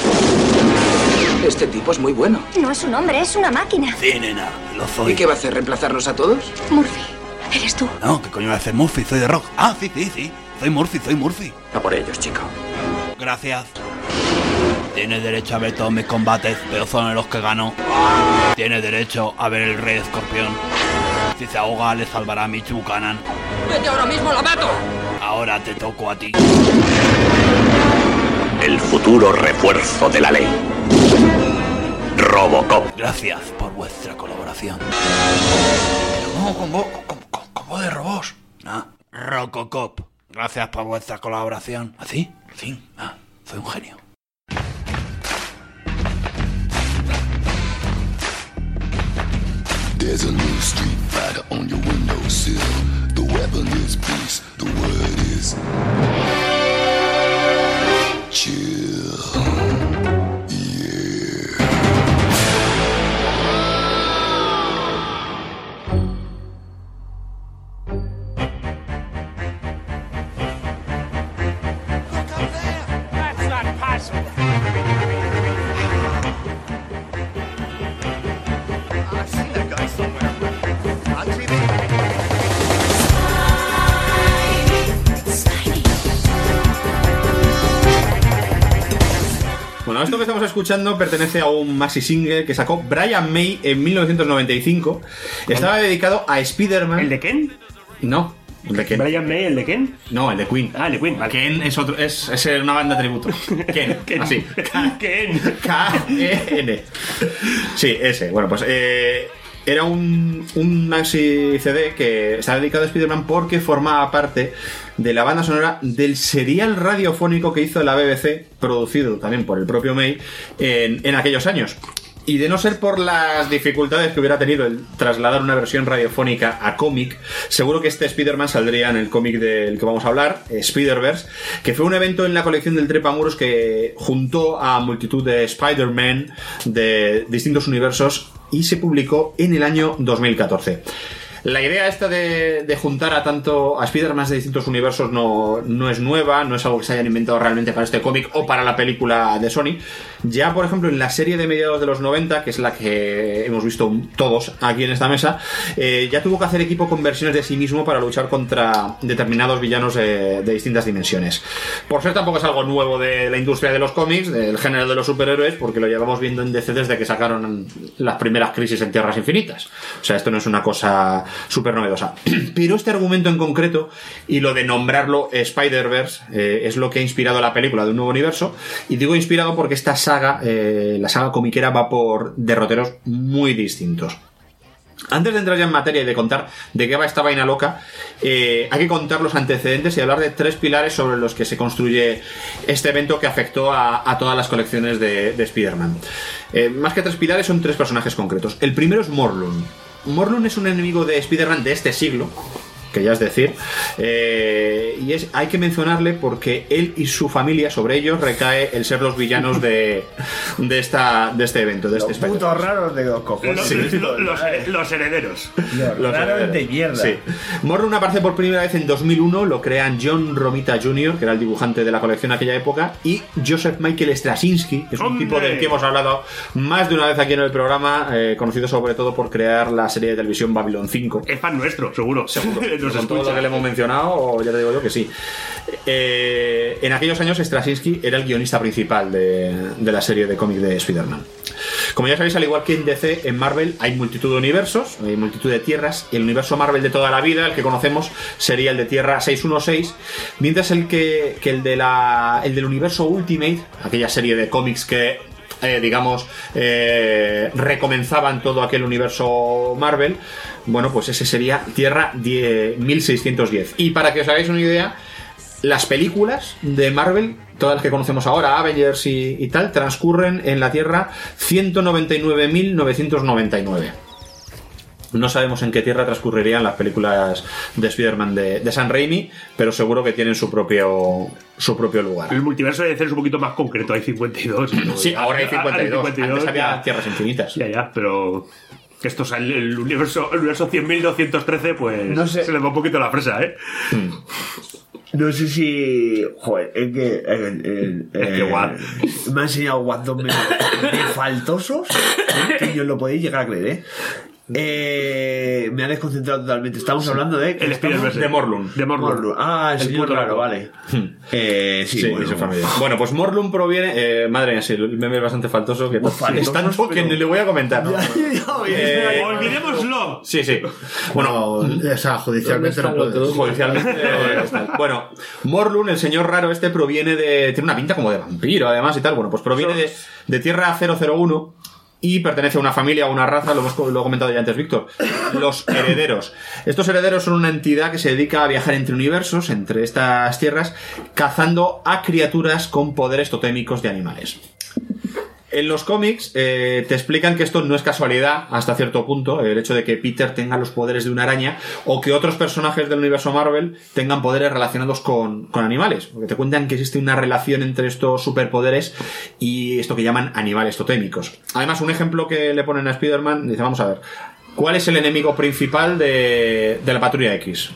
Este tipo es muy bueno. No es un hombre, es una máquina. Sí, nena, lo soy. ¿Y qué va a hacer, reemplazarnos a todos? Murphy, ¿eres tú? No, ¿qué coño va a hacer Murphy? Soy de rock. Ah, sí. Soy Murphy. A por ellos, chico. Gracias. Tienes derecho a ver todos mis combates, pero son los que gano. Tienes derecho a ver el rey escorpión. Si se ahoga, le salvará a Mitch Buchanan. ¡Vete ahora mismo, la mato! Ahora te toco a ti. El futuro refuerzo de la ley. Robocop. Gracias por vuestra colaboración. Pero no, con voz de robots. Robocop. Gracias por vuestra colaboración. ¿Así? Sí. Soy un genio. There's a new street fighter on your windowsill. The weapon is peace, the word is chill. That's not possible. I've seen that guy somewhere. On TV. Bueno, esto que estamos escuchando pertenece a un maxi single que sacó Brian May en 1995. Estaba dedicado a Spider-Man. ¿El de Ken? No, el de Ken. ¿Brian May, el de Ken? No, el de Queen. Ah, el de Queen, vale. Ken es otro, es una banda tributo. Ken, Ken. así. Ken. K-E-N. Sí, ese. Bueno, pues era un maxi CD que está dedicado a Spider-Man porque formaba parte de la banda sonora del serial radiofónico que hizo la BBC, producido también por el propio May en aquellos años. Y de no ser por las dificultades que hubiera tenido el trasladar una versión radiofónica a cómic, seguro que este Spider-Man saldría en el cómic del que vamos a hablar, Spider-Verse, que fue un evento en la colección del Trepamuros que juntó a multitud de Spider-Man de distintos universos y se publicó en el año 2014. La idea esta de juntar a Spider-Man de distintos universos no es nueva, no es algo que se hayan inventado realmente para este cómic o para la película de Sony. Ya, por ejemplo, en la serie de mediados de los 90, que es la que hemos visto todos aquí en esta mesa, ya tuvo que hacer equipo con versiones de sí mismo para luchar contra determinados villanos de distintas dimensiones. Por ser tampoco es algo nuevo de la industria de los cómics, del género de los superhéroes, porque lo llevamos viendo en DC desde que sacaron las primeras Crisis en Tierras Infinitas. O sea, esto no es una cosa súper novedosa. Pero este argumento en concreto y lo de nombrarlo Spider-Verse es lo que ha inspirado la película de un nuevo universo. Y digo inspirado porque esta saga, la saga comiquera, va por derroteros muy distintos. Antes de entrar ya en materia y de contar de qué va esta vaina loca, hay que contar los antecedentes y hablar de tres pilares sobre los que se construye este evento que afectó a todas las colecciones de Spider-Man. Más que tres pilares, son tres personajes concretos. El primero es Morlun. Morlun es un enemigo de Spider-Man de este siglo, que ya es decir, y hay que mencionarle porque él y su familia, sobre ellos recae el ser los villanos de este evento, de este Los putos raros de los cojones. Los herederos. Los raros de mierda. Sí. Morlun aparece por primera vez en 2001, lo crean John Romita Jr., que era el dibujante de la colección en aquella época, y Joseph Michael Straczynski, que es un tipo del que hemos hablado más de una vez aquí en el programa, conocido sobre todo por crear la serie de televisión Babylon 5. Es fan nuestro, seguro. Con todo lo que le hemos mencionado, ya te digo yo que sí. En aquellos años Straczynski era el guionista principal de la serie de cómic de Spider-Man. Como ya sabéis, al igual que en DC, en Marvel hay multitud de universos, hay multitud de tierras, y el universo Marvel de toda la vida, el que conocemos, sería el de Tierra 616, mientras el del universo Ultimate, aquella serie de cómics que recomenzaban todo aquel universo Marvel, bueno, pues ese sería Tierra 1610. Y para que os hagáis una idea, las películas de Marvel, todas las que conocemos ahora, Avengers y tal, transcurren en la Tierra 199.999. No sabemos en qué tierra transcurrirían las películas de Spider-Man de Sam Raimi, pero seguro que tienen su propio lugar. El multiverso debe ser un poquito más concreto, hay 52. Sí, ahora hay 52. Antes había tierras infinitas. Ya, pero esto es el universo 100.213, pues no sé. Se le va un poquito la fresa, ¿eh? No sé si... Joder, es que guau. Me ha enseñado guantos de faltosos, que yo lo podéis llegar a creer, ¿eh? Me ha desconcentrado totalmente. Estamos hablando de... de Morlun. Ah, el señor raro, vale. Sí, bueno, pues Morlun proviene... madre mía, sí, el meme es bastante faltoso. Que es tanto que ni le voy a comentar. Olvidémoslo. Sí. Bueno, o sea, judicialmente no puedes. Judicialmente bueno, Morlun, el señor raro este, proviene de... Tiene una pinta como de vampiro, además, y tal. Bueno, pues proviene de Tierra 001... y pertenece a una familia o una raza, lo he comentado ya antes Víctor, los herederos. Estos herederos son una entidad que se dedica a viajar entre universos, entre estas tierras, cazando a criaturas con poderes totémicos de animales. En los cómics te explican que esto no es casualidad hasta cierto punto, el hecho de que Peter tenga los poderes de una araña o que otros personajes del universo Marvel tengan poderes relacionados con animales, porque te cuentan que existe una relación entre estos superpoderes y esto que llaman animales totémicos. Además, un ejemplo que le ponen a Spider-Man, dice, vamos a ver, ¿cuál es el enemigo principal de la Patrulla X?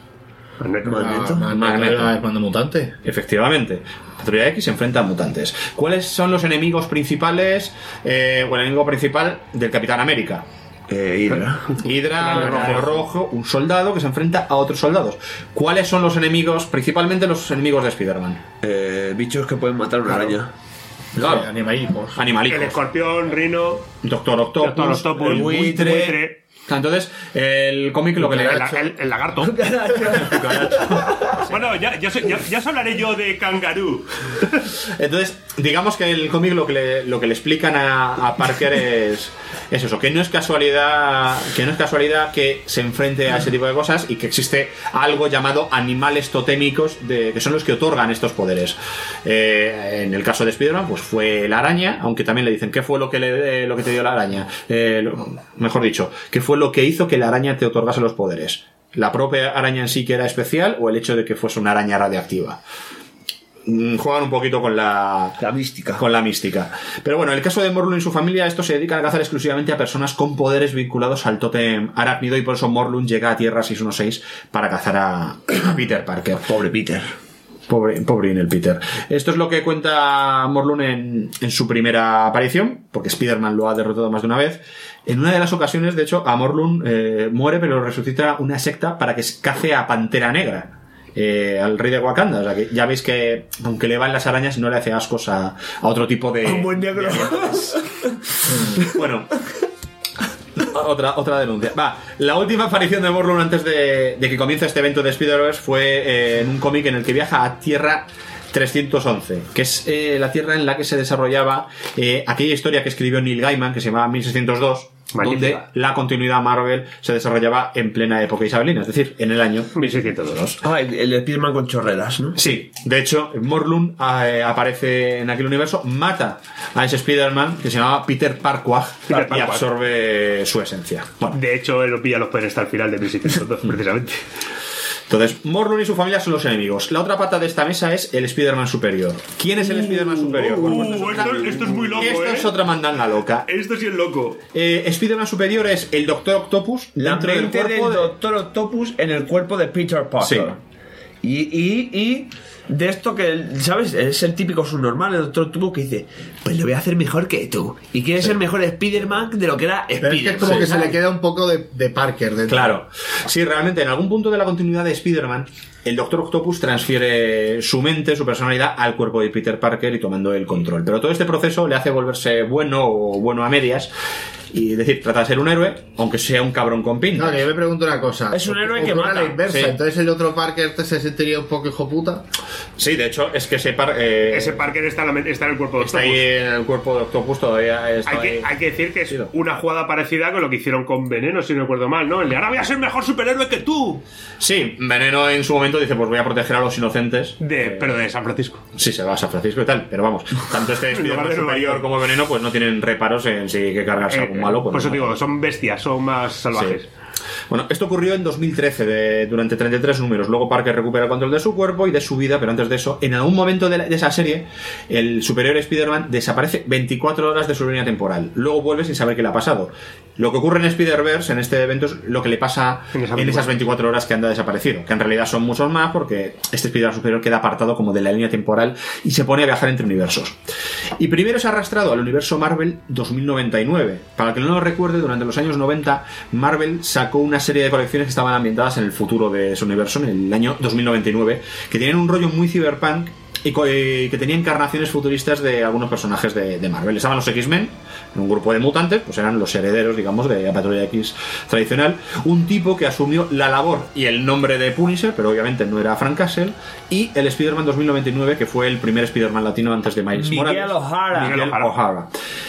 Magneto. ¿El mando mutante? Efectivamente. Patrulla X se enfrenta a mutantes. ¿Cuáles son los enemigos principales o el enemigo principal del Capitán América? Hydra, rojo, un soldado que se enfrenta a otros soldados. ¿Cuáles son los enemigos, principalmente los enemigos de Spider-Man? Bichos que pueden matar una araña. Claro. Sí, animalicos. El escorpión, Rino, Doctor Octopus, el buitre. Entonces, el cómic lo que le ha hecho... El lagarto. Bueno, ya os hablaré yo de Kangaroo. Entonces, digamos que el cómic lo que le explican a Parker es eso, que no es casualidad que se enfrente a ese tipo de cosas y que existe algo llamado animales totémicos que son los que otorgan estos poderes. En el caso de Spider-Man, pues fue la araña, aunque también le dicen ¿qué fue lo que te dio la araña? Mejor dicho, ¿qué fue lo que hizo que la araña te otorgase los poderes? ¿La propia araña en sí que era especial o el hecho de que fuese una araña radiactiva? Juegan un poquito con la mística. Con la mística. Pero bueno, en el caso de Morlun y su familia, estos se dedican a cazar exclusivamente a personas con poderes vinculados al tótem arácnido, y por eso Morlun llega a Tierra 616 para cazar a Peter Parker. Pobre Peter. Pobre el Peter. Esto es lo que cuenta Morlun en su primera aparición, porque Spider-Man lo ha derrotado más de una vez. En una de las ocasiones, de hecho, a Morlun muere, pero resucita una secta para que cace a Pantera Negra, al rey de Wakanda. O sea que ya veis que, aunque le van las arañas, no le hace ascos a otro tipo de... Un buen negro. Bueno... Otra denuncia. La última aparición de Morlun antes de que comience este evento de Spider-Verse fue en un cómic en el que viaja a Tierra 311, que es la Tierra en la que se desarrollaba aquella historia que escribió Neil Gaiman, que se llamaba 1602, donde la continuidad Marvel se desarrollaba en plena época isabelina, es decir, en el año 1602. El Spider-Man con chorreras, ¿no? Sí, de hecho, Morlun aparece en aquel universo, mata a ese Spider-Man que se llamaba Peter Parquag y absorbe su esencia. Bueno. De hecho, él pilla los poderes hasta el final de 1602, precisamente. Entonces, Morlun y su familia son los enemigos. La otra pata de esta mesa es el Spider-Man superior. ¿Quién es el Spider-Man superior? Esto es muy loco, Esto es otra mandanga loca. Esto sí es loco. Spider-Man superior es el Doctor Octopus La dentro mente del cuerpo del Doctor Octopus en el cuerpo de Peter Parker. Sí. Y de esto que, ¿sabes? Es el típico subnormal, el Doctor Octopus, que dice, pues lo voy a hacer mejor que tú. Y quiere ser mejor Spider-Man de lo que era Pero Spider-Man. es que es como que se le queda un poco de Parker dentro. Claro. Sí, realmente, en algún punto de la continuidad de Spider-Man, el Doctor Octopus transfiere su mente, su personalidad al cuerpo de Peter Parker y tomando el control. Pero todo este proceso le hace volverse bueno o bueno a medias. Y es decir, trata de ser un héroe, aunque sea un cabrón con pinta. No, que yo me pregunto una cosa. Es un héroe que mata. La inversa. Sí. Entonces el otro Parker se sentiría un poco hijo puta. Sí, de hecho, es que ese Parker está en el cuerpo de está Octopus. ahí en el cuerpo de Octopus todavía. Hay que decir que es una jugada parecida con lo que hicieron con Veneno, si no recuerdo mal, ¿no? El de ahora voy a ser mejor superhéroe que tú. Sí, Veneno en su momento dice, pues voy a proteger a los inocentes. Pero de San Francisco. Sí, se va a San Francisco y tal, pero vamos, tanto este Spider-Man superior como Veneno pues no tienen reparos en si hay que cargarse a algún malo. Pues por eso no. digo, son bestias, son más salvajes. Sí. Bueno, esto ocurrió en 2013 durante 33 números. Luego Parker recupera el control de su cuerpo y de su vida, pero antes de eso, en algún momento de esa serie, el superior Spider-Man desaparece 24 horas de su línea temporal. Luego vuelve sin saber qué le ha pasado. Lo que ocurre en Spider-Verse, en este evento, es lo que le pasa en esas 24 horas que anda desaparecido, que en realidad son muchos más, porque este Spider-Man superior queda apartado como de la línea temporal y se pone a viajar entre universos. Y primero se ha arrastrado al universo Marvel 2099. Para el que no lo recuerde, durante los años 90, Marvel sacó una serie de colecciones que estaban ambientadas en el futuro de ese universo, en el año 2099, que tienen un rollo muy cyberpunk y que tenían encarnaciones futuristas de algunos personajes de Marvel. Estaban los X-Men, un grupo de mutantes, pues eran los herederos, digamos, de la Patrulla X tradicional. Un tipo que asumió la labor y el nombre de Punisher, pero obviamente no era Frank Castle. Y el Spider-Man 2099, que fue el primer Spider-Man latino antes de Miles Morales. Miguel O'Hara.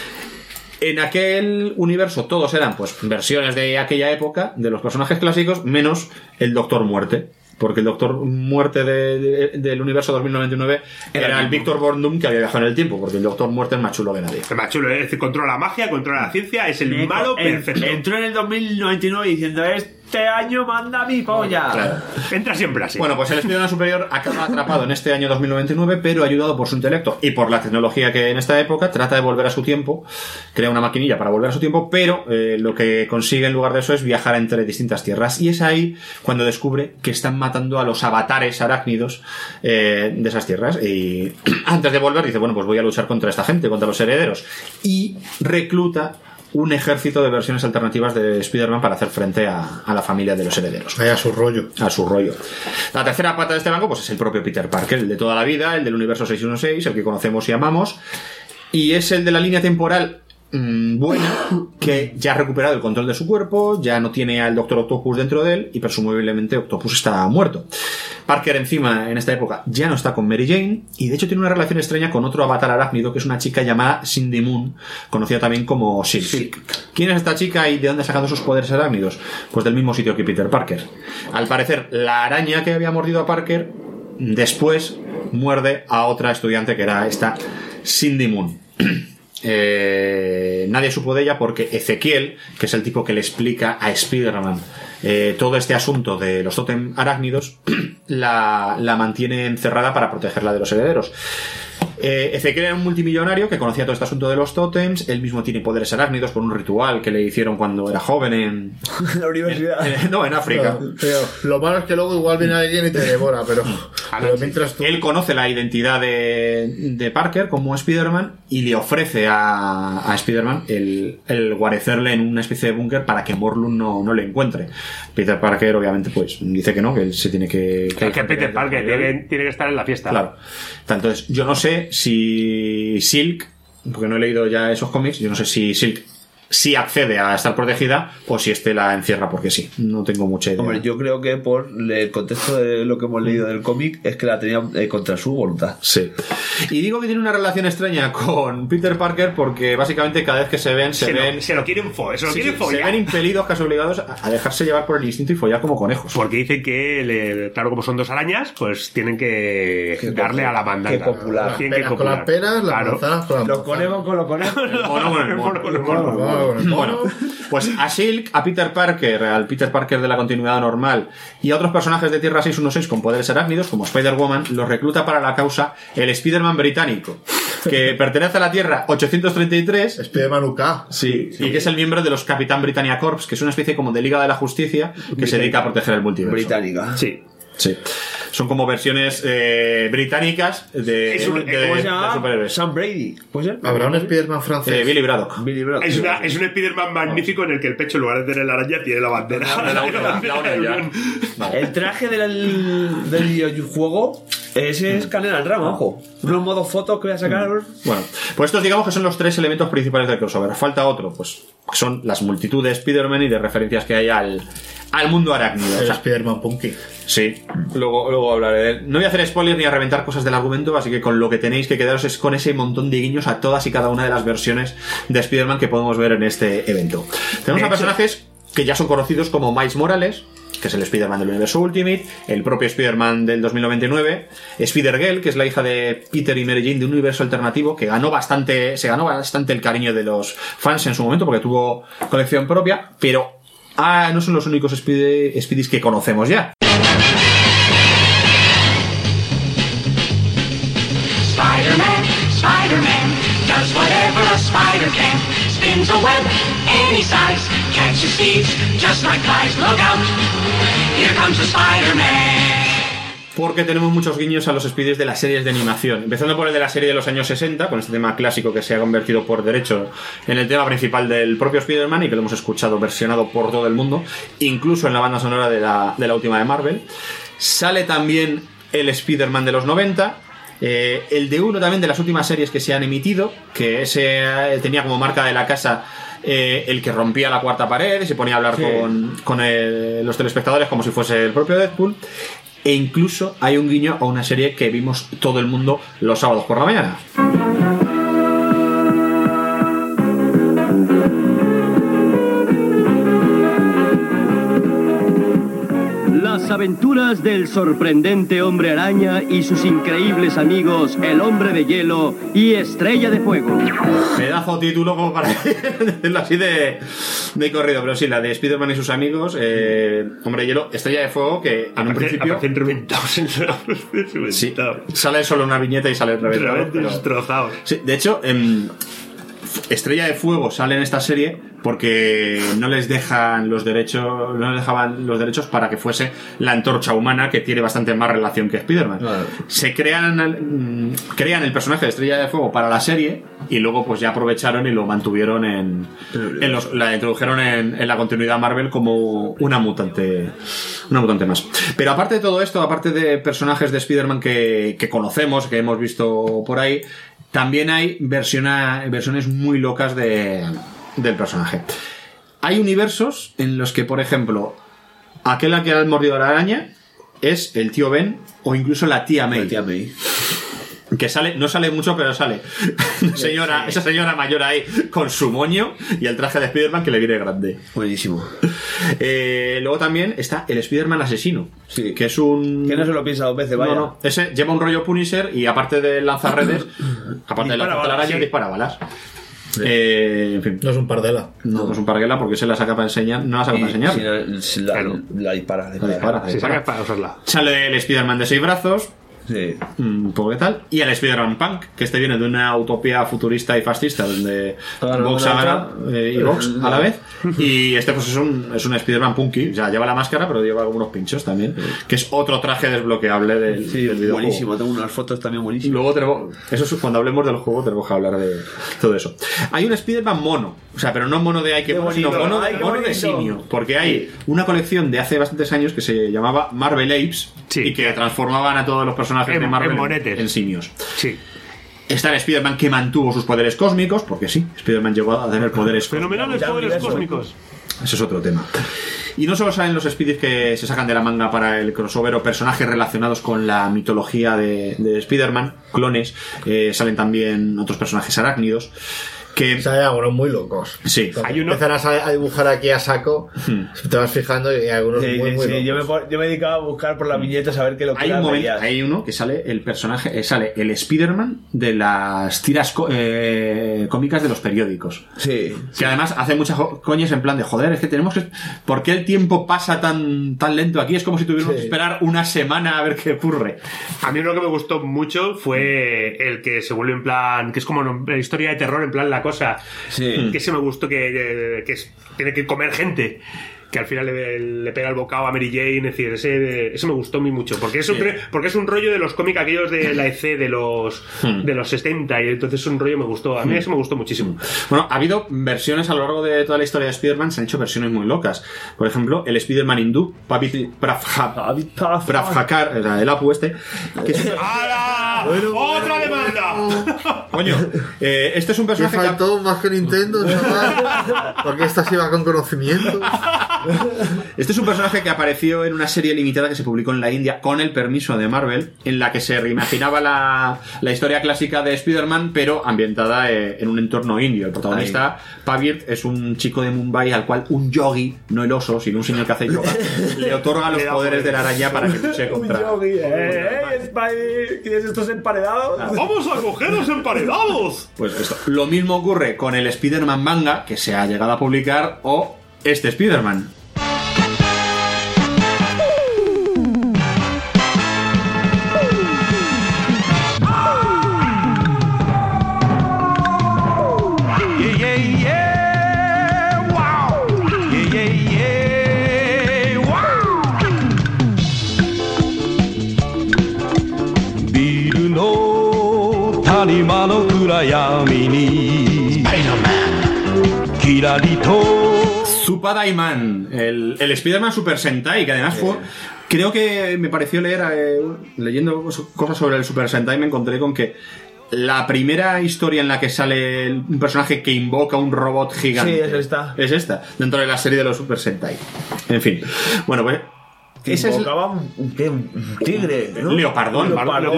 En aquel universo todos eran pues versiones de aquella época de los personajes clásicos, menos el Doctor Muerte, porque el Doctor Muerte del universo 2099 era el Victor Von Doom que había viajado en el tiempo, porque el Doctor Muerte es más chulo que nadie. Es más chulo, es decir, controla la magia, controla la ciencia, es el malo perfecto. Entró en el 2099 diciendo, este año manda mi polla. Claro. Entra siempre así. Bueno, pues el Spider-Man superior acaba atrapado en este año 2099, pero ayudado por su intelecto y por la tecnología que en esta época trata de volver a su tiempo, crea una maquinilla para volver a su tiempo, pero lo que consigue en lugar de eso es viajar entre distintas tierras, y es ahí cuando descubre que están matando a los avatares arácnidos de esas tierras, y antes de volver dice, bueno, pues voy a luchar contra esta gente, contra los herederos, y recluta un ejército de versiones alternativas de Spider-Man para hacer frente a la familia de los herederos. A su rollo. A su rollo. La tercera pata de este banco pues es el propio Peter Parker, el de toda la vida, el del universo 616, el que conocemos y amamos, y es el de la línea temporal buena, que ya ha recuperado el control de su cuerpo, ya no tiene al Doctor Octopus dentro de él y presumiblemente Octopus está muerto. Parker encima en esta época ya no está con Mary Jane y de hecho tiene una relación extraña con otro avatar arácnido que es una chica llamada Cindy Moon, conocida también como Silk. ¿Quién es esta chica y de dónde ha sacado sus poderes arácnidos? Pues del mismo sitio que Peter Parker. Al parecer la araña que había mordido a Parker después muerde a otra estudiante que era esta Cindy Moon. Nadie supo de ella porque Ezequiel, que es el tipo que le explica a Spider-Man todo este asunto de los tótem arácnidos, la mantiene encerrada para protegerla de los herederos. Ezequiel era un multimillonario que conocía todo este asunto de los tótems. Él mismo tiene poderes arácnidos por un ritual que le hicieron cuando era joven en la universidad. No, en África. Pero lo malo es que luego igual viene alguien y te devora, pero mientras tú... Él conoce la identidad de Parker como Spider-Man y le ofrece a Spider-Man el guarecerle en una especie de búnker para que Morlun no le encuentre. Peter Parker obviamente pues dice que no, que él se tiene que Peter Parker tiene que estar en la fiesta. Claro. Entonces yo no sé si Silk, porque no he leído ya esos cómics, yo no sé si Silk sí accede a estar protegida o si la encierra porque sí. No tengo mucha idea. Hombre, yo creo que por el contexto de lo que hemos leído del cómic es que la tenía contra su voluntad. Sí. Y digo que tiene una relación extraña con Peter Parker porque básicamente cada vez que se ven se lo quieren follar. Se ven impelidos, casi obligados a dejarse llevar por el instinto y follar como conejos. Porque dicen que, claro, como son dos arañas, pues tienen que darle a la mandanga. Que copular. Tienen que copular. Con las peras, las manzanas con las los conejos con los conejos. El mono con el mono. Bueno, pues a Silk, a Peter Parker, al Peter Parker de la continuidad normal y a otros personajes de Tierra 616 con poderes arácnidos como Spider-Woman los recluta para la causa el Spider-Man británico, que pertenece a la Tierra 833. Spider-Man UK. Sí, y que es el miembro de los Capitán Britannia Corps, que es una especie como de Liga de la Justicia que se dedica a proteger el multiverso. Británica. Sí. Son como versiones británicas de superhéroes. Sam Brady. ¿Puede ser? ¿Habrá un Spider-Man francés? Billy Braddock. Es un Spider-Man magnífico en el que el pecho, en lugar de tener la araña, tiene la bandera. El traje del videojuego, ese es canela al ramo, ojo. Unos modos fotos que voy a sacar. Bueno, pues estos digamos que son los tres elementos principales del crossover. Falta otro, pues son las multitud de Spider-Man y de referencias que hay al mundo arácnido. El Spider-Man Punky. Sí, luego hablaré de él. No voy a hacer spoilers ni a reventar cosas del argumento, así que con lo que tenéis que quedaros es con ese montón de guiños a todas y cada una de las versiones de Spider-Man que podemos ver en este evento. Tenemos a personajes que ya son conocidos como Miles Morales, que es el Spider-Man del universo Ultimate, el propio Spider-Man del 2099, Spider-Girl, que es la hija de Peter y Mary Jane de un universo alternativo que se ganó bastante el cariño de los fans en su momento porque tuvo colección propia, pero no son los únicos Spidys que conocemos ya. Spider-Man does whatever a spider can. Spins a web any size, catches thieves just like flies. Look out, here comes the Spider-Man. Porque tenemos muchos guiños a los Spidys de las series de animación. Empezando por el de la serie de los años 60, con este tema clásico que se ha convertido por derecho en el tema principal del propio Spider-Man y que lo hemos escuchado versionado por todo el mundo, incluso en la banda sonora de la última de Marvel. Sale también el Spider-Man de los 90, el de uno también de las últimas series que se han emitido, que ese tenía como marca de la casa el que rompía la cuarta pared y se ponía a hablar con los telespectadores como si fuese el propio Deadpool. E incluso hay un guiño a una serie que vimos todo el mundo los sábados por la mañana. Las Las aventuras del sorprendente Hombre Araña y sus increíbles amigos El Hombre de Hielo y Estrella de Fuego. Pedazo título como para decirlo así de corrido, pero sí, la de Spider-Man y sus amigos, Hombre de Hielo, Estrella de Fuego, que en un principio... Aparecen reventados en el sí, sale solo una viñeta y sale reventados. Destrozados. Sí, de hecho, Estrella de Fuego sale en esta serie porque no les dejaban los derechos para que fuese la Antorcha Humana, que tiene bastante más relación que Spider-Man. Claro. Se crean el personaje de Estrella de Fuego para la serie y luego pues ya aprovecharon y lo mantuvieron la introdujeron en la continuidad Marvel como una mutante más. Pero aparte de todo esto, aparte de personajes de Spider-Man que conocemos, que hemos visto por ahí, también hay versiones muy locas del personaje. Hay universos en los que, por ejemplo, aquel a que ha mordido la araña es el tío Ben o incluso la tía May. Que no sale mucho, pero sale esa señora mayor ahí con su moño y el traje de Spider-Man que le viene grande. Buenísimo. Luego también está el Spider-Man asesino, que es un... Que no se lo piensa 2 veces, vaya. No, ese lleva un rollo Punisher y aparte de lanzar redes, aparte de lanzar telarañas, dispara balas. En fin. No es un pardela. No es un pardela porque se la saca para enseñar. No la saca para enseñar. La dispara. Se saca para usarla. Sale el Spider-Man de 6 brazos. Sí. Un poco de tal. Y el Spider-Man Punk, que este viene de una utopía futurista y fascista donde Vox y Vox a la vez. Y este pues es un Spider-Man punky. O sea, lleva la máscara, pero lleva algunos pinchos también. Que es otro traje desbloqueable del videojuego. Buenísimo, tengo unas fotos también buenísimas. Luego cuando hablemos del juego tenemos que hablar de todo eso. Hay un Spider-Man mono. O sea, pero no mono de sino mono de simio. Porque hay una colección de hace bastantes años que se llamaba Marvel Apes y que transformaban a todos los personajes de Marvel en simios. Sí. Está el Spider-Man que mantuvo sus poderes cósmicos, porque sí, Spider-Man llegó a tener poderes fenomenales poderes cósmicos. Eso es otro tema. Y no solo salen los Spideys que se sacan de la manga para el crossover o personajes relacionados con la mitología de Spider-Man, clones, salen también otros personajes arácnidos. Que... O sea, hay algunos muy locos. Sí. Empezarás a dibujar aquí a saco, te vas fijando y hay algunos muy locos. Yo me dedicaba a buscar por la viñeta a saber qué lo que era. Hay uno que sale el personaje, sale el Spider-Man de las tiras cómicas de los periódicos. Sí. Que además hace muchas coñas en plan de joder, es que tenemos que... ¿Por qué el tiempo pasa tan lento aquí? Es como si tuviéramos que esperar una semana a ver qué ocurre. A mí lo que me gustó mucho fue el que se vuelve en plan... que es como una historia de terror, en plan la cosa que se me gustó que tiene que comer gente, que al final le pega el bocado a Mary Jane. Es decir, ese me gustó a mí mucho porque es un rollo de los cómics aquellos de la EC de los 70 y entonces es un rollo me gustó, a mí eso me gustó muchísimo. Bueno, ha habido versiones a lo largo de toda la historia de Spider-Man, se han hecho versiones muy locas. Por ejemplo, el Spider-Man hindú Pravhakar, el Apu que es... ¡Otra demanda! Coño, este es un personaje que faltó más que Nintendo, chaval, porque esta se iba con conocimiento. Este es un personaje que apareció en una serie limitada que se publicó en la India con el permiso de Marvel, en la que se reimaginaba la historia clásica de Spider-Man, pero ambientada en un entorno indio. El protagonista, Pavir, es un chico de Mumbai al cual un yogi, no el oso, sino un señor que hace yoga, le otorga los poderes de la araña para que luche contra... Un yogi, Spidey, ¿quieres estos emparedados? ¡Vamos a coger los emparedados! Pues esto. Lo mismo ocurre con el Spider-Man manga, que se ha llegado a publicar, o este Spider-Man. Supadaiman, el Spider-Man Super Sentai, que además fue... Creo que me pareció leer, leyendo cosas sobre el Super Sentai, me encontré con que la primera historia en la que sale un personaje que invoca un robot gigante... Sí, es esta. Dentro de la serie de los Super Sentai. En fin. Bueno, pues... Ese invocaba un tigre, ¿no? Leopardón.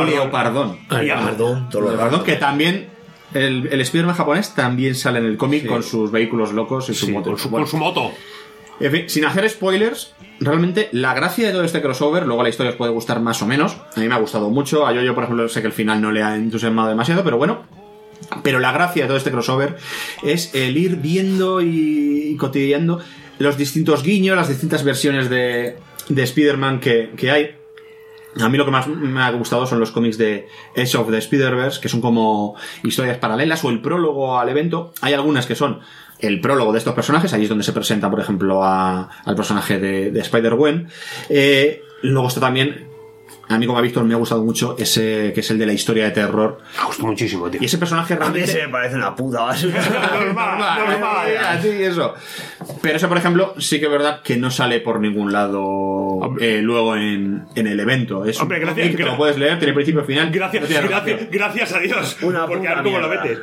Leopardón, que también... El Spider-Man japonés también sale en el cómic con sus vehículos locos y su moto. Con su moto. En fin, sin hacer spoilers, realmente la gracia de todo este crossover, luego la historia os puede gustar más o menos, a mí me ha gustado mucho, a yo por ejemplo sé que el final no le ha entusiasmado demasiado, pero bueno, pero la gracia de todo este crossover es el ir viendo y cotilleando los distintos guiños, las distintas versiones de Spider-Man que hay. A mí lo que más me ha gustado son los cómics de Edge of the Spider-Verse, que son como historias paralelas o el prólogo al evento. Hay algunas que son el prólogo de estos personajes, ahí es donde se presenta, por ejemplo, al personaje de Spider-Gwen. Luego está también, a mí como ha visto me ha gustado mucho ese que es el de la historia de terror. Me gustó muchísimo, tío. Y ese personaje realmente... A mí se me parece una puta basura. normal, sí, eso. Pero eso, por ejemplo, sí que es verdad que no sale por ningún lado luego en el evento. Es hombre, gracias, que lo puedes leer, tiene principio y final. Gracias a Dios. Porque a ver cómo lo metes.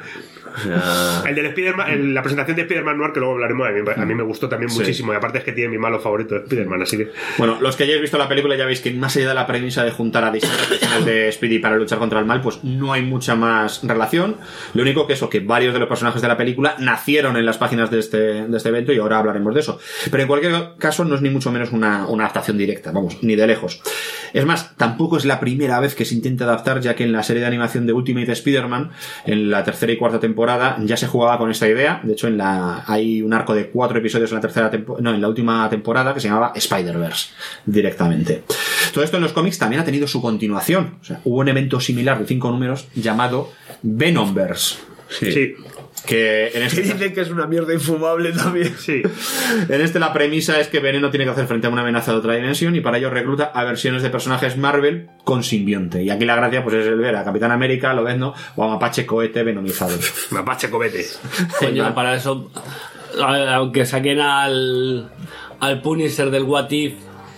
El del Spider-Man, la presentación de Spider-Man Noir, que luego hablaremos, a mí me gustó también muchísimo. Y aparte es que tiene mi malo favorito de Spider-Man, así que... Bueno, los que hayáis visto la película ya veis que más allá de la premisa de juntar a distintas versiones de Speedy para luchar contra el mal, pues no hay mucha más relación. Lo único que eso, que varios de los personajes de la película nacieron en las páginas de este evento y ahora hablaremos de eso. Pero en cualquier caso no es ni mucho menos una adaptación directa, vamos, ni de lejos. Es más, tampoco es la primera vez que se intenta adaptar, ya que en la serie de animación de Ultimate Spider-Man, en la tercera y cuarta temporada, ya se jugaba con esta idea. De hecho, hay un arco de 4 episodios en la última temporada que se llamaba Spider-Verse directamente. Todo esto en los cómics también ha tenido su continuación. O sea, hubo un evento similar de 5 números llamado Venomverse. Sí. Que en este dicen que es una mierda infumable también. Sí. En la premisa es que Veneno tiene que hacer frente a una amenaza de otra dimensión y para ello recluta a versiones de personajes Marvel con simbionte. Y aquí la gracia pues es el ver a Capitán América, Lobezno o a Mapache Cohete venomizado. Mapache Cohete. Coño, para eso, aunque saquen al Punisher del What If,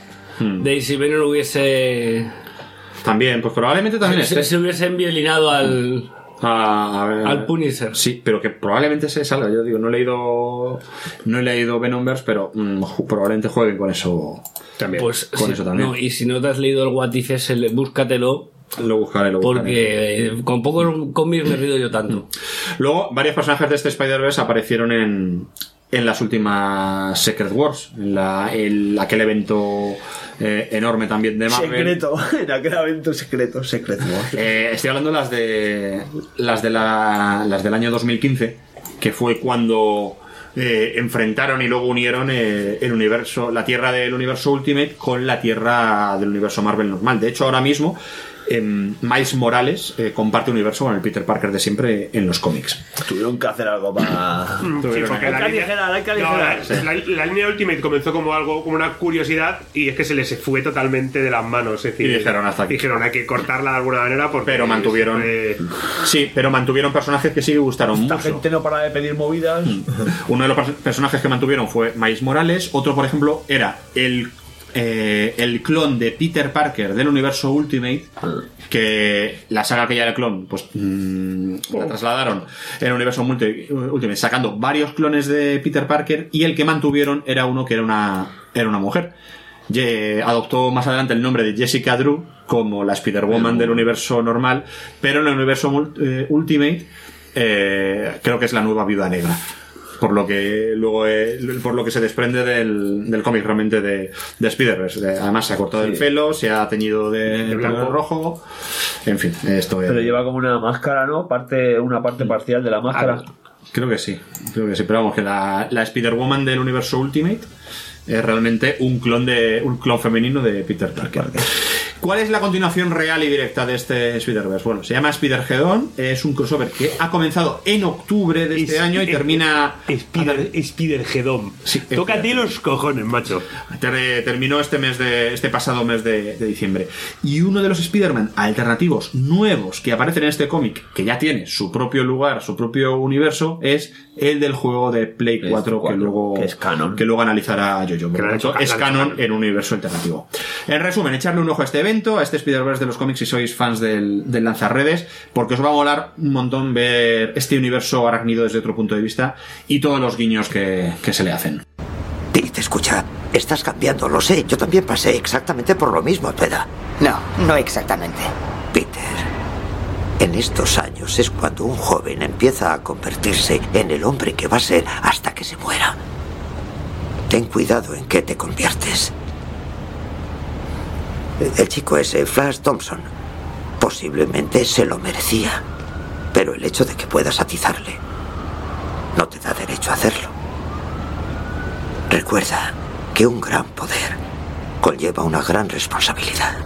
de si Venom hubiese... También, pues probablemente también se hubiesen violinado al Punisher. Sí, pero que probablemente se salga. Yo digo, no he leído Venomverse, pero probablemente jueguen con eso también. Pues con eso también. No, y si no te has leído el What If ese, búscatelo. Lo buscaré. Porque con pocos cómics me he rido yo tanto. Luego, varios personajes de este Spider-Verse aparecieron en las últimas Secret Wars, en aquel evento enorme también de Marvel. Secreto, en aquel evento secreto, Secret Wars. Estoy hablando las del año 2015, que fue cuando enfrentaron y luego unieron la Tierra del universo Ultimate con la Tierra del universo Marvel normal. De hecho, ahora mismo Miles Morales comparte universo con el Peter Parker de siempre en los cómics. Tuvieron que hacer algo para... La línea Ultimate comenzó como una curiosidad y es que se les fue totalmente de las manos. Es decir, y dijeron hasta aquí. Dijeron hay que cortarla de alguna manera porque... Pero mantuvieron... Sí, pero mantuvieron personajes que sí que gustaron mucho. Esta gente no para de pedir movidas. Uno de los personajes que mantuvieron fue Miles Morales. Otro, por ejemplo, era el clon de Peter Parker del universo Ultimate, que la saga que ya era clon pues la trasladaron en el universo Ultimate sacando varios clones de Peter Parker, y el que mantuvieron era uno que era una mujer. Adoptó más adelante el nombre de Jessica Drew como la Spider-Woman del universo normal, pero en el universo Ultimate creo que es la nueva Viuda Negra. Por lo que luego por lo que se desprende del cómic realmente de Spider-Verse. Además se ha cortado el pelo, se ha teñido de blanco rojo. En fin, esto es... Pero lleva como una máscara, ¿no? Una parte parcial de la máscara. Creo que sí. Pero vamos, que la Spider-Woman del universo Ultimate es realmente un clon femenino de Peter Parker. ¿Cuál es la continuación real y directa de este Spider-Verse? Bueno, se llama Spider-Geddon, es un crossover que ha comenzado en octubre de este año y termina... Spider-Geddon. Sí, tócate los cojones, macho. Terminó este pasado mes de diciembre. Y uno de los Spider-Man alternativos nuevos que aparecen en este cómic, que ya tiene su propio lugar, su propio universo, es el del juego de Play 4 que es canon. Que luego analizará Yoyo. Es canon en un universo alternativo. En resumen, echarle un ojo a este evento, a este Spider-Verse de los cómics si sois fans del lanzarredes, porque os va a molar un montón ver este universo arácnido desde otro punto de vista y todos los guiños que se le hacen. Pete, escucha, estás cambiando, lo sé. Yo también pasé exactamente por lo mismo a tu edad. No exactamente. Peter, en estos años es cuando un joven empieza a convertirse en el hombre que va a ser hasta que se muera. ten cuidado en qué te conviertes. El chico ese, Flash Thompson, posiblemente se lo merecía, pero el hecho de que puedas atizarle no te da derecho a hacerlo. Recuerda que un gran poder conlleva una gran responsabilidad.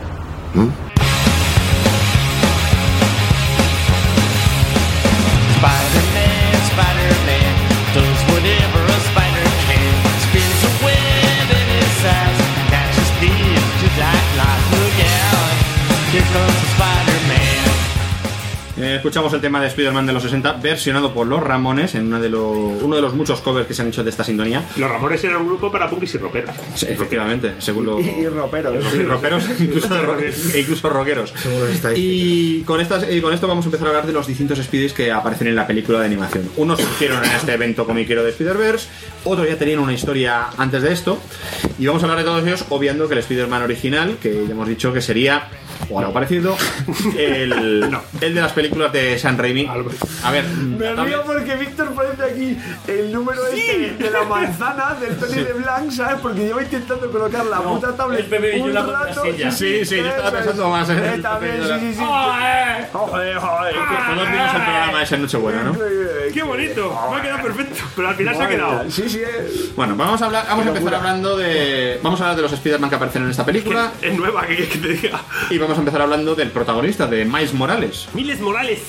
Spider-Man, Spider-Man does whatever a spider can. Spins a web in his eyes, catches thieves just like light. Look out, here comes the Spider-Man. Escuchamos el tema de Spider-Man de los 60 versionado por los Ramones en uno de los muchos covers que se han hecho de esta sintonía. Los Ramones eran un grupo para punkis y rockeros. Sí, efectivamente, según lo... Y roperos. Y rockeros, incluso rockeros. Y con esto vamos a empezar a hablar de los distintos Spideys que aparecen en la película de animación. Unos surgieron en este evento comiquero de Spider-Verse, otros ya tenían una historia antes de esto, y vamos a hablar de todos ellos obviando que el Spider-Man original, que ya hemos dicho que sería, o algo parecido, el de las películas de Sam Raimi. A ver, me río porque Víctor parece aquí el número de la manzana del Tony de Blanc, ¿sabes? Porque llevo intentando colocar la puta tablet un rato. Sí, yo estaba pensando más en también, sí. Joder. Todos vimos el programa ese Nochebuena, ¿no? ¡Qué bonito! Me ha quedado perfecto, pero al final se ha quedado. Sí. Bueno, vamos a empezar hablando de... Vamos a hablar de los Spider-Man que aparecen en esta película. Es nueva, ¿qué quieres que te diga? Y vamos a empezar hablando del protagonista, de Miles Morales. Miles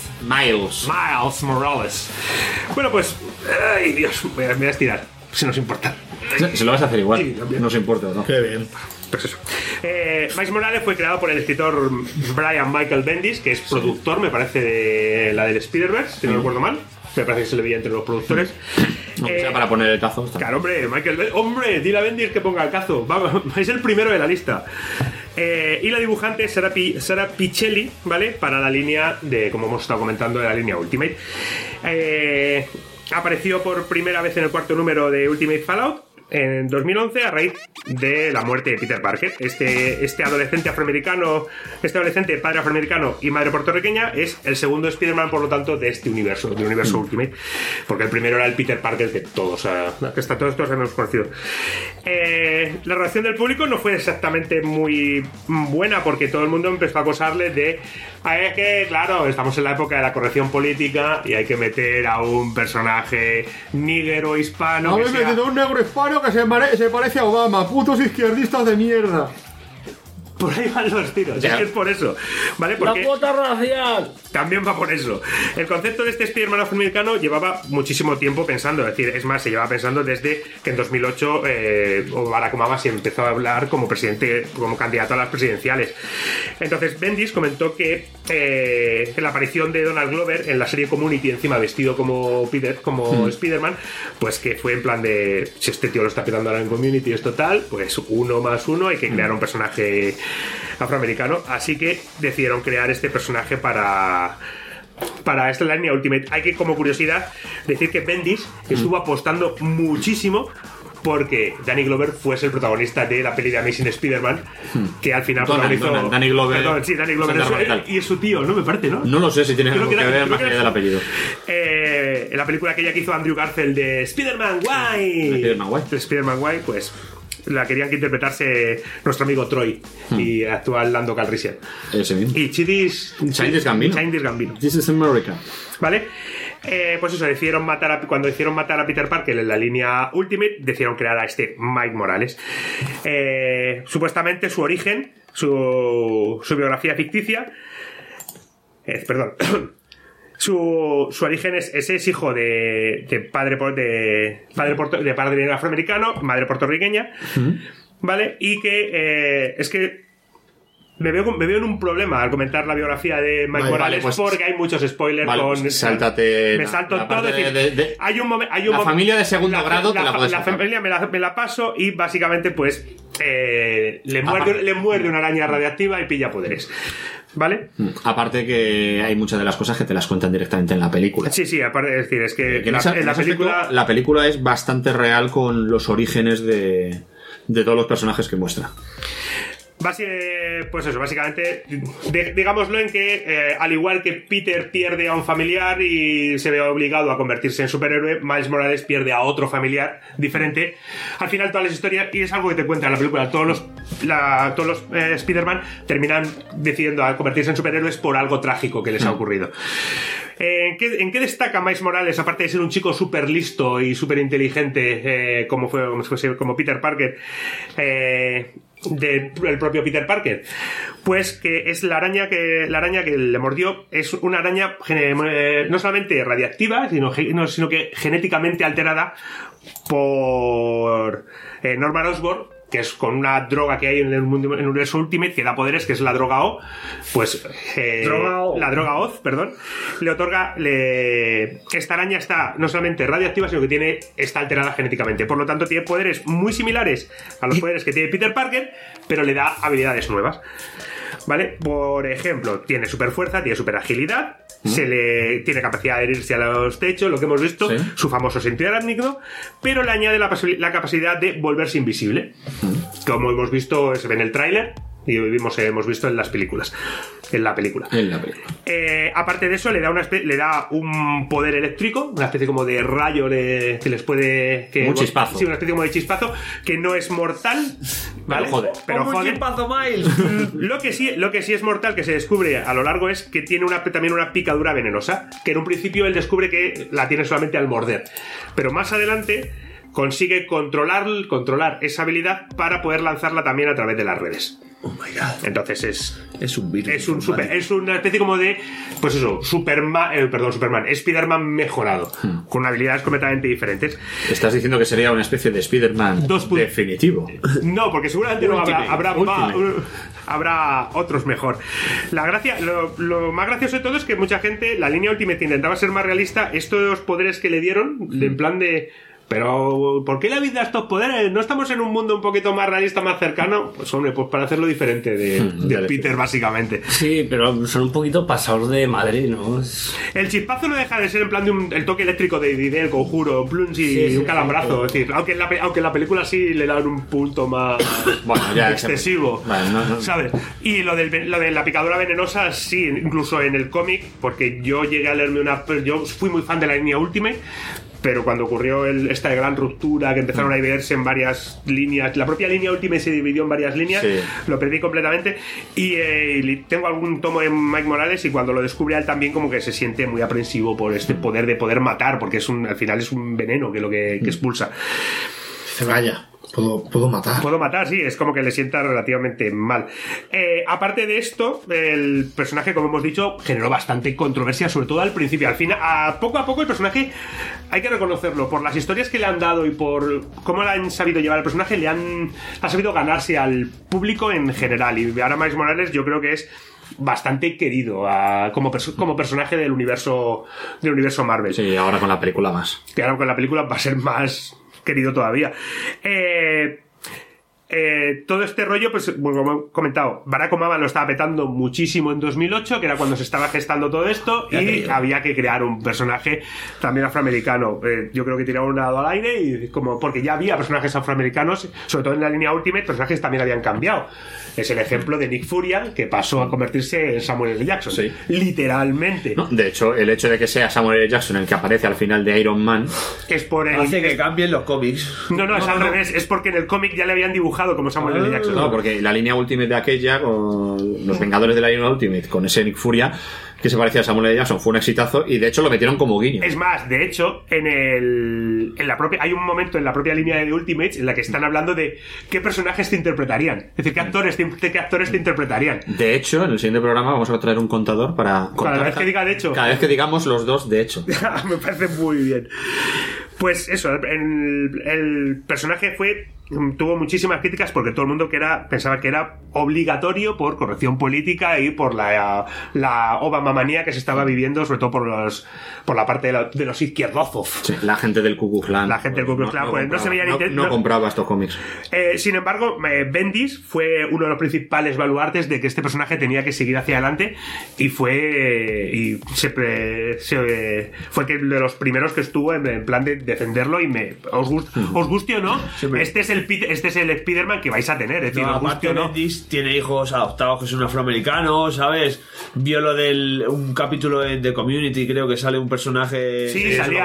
Morales. Bueno, pues... ¡Ay, Dios! Me voy a estirar, si nos importa. Se lo vas a hacer igual, sí, no se importa, ¿no? Qué bien. Pues eso. Miles Morales fue creado por el escritor Brian Michael Bendis, que es productor, me parece, de la del Spider-Verse, si no recuerdo mal. Me parece que se le veía entre los productores. Aunque sea para poner el cazo. Claro, hombre, dile a Bendis que ponga el cazo. Vamos, es el primero de la lista. Y la dibujante es Sara Pichelli, ¿vale? Para la línea de, como hemos estado comentando, de la línea Ultimate. Apareció por primera vez en el cuarto número de Ultimate Fallout en 2011 a raíz de la muerte de Peter Parker. Este adolescente afroamericano, padre afroamericano y madre puertorriqueña, es el segundo Spider-Man, por lo tanto, de este universo, del universo Ultimate, porque el primero era el Peter Parker que todos hemos conocido. La reacción del público no fue exactamente muy buena, porque todo el mundo empezó a acosarle de es que, claro, estamos en la época de la corrección política y hay que meter a un personaje nígero hispano. Habéis metido un negro hispano que se parece a Obama, putos izquierdistas de mierda. Por ahí van los tiros, es que es por eso, ¿vale? Porque ¡la cuota racial! También va por eso. El concepto de este Spider-Man afroamericano llevaba muchísimo tiempo pensando, es decir, es más, se llevaba pensando desde que en 2008 Barack Obama se empezó a hablar como presidente, como candidato a las presidenciales. Entonces Bendis comentó que la aparición de Donald Glover en la serie Community, encima vestido como Spider-Man, pues que fue en plan de, si este tío lo está petando ahora en Community, es total, pues 1 más 1, hay que crear un personaje afroamericano, así que decidieron crear este personaje para esta línea Ultimate. Hay que, como curiosidad, decir que Bendis estuvo apostando muchísimo porque Danny Glover fuese el protagonista de la peli de Amazing Spider-Man, que al final protagonizó Danny Glover. Perdón, sí, Danny Glover y es su tío, ¿no? Me parece, ¿no? No lo sé si tiene algo que ver más allá del apellido. En la película aquella que hizo Andrew Garfield de Spider-Man Guay, pues la querían que interpretase nuestro amigo Troy y actual Lando Calrissian. Ese mismo. Y Childish Gambino. This is America. ¿Vale? Pues eso, cuando decidieron matar a Peter Parker en la línea Ultimate, decidieron crear a este Mike Morales. Supuestamente su origen, su biografía ficticia, Su origen es hijo de padre afroamericano, madre puertorriqueña, ¿vale? Y que es que me veo en un problema al comentar la biografía de Mike Morales, pues, porque hay muchos spoilers. Sáltate. Me salto todo. Hay un momento. La familia de segundo grado te la puedes saltar. La familia me la paso y básicamente, pues, le muerde una araña radiactiva y pilla poderes. ¿Vale? Aparte que hay muchas de las cosas que te las cuentan directamente en la película. Sí, aparte, es decir, es que en la película... La película es bastante real con los orígenes de todos los personajes que muestra. Pues eso, básicamente, digámoslo en que, al igual que Peter pierde a un familiar y se ve obligado a convertirse en superhéroe, Miles Morales pierde a otro familiar diferente. Al final, todas las historias, y es algo que te cuenta en la película, todos los Spider-Man terminan decidiendo a convertirse en superhéroes por algo trágico que les ha ocurrido. ¿En qué destaca Miles Morales, aparte de ser un chico súper listo y súper inteligente, como Peter Parker, del propio Peter Parker? Pues que es la araña que le mordió es una araña no solamente radiactiva, sino que genéticamente alterada por Norman Osborn, que es con una droga que hay en el universo Ultimate que da poderes, que es la droga O. Pues la droga Oz, perdón, le otorga esta araña está no solamente radioactiva, sino que está alterada genéticamente, por lo tanto tiene poderes muy similares a los poderes que tiene Peter Parker, pero le da habilidades nuevas, ¿vale? Por ejemplo, tiene super fuerza, tiene super agilidad, tiene capacidad de herirse a los techos, lo que hemos visto, su famoso sentido arácnido, pero le añade la capacidad de volverse invisible, como hemos visto, se ve en el tráiler y hemos visto en la película. Aparte de eso, le da un poder eléctrico, una especie como de rayo que les puede... un chispazo. Sí, una especie como de chispazo que no es mortal, ¿vale? Pero joder. Un chispazo, Miles. Lo que sí es mortal, que se descubre a lo largo, es que tiene también una picadura venenosa, que en un principio él descubre que la tiene solamente al morder, pero más adelante consigue controlar esa habilidad para poder lanzarla también a través de las redes. Oh my god. Entonces es un virus. Es una especie como de, pues eso, Spider-Man mejorado, con habilidades completamente diferentes. Estás diciendo que sería una especie de Spider-Man definitivo. No, porque seguramente habrá otros mejor. La gracia, lo más gracioso de todo es que mucha gente, la línea Ultimate intentaba ser más realista. Estos poderes que le dieron, en plan de... Pero, ¿por qué le habéis dado estos poderes? ¿No estamos en un mundo un poquito más realista, más cercano? Pues hombre, pues para hacerlo diferente de Peter, básicamente. Sí, pero son un poquito pasados de madre, ¿no? El chispazo no deja de ser en plan de el toque eléctrico de El Conjuro, plunge y un calambrazo. Es decir, aunque en la película sí le dan un punto más excesivo, ¿sabes? Y lo de la picadura venenosa, sí, incluso en el cómic, porque yo llegué a leerme yo fui muy fan de la línea Ultimate, pero cuando ocurrió esta gran ruptura, que empezaron a dividirse en varias líneas, la propia línea Ultimate se dividió en varias líneas, lo perdí completamente, y tengo algún tomo de Mike Morales, y cuando lo descubre él también como que se siente muy aprensivo por este poder de poder matar, porque al final es un veneno que expulsa. Se vaya. Puedo matar. Puedo matar, sí, es como que le sienta relativamente mal. Aparte de esto, el personaje, como hemos dicho, generó bastante controversia, sobre todo al principio. Al final, poco a poco, el personaje, hay que reconocerlo, por las historias que le han dado y por cómo le han sabido llevar al personaje, ha sabido ganarse al público en general. Y ahora Miles Morales yo creo que es bastante querido como personaje del universo Marvel. Sí, ahora con la película más. Que ahora con la película va a ser más querido todavía. Todo este rollo, pues como he comentado, Barack Obama lo estaba petando muchísimo en 2008, que era cuando se estaba gestando todo esto, y había que crear un personaje también afroamericano. Yo creo que tiraron un dado al aire, y porque ya había personajes afroamericanos, sobre todo en la línea Ultimate, personajes también habían cambiado. Es el ejemplo de Nick Fury, que pasó a convertirse en Samuel L. Jackson, literalmente. No, de hecho, el hecho de que sea Samuel L. Jackson el que aparece al final de Iron Man es por hace que cambien los cómics. No, es al revés, es porque en el cómic ya le habían dibujado como Samuel L. Jackson. No, porque la línea Ultimate de aquella, con los Vengadores de la línea Ultimate, con ese Nick Furia que se parecía a Samuel L. Jackson, fue un exitazo, y de hecho lo metieron como guiño. Es más, de hecho, hay un momento en la propia línea de Ultimates en la que están hablando de qué personajes te interpretarían. Es decir, qué actores te interpretarían. De hecho, en el siguiente programa vamos a traer un contador para contar cada vez que diga de hecho. Cada vez que digamos los dos de hecho. Me parece muy bien. Pues eso, el personaje tuvo muchísimas críticas porque todo el mundo pensaba que era obligatorio por corrección política y por la Obama manía que se estaba viviendo, sobre todo por la parte de los izquierdozos. Sí, la gente del Ku Klux Klan. La gente del Ku Klux Klan no se veía no compraba estos cómics. Sin embargo, Bendis fue uno de los principales baluartes de que este personaje tenía que seguir hacia adelante, y fue que de los primeros que estuvo en plan de defenderlo, y os guste o no, este es este es el Spider-Man que vais a tener. Es decir, No, os guste aparte o no. Bendis tiene hijos adoptados que son afroamericanos, ¿sabes? Vio lo del un capítulo en The Community, creo que sale un personaje. Sí, salía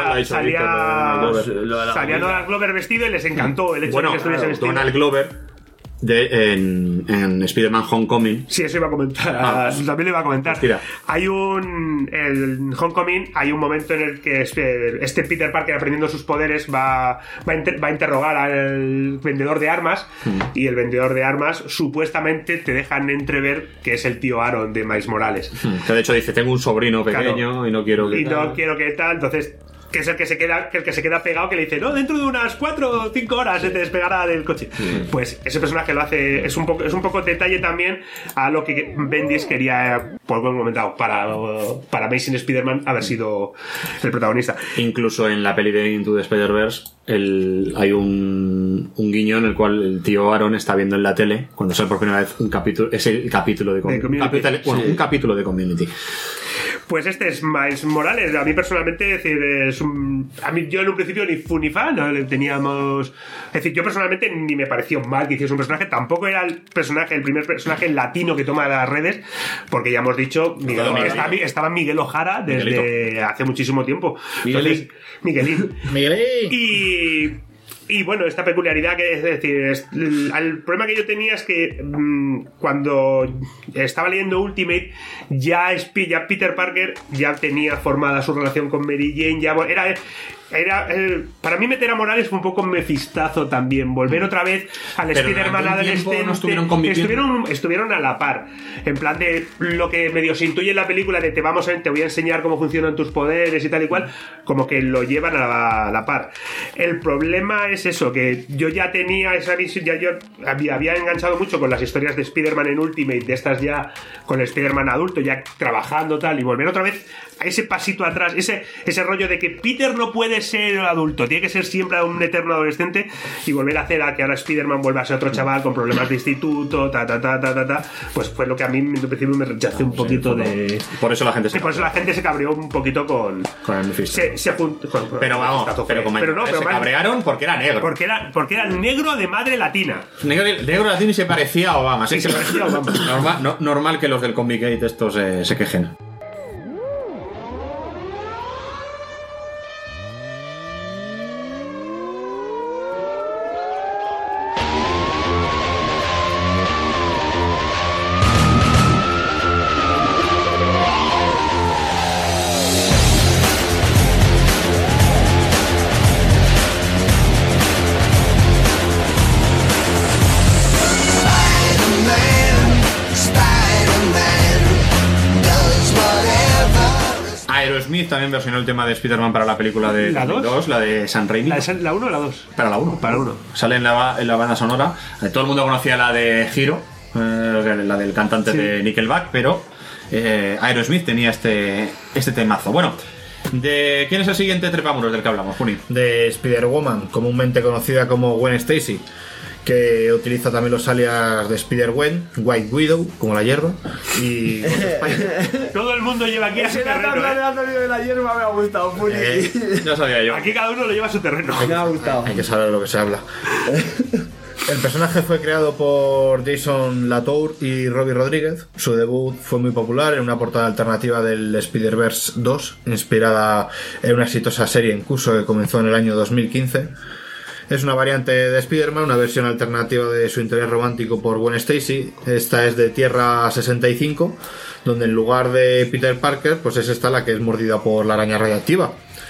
Donald Glover vestido y les encantó el hecho de que estuviese vestido. Donald Glover en Spider-Man Homecoming. Sí, eso iba a comentar. También lo iba a comentar. Pues En Homecoming hay un momento en el que este Peter Parker, aprendiendo sus poderes, va a interrogar al vendedor de armas, y el vendedor de armas supuestamente te dejan entrever que es el tío Aaron de Miles Morales. Que de hecho dice, tengo un sobrino pequeño, claro, y no quiero que no quiero que tal, entonces que es el que se queda pegado, que le dice, no, dentro de unas 4 o 5 horas se te despegará del coche. Pues ese personaje lo hace, es un poco detalle también a lo que Bendis quería, por lo que he comentado, para Amazing Spider-Man haber sido el protagonista. Incluso en la peli de Into the Spider-Verse hay un guiño en el cual el tío Aaron está viendo en la tele, cuando sale por primera vez un capítulo, es el capítulo de Community. Un capítulo de Community. Pues este es Miles Morales. A mí personalmente, es decir, a mí yo en un principio ni fu ni fa, no le teníamos. Es decir, yo personalmente ni me pareció mal que hiciese un personaje. Tampoco era el primer personaje latino que toma las redes, porque ya hemos dicho, estaba Miguel Ojara desde hace muchísimo tiempo. Miguelín. Y bueno, esta peculiaridad que es decir, el problema que yo tenía es que cuando estaba leyendo Ultimate, ya Peter Parker ya tenía formada su relación con Mary Jane, para mí meter a Morales fue un poco un mefistazo también, volver otra vez al Spider-Man adolescente. No estuvieron a la par, en plan de lo que medio se intuye en la película de te voy a enseñar cómo funcionan tus poderes y tal y cual, como que lo llevan a la par. El problema es eso, que yo ya tenía esa visión, yo había enganchado mucho con las historias de Spider-Man en Ultimate, de estas ya con el Spider-Man adulto, ya trabajando tal, y volver otra vez a ese pasito atrás, ese rollo de que Peter no puede ser adulto, tiene que ser siempre un eterno adolescente, y volver a hacer a que ahora Spider-Man vuelva a ser otro chaval con problemas de instituto, pues fue lo que a mí en principio me rechacé un poquito de... Por eso la gente se cabreó un poquito con el Mephisto. Pero se cabrearon porque era negro. Porque era negro de madre latina. Negro latino y se parecía a Obama. Sí, se parecía a Obama. Normal que los del Comic Gate estos se quejen. Aerosmith también versionó el tema de Spider-Man para la película de ¿La 2, la de San Raimi. ¿La 1 o la 2? Para la 1. Sale en la banda sonora. Todo el mundo conocía la de Hero, la del cantante de Nickelback, pero Aerosmith tenía este temazo. Bueno, ¿de quién es el siguiente trepámuros del que hablamos, Juni? De Spider-Woman, comúnmente conocida como Gwen Stacy, que utiliza también los alias de Spider-Gwen, White Widow, como la hierba, y todo el mundo lleva aquí a su terreno. De la hierba me ha gustado, ya sabía yo. Aquí cada uno lo lleva a su terreno. Me ha gustado. Hay que saber de lo que se habla. El personaje fue creado por Jason Latour y Robbie Rodríguez. Su debut fue muy popular en una portada alternativa del Spider-Verse 2, inspirada en una exitosa serie en curso que comenzó en el año 2015. Es una variante de Spider-Man, una versión alternativa de su interés romántico por Gwen Stacy. Esta es de Tierra 65, donde en lugar de Peter Parker, pues es esta la que es mordida por la araña radiactiva.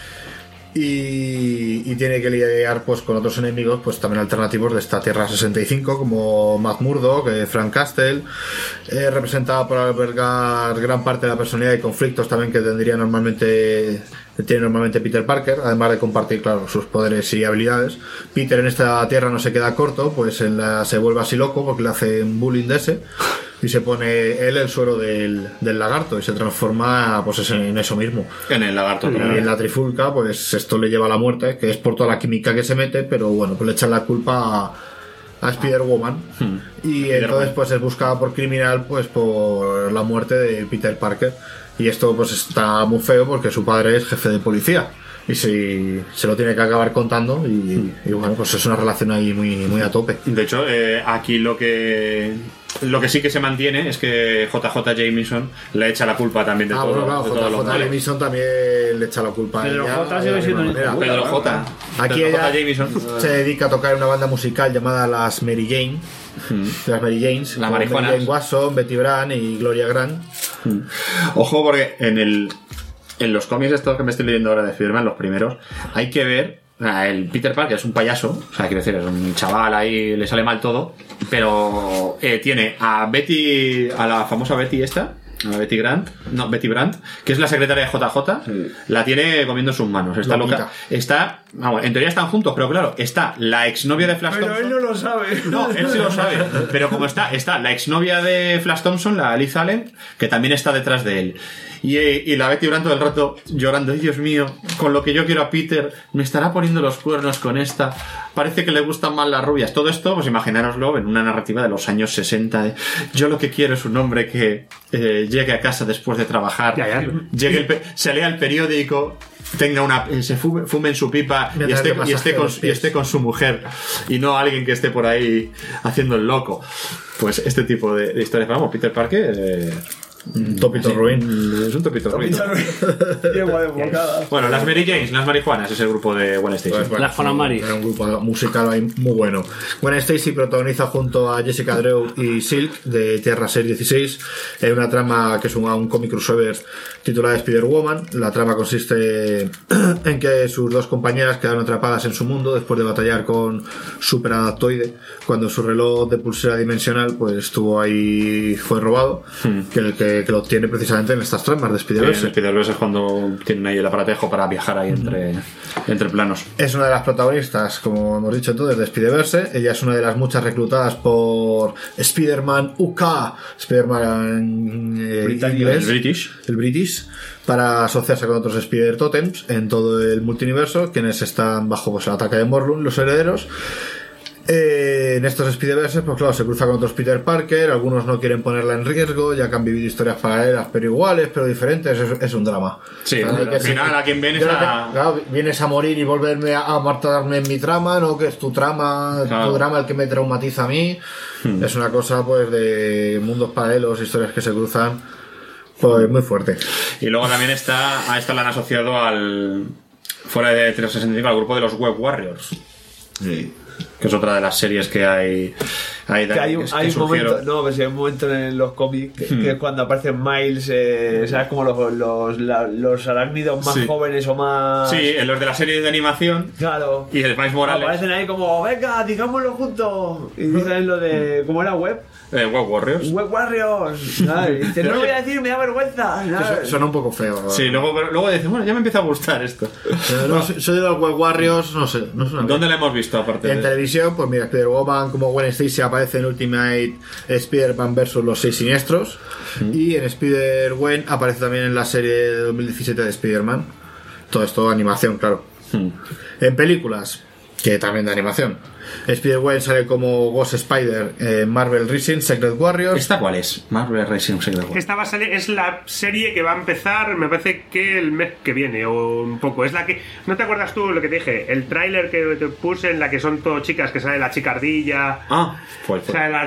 Y tiene que lidiar pues con otros enemigos pues también alternativos de esta Tierra 65, como Matt Murdock, Frank Castle, representada por albergar gran parte de la personalidad y conflictos también que tiene normalmente Peter Parker, además de compartir, claro, sus poderes y habilidades. Peter en esta Tierra no se queda corto, pues se vuelve así loco porque le hace un bullying de ese, y se pone él el suero del lagarto y se transforma pues en eso mismo, en el lagarto. Y en la trifulca pues esto le lleva a la muerte, que es por toda la química que se mete, pero bueno, pues le echan la culpa a Spider-Woman. Y entonces pues es buscada por criminal pues por la muerte de Peter Parker. Y esto pues está muy feo porque su padre es jefe de policía. y si se lo tiene que acabar contando y bueno, pues es una relación ahí muy a tope. De hecho, aquí lo que sí que se mantiene es que JJ Jameson le echa la culpa también de todo. Bueno, claro, de todo lo JJ malo. Jameson también le echa la culpa. Pedro a ella, J sigue siendo un hijo de puta, Pedro J. Aquí Pedro ella J. Jameson se dedica a tocar en una banda musical llamada Las Mary Jane. Las Mary Janes, La con marihuana. Mary Jane Watson, Betty Brant y Gloria Grant. Ojo, porque en los cómics estos que me estoy leyendo ahora de Spider-Man, los primeros, hay que ver el Peter Parker es un payaso, o sea, quiero decir, es un chaval ahí, le sale mal todo, pero tiene a Betty, a la famosa Betty esta, a Betty Brandt, que es la secretaria de JJ, la tiene comiendo sus manos, está loca. Está, vamos, en teoría están juntos, pero claro, está la exnovia de Flash Pero Thompson. él no lo sabe. No, él sí lo sabe, pero como está la exnovia de Flash Thompson, la Liz Allen, que también está detrás de él. Y la Betty Brant todo el rato llorando, ¡ay, Dios mío! Con lo que yo quiero a Peter, me estará poniendo los cuernos con esta. Parece que le gustan más las rubias. Todo esto, pues imaginároslo en una narrativa de los años 60. Yo lo que quiero es un hombre que llegue a casa después de trabajar, se lea el periódico, tenga se fume en su pipa y esté con su mujer, y no alguien que esté por ahí haciendo el loco. Pues este tipo de historias. Vamos, Peter Parker... un topito ruin. Es un topito ruin. Bueno, las Mary Janes, las marihuanas, es el grupo de Gwen Stacy. Pues, las Mary. Era un grupo musical ahí muy bueno. Gwen Stacy protagoniza junto a Jessica Drew y Silk de Tierra 616 en una trama que es un cómic crossover titulada Spider-Woman. La trama consiste en que sus dos compañeras quedaron atrapadas en su mundo después de batallar con Super Adaptoide cuando su reloj de pulsera dimensional pues fue robado, que lo obtiene precisamente en estas tramas de Spider-Verse. En Spider-Verse es cuando tienen ahí el aparatejo para viajar ahí entre planos. Es una de las protagonistas, como hemos dicho entonces, de Spider-Verse. Ella es una de las muchas reclutadas por Spider-Man UK, Spider-Man inglés, el British, para asociarse con otros Spider-Totems en todo el multiverso, quienes están bajo pues, el ataque de Morlun, los herederos. En estos Spider-Verse, pues claro, se cruza con otros Peter Parker, algunos no quieren ponerla en riesgo, ya que han vivido historias paralelas, pero iguales, pero diferentes, es un drama. Sí, al final a quien vienes vienes a morir y volverme a matarme en mi trama, no que es tu trama, tu drama el que me traumatiza a mí. Es una cosa pues de mundos paralelos, historias que se cruzan, pues muy fuerte. Y luego también a esta la han asociado fuera de 365 al grupo de los Web Warriors. Sí. Que es otra de las series que hay hay un momento en los cómics que es cuando aparecen Miles, ¿sabes? Como los arácnidos más jóvenes o más... Sí, en los de la serie de animación. Claro. Y el Miles Morales. Aparecen ahí como, venga, digámoslo juntos. Y dicen lo de... ¿Cómo era? Web Warriors. Web Warriors. Y dice, no lo voy a decir, me da vergüenza. Suena un poco feo, ¿no? Sí, luego dices, bueno, ya me empieza a gustar esto. Soy de los Web Warriors, no sé. ¿Dónde la hemos visto aparte en televisión? Pues mira, Spider-Woman como Gwen Stacy aparece en Ultimate Spider-Man vs. los 6 siniestros. Y en Spider-Gwen aparece también en la serie de 2017 de Spider-Man. Todo esto de animación, claro. En películas, que también de animación, Spider-Gwen sale como Ghost Spider en Marvel Rising Secret Warriors. ¿Esta cuál es? Marvel Rising Secret Warriors. Esta va a salir, es la serie que va a empezar, me parece que el mes que viene o un poco. Es la que, ¿no te acuerdas tú lo que te dije? El tráiler que te puse en la que son todo chicas, que sale la chica ardilla. Fue. O sea,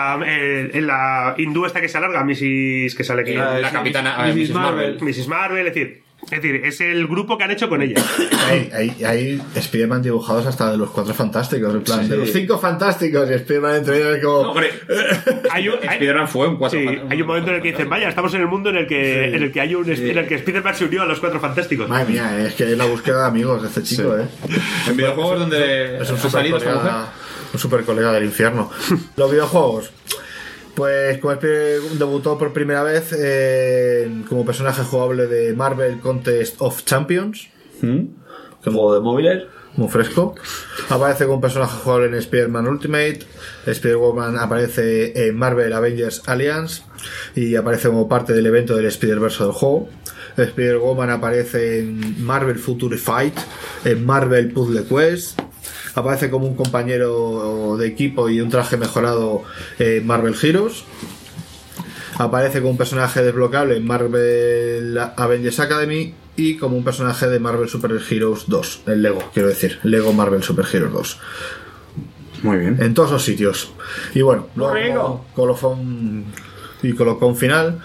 la hindú esta que se alarga, Mrs. que sale aquí. La capitana Mrs. Marvel, es decir, es el grupo que han hecho con ella. Hay Spider-Man dibujados hasta de los 4 fantásticos, en plan, de los 5 fantásticos, y Spider-Man entre ellos como... Spider-Man fue un 4 fantástico. Hay un momento en el que dicen, vaya, estamos en el mundo en el que en el que Spider-Man se unió a los 4 fantásticos. Madre mía, es que es la búsqueda de amigos de este chico, En videojuegos donde es un super colega del infierno. Los videojuegos, pues como debutó por primera vez como personaje jugable de Marvel Contest of Champions. Juego de móviles. Muy fresco. Aparece como personaje jugable en Spider-Man Ultimate. Spider-Woman aparece en Marvel Avengers Alliance y aparece como parte del evento del Spider-Verse del juego. Spider-Woman aparece en Marvel Future Fight, en Marvel Puzzle Quest. Aparece como un compañero de equipo y un traje mejorado en Marvel Heroes. Aparece como un personaje desbloqueable en Marvel Avengers Academy y como un personaje de Marvel Super Heroes 2, el Lego, quiero decir, Lego Marvel Super Heroes 2. Muy bien. En todos los sitios. Y bueno, luego colofón final.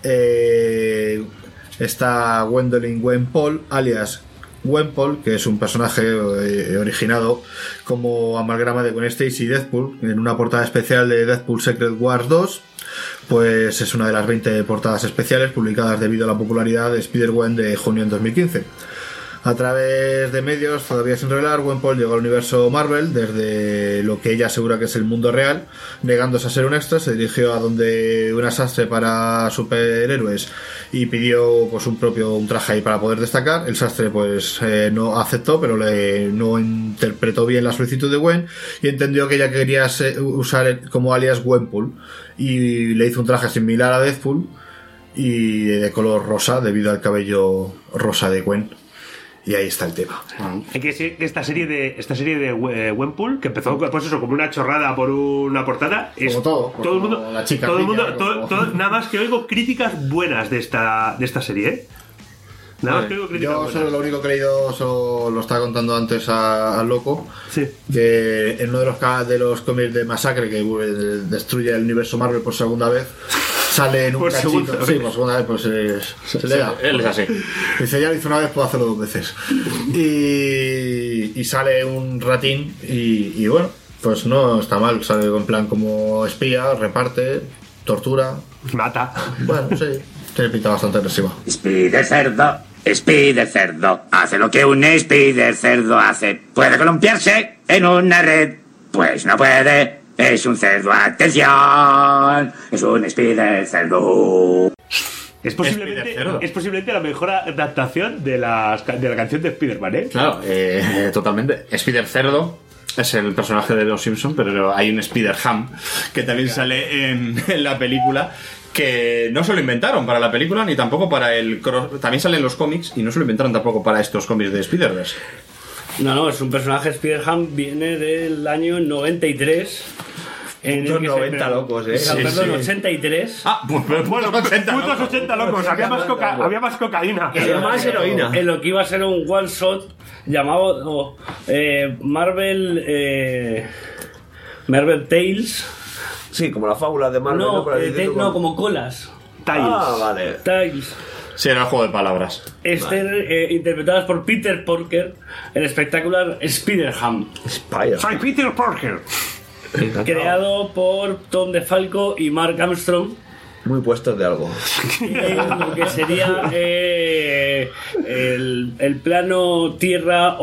Está Gwendolyn Gwen Paul, alias Gwenpool, que es un personaje originado como amalgama de Gwen Stacy y Deadpool en una portada especial de Deadpool Secret Wars 2. Pues es una de las 20 portadas especiales publicadas debido a la popularidad de Spider-Gwen de junio en 2015. A través de medios todavía sin revelar, Gwenpool llegó al universo Marvel desde lo que ella asegura que es el mundo real. Negándose a ser un extra, se dirigió a donde una sastre para superhéroes y pidió pues un traje ahí para poder destacar. El sastre pues no aceptó, pero no interpretó bien la solicitud de Gwen y entendió que ella quería usar como alias Gwenpool y le hizo un traje similar a Deadpool y de color rosa debido al cabello rosa de Gwen. Y ahí está el tema. Hay que decir que esta serie de Gwenpool, que empezó pues eso, como una chorrada por una portada, es todo el mundo, la chica todo el niña, mundo, nada más que oigo críticas buenas de esta serie, ¿eh? Nada más que oigo críticas buenas. Solo lo único que he leído, solo lo estaba contando antes al loco, que en uno de los cómics de Masacre, que destruye el universo Marvel por segunda vez, sale en un cachito. Por segunda vez, pues se le da. Él es así. Dice, ya lo hizo una vez, puedo hacerlo 2 veces. Y sale un ratín y bueno, pues no está mal. Sale en plan como espía, reparte, tortura, mata. Bueno, sí, tiene pinta bastante agresiva. Spider cerdo, hace lo que un Spider cerdo hace. ¿Puede columpiarse en una red? Pues no puede. Es un cerdo, atención. Es un Spider cerdo. Es posiblemente la mejor adaptación de la canción de Spider-Man, ¿eh? Claro, totalmente. Spider Cerdo es el personaje de Los Simpsons, pero hay un Spider-Ham que también sale en la película, que no se lo inventaron para la película ni tampoco para el también sale en los cómics y no se lo inventaron tampoco para estos cómics de Spider-Verse. No, es un personaje. Spider-Ham viene del año 93. En putos 90 locos, perdón, 83. Ah, pues bueno, putos 80 locos. Había más cocaína. Había más heroína. En lo que iba a ser un one shot llamado Marvel Tales. Sí, como la fábula de Marvel. No, como colas. Tales. Ah, vale. Tales. Sí, era el juego de palabras. Interpretadas por Peter Parker, el espectacular Spider-Ham. Soy Peter Parker. Creado por Tom DeFalco y Mark Armstrong. Muy puestos de algo. Lo que sería el plano Tierra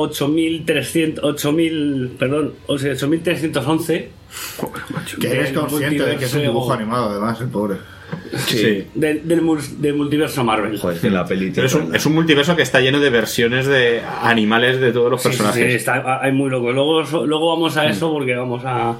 8311. Que eres consciente de que es un dibujo animado, además, el pobre. Sí. Del multiverso Marvel. Joder, que la peli. Es un multiverso que está lleno de versiones de animales de todos los personajes. Sí, hay muy locos. Luego vamos a eso porque vamos a.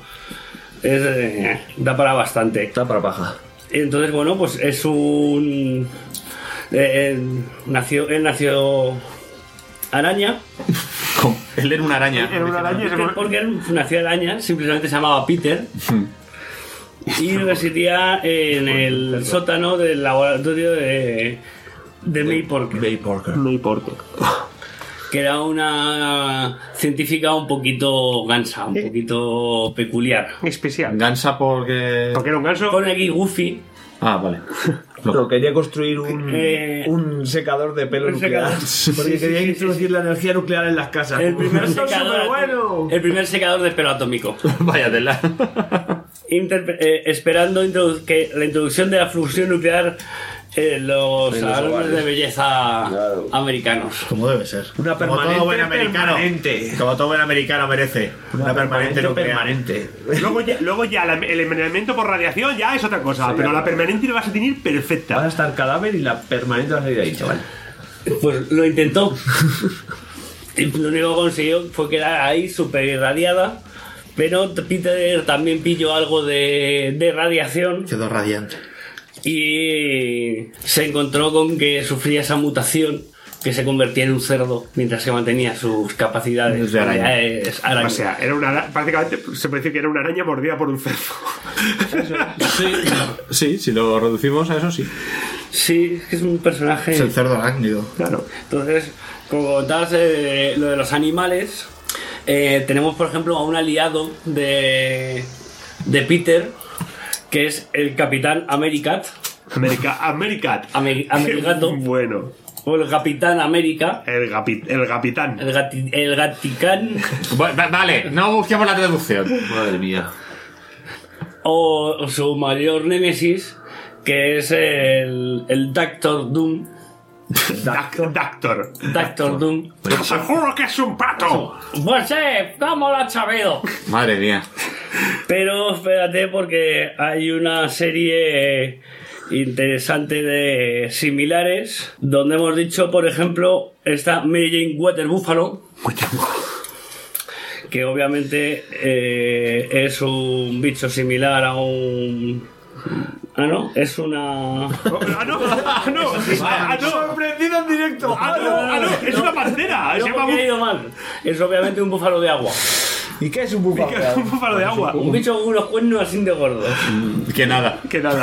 Da para bastante. Da para paja. Entonces, bueno, pues es un. Él nació araña. ¿Cómo? Él era una araña. Porque nació araña, simplemente se llamaba Peter. Y residía en el sótano del laboratorio de May Porker. Que era una científica un poquito gansa, un poquito peculiar. Especial. Gansa porque era un ganso. Pone aquí Goofy. Ah, vale. Pero quería construir un secador de pelo nuclear. Porque quería introducir la energía nuclear en las casas. El primer secador de pelo atómico. Vaya tela. Esperando que la introducción de la fusión nuclear en los salones de belleza americanos. Como debe ser. Una permanente. Como todo buen americano merece. Una permanente permanente. Luego ya el envenenamiento por radiación ya es otra cosa. Pero la permanente la vas a tener perfecta. Va a estar cadáver y la permanente va a salir ahí, chaval. Pues lo intentó. Y lo único que consiguió fue quedar ahí súper irradiada. Pero Peter también pilló algo de radiación. Quedó radiante. Y se encontró con que sufría esa mutación que se convertía en un cerdo mientras que mantenía sus capacidades de araña. araña. O sea, era una prácticamente se puede decir que era una araña mordida por un cerdo. Sí, si lo reducimos a eso, sí. Sí, es que es un personaje. Es el cerdo arácnido. Claro. Entonces, como contabas lo de los animales, tenemos por ejemplo a un aliado de Peter, que es el Capitán Americat. Americato. Bueno. O el Capitán América. El Capitán. El Gaticán. Vale, no busquemos la traducción. Madre mía. O su mayor némesis, que es el Doctor Doom. Doctor Doom. ¡Seguro que es un pato! Pues ¿cómo lo has sabido? Madre mía. Pero espérate, porque hay una serie interesante de similares, donde hemos dicho, por ejemplo, está Mary Jane Water Buffalo, que obviamente es un bicho similar a un... Ah, no, es una... Sorprendido en directo. Es una pantera. No, porque he ido mal. Es obviamente un búfalo de agua. ¿Y qué es un búfalo? Un búfalo de agua. Un bicho con unos cuernos así de gordos. Que nada.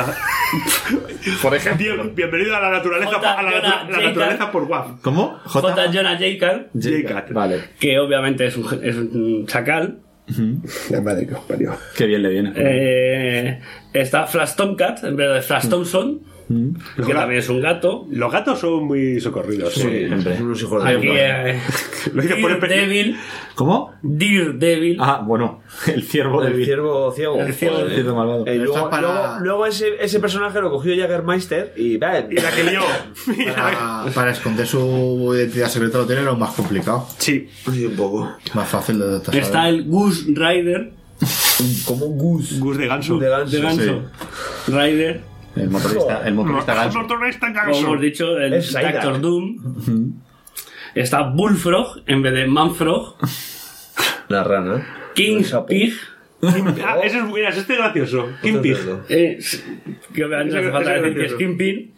Por ejemplo. Bienvenido a la naturaleza, la naturaleza por WAF. ¿Cómo? J. Jonah Jacob. Vale. Que obviamente es un chacal. La madre que os parió. Qué bien le viene. Está Flash Tomcat en vez de Flash Thompson, que también es un gato. Los gatos son muy socorridos. Sí, siempre. Unos hijos de Aquí Daredevil. ¿Cómo? Daredevil. Ah, bueno. El ciervo de El ciervo ciego. El ciervo Joder. ciervo malvado. Luego ese personaje lo cogió Jägermeister y la que lió. Para esconder su identidad secreta lo tiene lo más complicado. Sí. un poco. Más fácil de detectar. Está el Goose Rider. Como Goose. Goose de ganso. De ganso. Rider. El motorista ganso. Como hemos dicho, el Doctor Doom. Está Bullfrog en vez de Manfrog. La rana. King Pig. Ese es gracioso. King Pig. Que obviamente no hace falta decir que es Kingpin.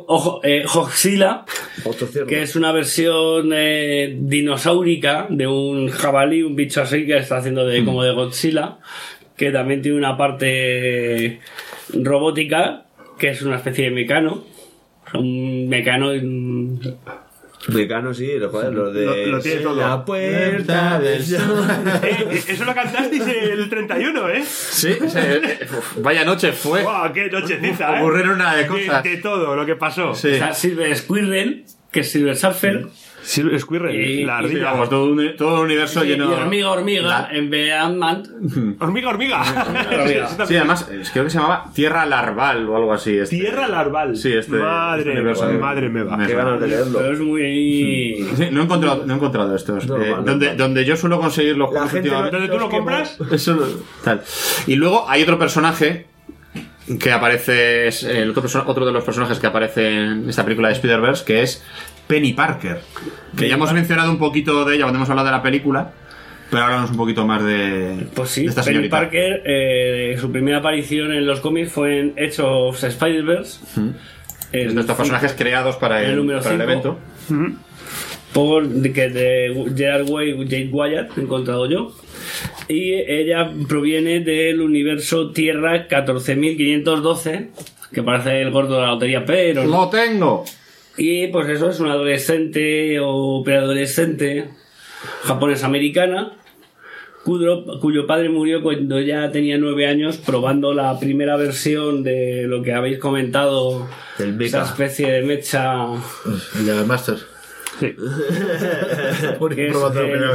Hoxila, que es una versión dinosaurica de un jabalí, un bicho así que está haciendo como de Godzilla, que también tiene una parte robótica, que es una especie de mecano. Un mecano. Mecano, sí, lo de... Lo tiene todo. La puerta del sol. Eso lo cantasteis el 31, ¿eh? Sí, vaya noche fue. ¡Wow! ¡Qué nochecita, eh! Ocurrieron una de cosas. De todo lo que pasó. Sí. Está Silver Squirrel, que es Silver Surfer. Silver Squirrel, la ardilla. Vamos, todo un universo lleno. Y hormiga en vez de Ant-Man. Hormiga. Sí, además, creo que se llamaba Tierra Larval o algo así. Tierra Larval. Sí, Madre me va. Qué ganas de leerlo. Pero es muy... Sí, no he encontrado estos. Donde yo suelo conseguir los juegos últimamente. ¿Dónde tú lo compras? Eso tal. Y luego hay otro personaje que aparece, es otro de los personajes que aparece en esta película de Spider-Verse, que es Penny Parker, que ya hemos mencionado un poquito de ella cuando hemos hablado de la película, pero hablamos un poquito más de, pues sí, de esta Penny señorita. Parker, su primera aparición en los cómics fue en Edge of Spider-Verse. Es de estos personajes creados para el evento. Por de Gerard Way, Jake Wyatt, he encontrado yo. Y ella proviene del universo Tierra 14.512, que parece el gordo de la lotería, pero... ¡Lo tengo! Y pues eso, es una adolescente o preadolescente japonesa-americana cuyo padre murió cuando ya tenía 9 años probando la primera versión de lo que habéis comentado, esa especie de mecha... El de Master. Sí. Porque es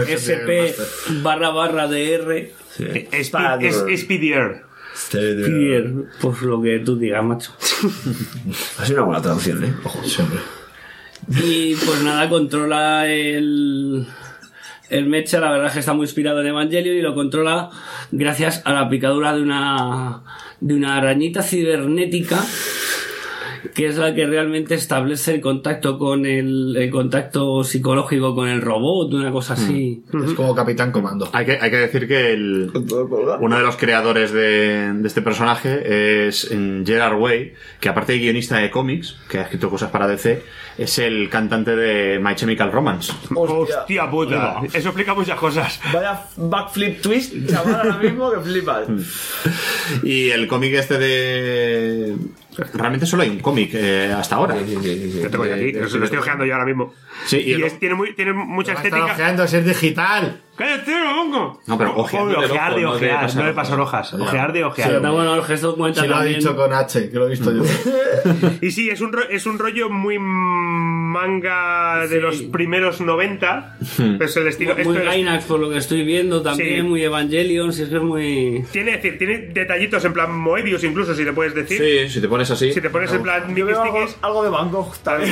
SP//DR. Speedier. Pues lo que tú digas, macho. Ha sido una buena traducción, ¿eh? Ojo, siempre. Y pues nada, controla el mecha. La verdad es que está muy inspirado en Evangelion y lo controla gracias a la picadura de una arañita cibernética que es la que realmente establece el contacto con el contacto psicológico con el robot, una cosa así. Es como Capitán Comando. Hay que decir que uno de los creadores de este personaje es Gerard Way, que aparte de guionista de cómics, que ha escrito cosas para DC, es el cantante de My Chemical Romance. Hostia puta, eso explica muchas cosas. Vaya backflip twist, chaval, ahora mismo que flipas. Y el cómic este de... Realmente solo hay un cómic hasta ahora. Yo tengo aquí, lo estoy ojeando yo ahora mismo. Sí, y tiene mucha estética. Está ojeando, es digital. ¡Cállate, mongo! No, pero ojear de ojear, no de pasar hojas. Ojear de ojear. Sí, bueno, el gesto cuenta Se lo ha también. dicho con H, que lo he visto yo. Y sí, es un rollo muy manga de los primeros 90. Es el estilo. Muy Gainax, por lo que estoy viendo, también muy Evangelion, si es que es muy... Tiene detallitos en plan Moebius, incluso, si te puedes decir. Sí, si te pones así. Si te pones en plan algo de Van Gogh también.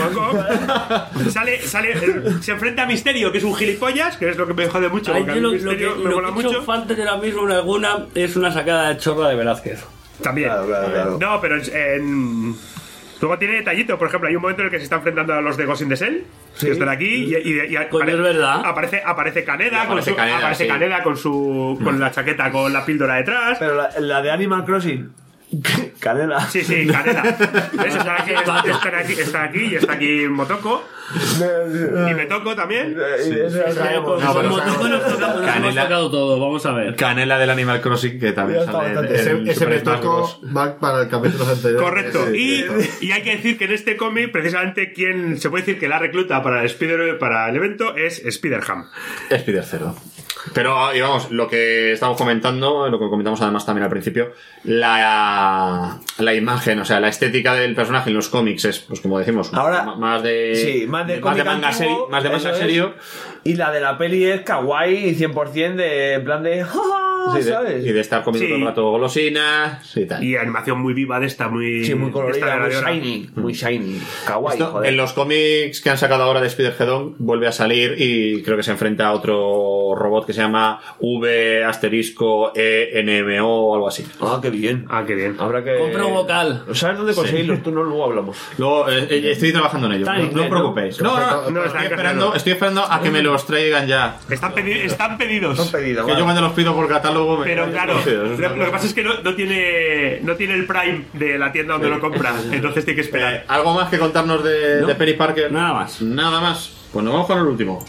Se enfrenta a Misterio, que es un gilipollas, que es lo que me jode mucho. Lo que mucho falta de ahora mismo en alguna es una sacada de chorra de Velázquez. También. Claro. No, pero luego tiene detallitos. Por ejemplo, hay un momento en el que se está enfrentando a los de Ghost in the Shell, que están aquí y pues es verdad. Aparece Caneda, con la chaqueta con la píldora detrás. Pero la de Animal Crossing. Canela. Sí, Canela. ¿Ves? Está aquí y está aquí Motoko. Y me toco también. Con Motoko nos hemos tocado todo, vamos a ver. Canela del Animal Crossing, que también sale. Ese me tocó va para el capítulo anterior. Correcto. Y hay que decir que en este cómic, precisamente, quien se puede decir que la recluta para el evento es Spider-Ham. Spider-Cerdo. Pero, y vamos, lo que estamos comentando, lo que comentamos además también al principio, la imagen, o sea, la estética del personaje en los cómics es, pues como decimos, ahora, más de manga serio, más de manga serio. Y la de la peli es kawaii 100% de plan de... Sí, ¿sabes? Y de estar comiendo todo el rato golosinas y tal. Y animación muy viva de esta, muy colorida, muy shiny, kawaii. En los cómics que han sacado ahora de Spider-Geddon vuelve a salir y creo que se enfrenta a otro robot que se llama V***ENMO o algo así. Qué bien. Qué bien. Habrá que... Compra un vocal. ¿Sabes dónde conseguirlos? Tú no, luego hablamos. Luego estoy trabajando en ello. No os preocupéis. No, estoy esperando a que me los traigan ya. Están pedidos. Son pedidos. Que yo cuando los pido por catálogo. Pero claro, lo que pasa es que no tiene el Prime de la tienda donde lo compra, entonces tiene que esperar. ¿Algo más que contarnos de Penny Parker? Nada más. Nada más. Pues nos vamos con el último.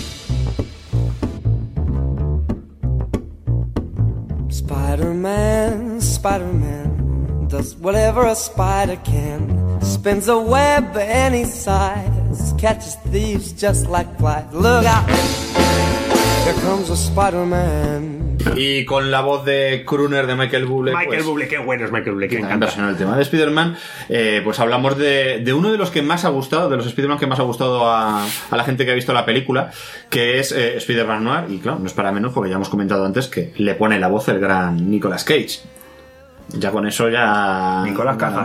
Spider-Man, Spider-Man does whatever a spider can. Spins a web any size, catches thieves just like flies. Look out, here comes a Spider-Man. Y con la voz de crooner de Michael Bublé. Michael Bublé, qué bueno es Michael Bublé, que me encanta. En el tema de Spider-Man, pues hablamos de uno de los que más ha gustado, de los Spider-Man que más ha gustado a la gente que ha visto la película, que es Spider-Man Noir. Y claro, no es para menos porque ya hemos comentado antes que le pone la voz el gran Nicolas Cage. Ya con eso ya... Nicolás Caja.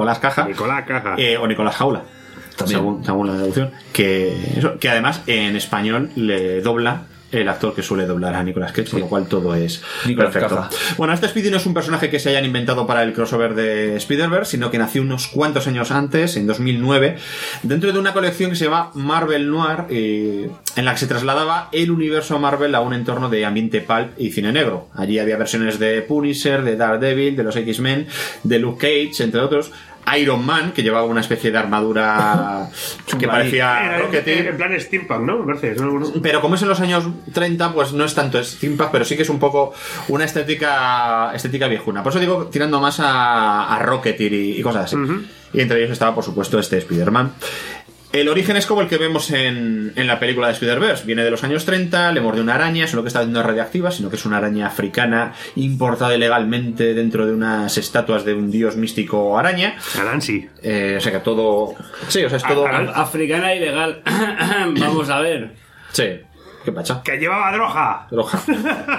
O Nicolás Jaula. Según la traducción. Que además en español le dobla el actor que suele doblar a Nicolas Cage, con lo cual todo es perfecto. Caja. Bueno, este Speedy no es un personaje que se hayan inventado para el crossover de Spider-Verse, sino que nació unos cuantos años antes, en 2009, dentro de una colección que se llama Marvel Noir, en la que se trasladaba el universo Marvel a un entorno de ambiente pulp y cine negro. Allí había versiones de Punisher, de Daredevil, de los X-Men, de Luke Cage, entre otros. Iron Man, que llevaba una especie de armadura que parecía Rocketeer. En plan steampunk, ¿no? Pero como es en los años 30, pues no es tanto steampunk, pero sí que es un poco una estética viejuna. Por eso digo, tirando más a Rocketeer y cosas así. Y entre ellos estaba, por supuesto, este Spider-Man. El origen es como el que vemos en la película de Spider-Verse. Viene de los años 30, le mordió una araña, solo que esta vez no es radiactiva, sino que es una araña africana importada ilegalmente dentro de unas estatuas de un dios místico araña. Alansi. O sea que todo... Sí, o sea, es todo... Africana ilegal. Vamos a ver. Sí. ¿Qué pacha? ¡Que llevaba droga! Bueno,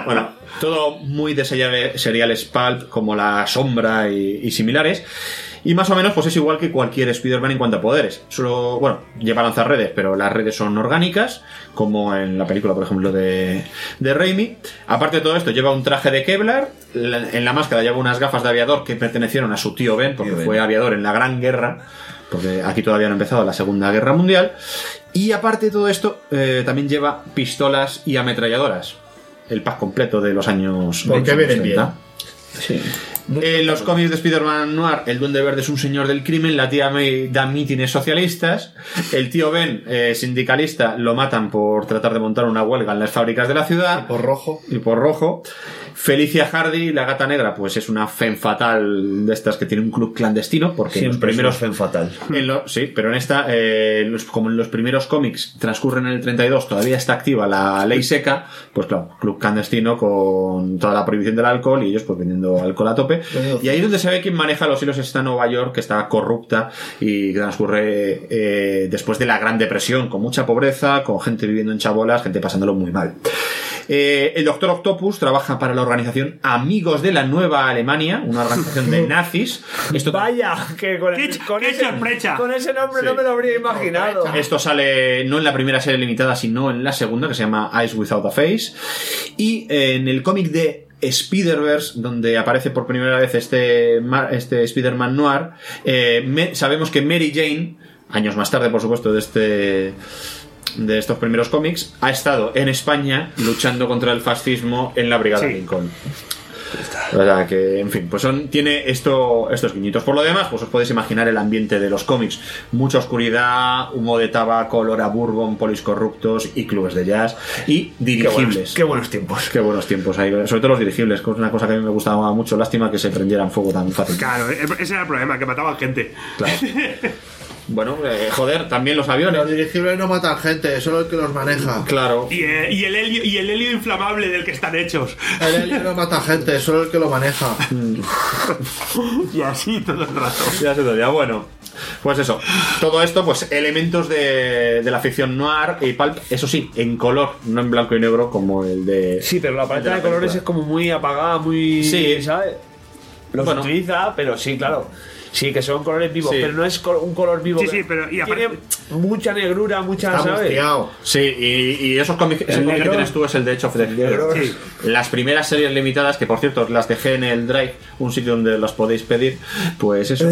Todo muy de seriales pulp como La Sombra y similares. Y más o menos pues es igual que cualquier Spider-Man en cuanto a poderes. Solo, bueno, lleva lanzarredes, pero las redes son orgánicas, como en la película, por ejemplo, de Raimi. Aparte de todo esto, lleva un traje de Kevlar. En la máscara lleva unas gafas de aviador que pertenecieron a su tío Ben, porque fue aviador en la Gran Guerra, porque aquí todavía no ha empezado la Segunda Guerra Mundial. Y aparte de todo esto, también lleva pistolas y ametralladoras. El pack completo de los años 80. Sí. En los cómics de Spider-Man Noir, el Duende Verde es un señor del crimen, la tía May da mítines socialistas, el tío Ben, sindicalista, lo matan por tratar de montar una huelga en las fábricas de la ciudad. Y por rojo. Felicia Hardy, la gata negra, pues es una femme fatal de estas que tiene un club clandestino, porque siempre los primeros es una femme fatal. Sí, pero en esta, como en los primeros cómics transcurren en el 32, todavía está activa la ley seca, pues claro, club clandestino con toda la prohibición del alcohol y ellos pues vendiendo alcohol a tope. Y ahí es donde se ve quién maneja los hilos. Está Nueva York, que está corrupta y que transcurre después de la Gran Depresión, con mucha pobreza, con gente viviendo en chabolas, gente pasándolo muy mal. El Doctor Octopus trabaja para la organización Amigos de la Nueva Alemania, una organización de nazis. Vaya, que con ese nombre no me lo habría imaginado. Esto sale no en la primera serie limitada, sino en la segunda, que se llama Eyes Without a Face. Y en el cómic de Spider-Verse, donde aparece por primera vez este Spider-Man Noir, sabemos que Mary Jane, años más tarde, por supuesto, de estos primeros cómics, ha estado en España luchando contra el fascismo en la Brigada Lincoln. O sea que, en fin, pues tiene estos guiñitos. Por lo demás, pues os podéis imaginar el ambiente de los cómics: mucha oscuridad, humo de tabaco, olor a bourbon, polis corruptos y clubes de jazz y dirigibles. Qué buenos tiempos. Qué buenos tiempos hay, sobre todo los dirigibles, que es una cosa que a mí me gustaba mucho. Lástima que se prendieran fuego tan fácil. Claro, ese era el problema, que mataban gente. Claro. Bueno, joder, también los aviones. Los dirigibles no matan gente, solo el que los maneja. Claro. Y el helio inflamable del que están hechos. El helio no mata gente, solo el que lo maneja. Y así todo el rato. Ya se todavía. Bueno, pues eso. Todo esto, pues elementos de la ficción noir y pulp, eso sí, en color, no en blanco y negro como el de. Sí, pero la paleta de colores es como muy apagada, muy. Sí, ¿sabes? Los utiliza, pero sí, claro. Sí, que son colores vivos, pero no es un color vivo. Sí, pero y tiene mucha negrura, mucha, ¿sabes? Sí, y esos cómics, ese cómic que tienes tú es el de Edge of the Negro. Sí. Las primeras series limitadas, que por cierto las dejé en el Drive, un sitio donde las podéis pedir, pues eso.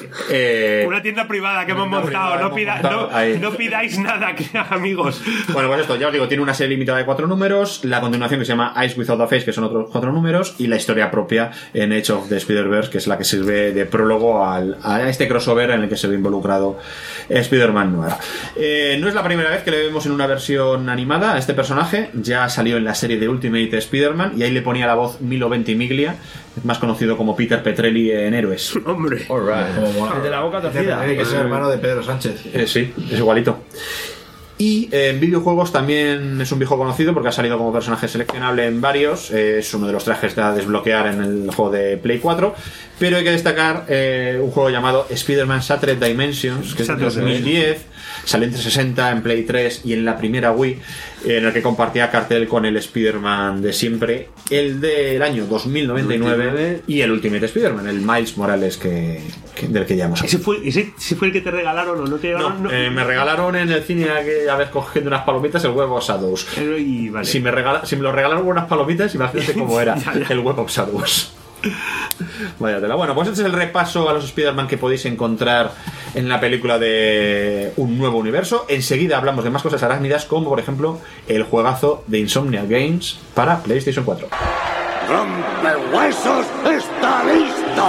Una tienda privada que hemos montado, no pidáis nada, amigos. Bueno, pues esto, ya os digo, tiene una serie limitada de 4 números, la continuación que se llama Eyes Without a Face, que son otros 4 números, y la historia propia en Edge of the Spider-Verse, que es la que sirve de prólogo a este crossover en el que se ve involucrado Spider-Man Noir. No es la primera vez que le vemos en una versión animada a este personaje. Ya salió en la serie de Ultimate Spider-Man y ahí le ponía la voz Milo Ventimiglia, más conocido como Peter Petrelli en Héroes. Hombre, el de la boca torcida, que es el hermano de Pedro Sánchez. Sí, es igualito. Y en videojuegos también es un viejo conocido porque ha salido como personaje seleccionable en varios. Es uno de los trajes a desbloquear en el juego de Play 4. Pero hay que destacar un juego llamado Spider-Man Shattered Dimensions, que es de 2010. Salió en 360, en Play 3 y en la primera Wii, en el que compartía cartel con el Spider-Man de siempre, el del año 2099 y el Ultimate Spider-Man, el Miles Morales del que ya hemos hablado. ¿Ese fue el que te regalaron o no te regalaron? No, me regalaron en el cine a ver cogiendo unas palomitas el Web of Shadows. Vale. Si me lo regalaron con unas palomitas, imagínate cómo era el Web of Shadows. Vaya tela. Bueno, pues este es el repaso a los Spider-Man que podéis encontrar en la película de Un Nuevo Universo. Enseguida hablamos de más cosas arácnidas, como por ejemplo el juegazo de Insomniac Games para PlayStation 4. ¡Rompehuesos está listo!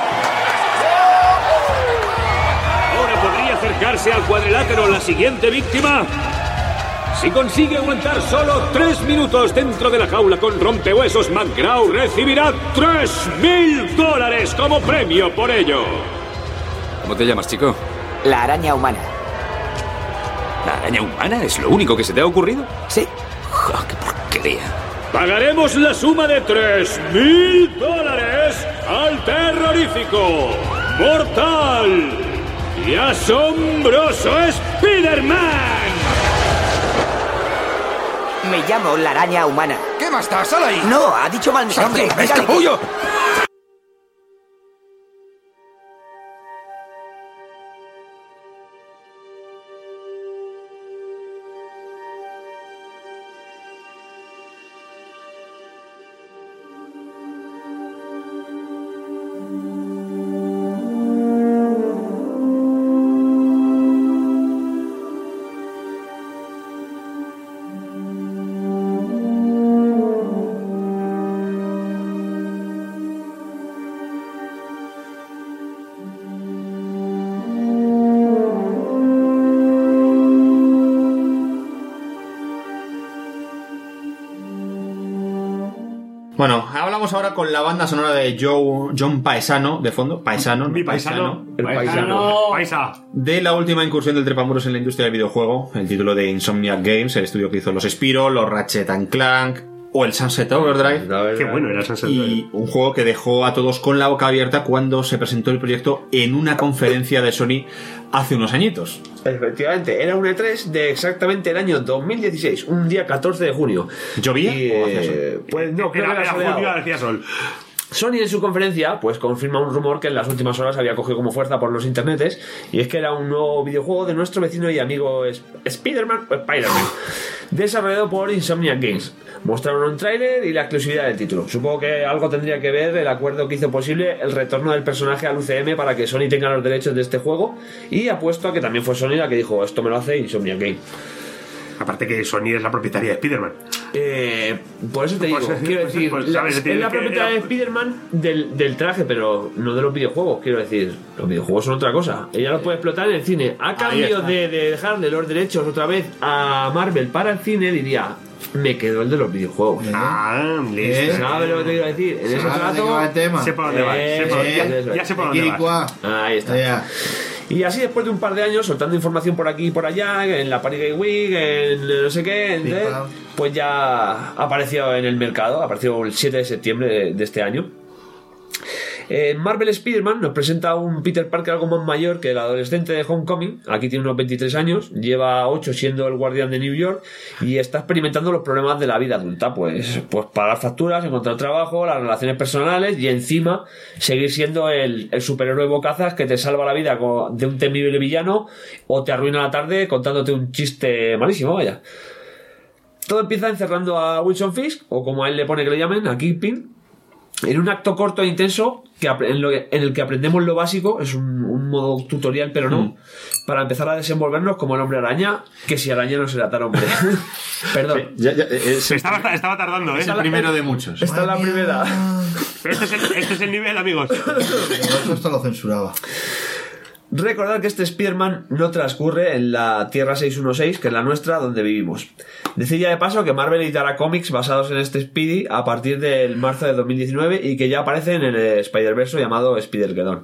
Ahora podría acercarse al cuadrilátero la siguiente víctima. Si consigue aguantar solo 3 minutos dentro de la jaula con rompehuesos, McGraw recibirá $3,000 como premio por ello. ¿Cómo te llamas, chico? La araña humana. ¿La araña humana? ¿Es lo único que se te ha ocurrido? Sí. Oh, ¡qué porquería! Pagaremos la suma de $3,000 al terrorífico, mortal y asombroso Spider-Man. Me llamo la araña humana. ¿Qué basta! ¡Sal ahí! No, ha dicho mal mi nombre. ¡Es Dígale que- capullo! Bueno, hablamos ahora con la banda sonora de John Paesano, de fondo. Paesano, Mi paisano. El paisano. Paisa. De la última incursión del trepamuros en la industria del videojuego, el título de Insomniac Games, el estudio que hizo los Spyro, los Ratchet & Clank o el Sunset Overdrive. Qué bueno era Sunset Overdrive. Y un juego que dejó a todos con la boca abierta cuando se presentó el proyecto en una conferencia de Sony hace unos añitos. Efectivamente, era un E3 de exactamente el año 2016, un día 14 de junio. ¿Llovía Y, o hacía sol? pues no, creo que era soleado. junio, hacía sol. Sony en su conferencia pues confirma un rumor que en las últimas horas había cogido como fuerza por los internetes, y es que era un nuevo videojuego de nuestro vecino y amigo Spider-Man, desarrollado por Insomniac Games. Mostraron un tráiler y la exclusividad del título. Supongo que algo tendría que ver el acuerdo que hizo posible el retorno del personaje al UCM para que Sony tenga los derechos de este juego, y apuesto a que también fue Sony la que dijo esto me lo hace Insomniac Games. Aparte que Sony es la propietaria de Spider-Man. Por eso te digo, quiero decir, pues, ¿sabes? es la propietaria de Spider-Man del traje, pero no de los videojuegos. Quiero decir, los videojuegos son otra cosa. Ella los puede explotar en el cine. A cambio de dejarle los derechos otra vez a Marvel para el cine, diría, me quedo el de los videojuegos. Listo. ¿Sabes lo que te quiero decir? En ese trato, Sé por dónde va. Ya sé por dónde va. ahí está. Y así después de un par de años soltando información por aquí y por allá, en la Paris Game Week, en no sé qué, pues ya apareció en el mercado, apareció el 7 de septiembre de este año. Marvel Spider-Man nos presenta a un Peter Parker algo más mayor que el adolescente de Homecoming. Aquí tiene unos 23 años, lleva 8 siendo el guardián de New York y está experimentando los problemas de la vida adulta, pues pagar facturas, encontrar trabajo, las relaciones personales y encima seguir siendo el superhéroe bocazas que te salva la vida de un temible villano o te arruina la tarde contándote un chiste malísimo, vaya. Todo empieza encerrando a Wilson Fisk, o como a él le pone que le llamen, a Kingpin, en un acto corto e intenso en el que aprendemos lo básico, es un modo tutorial pero no, para empezar a desenvolvernos como el hombre araña, que si araña no será tan hombre. Perdón. Estaba tardando, Es el primero de muchos. Esta es la primera. Pero este es el nivel, amigos. Esto lo censuraba. Recordad que este Spider-Man no transcurre en la Tierra 616, que es la nuestra, donde vivimos. Decir ya de paso que Marvel editará cómics basados en este Speedy a partir del marzo de 2019 y que ya aparecen en el Spider-Verse llamado Spider-Geddon.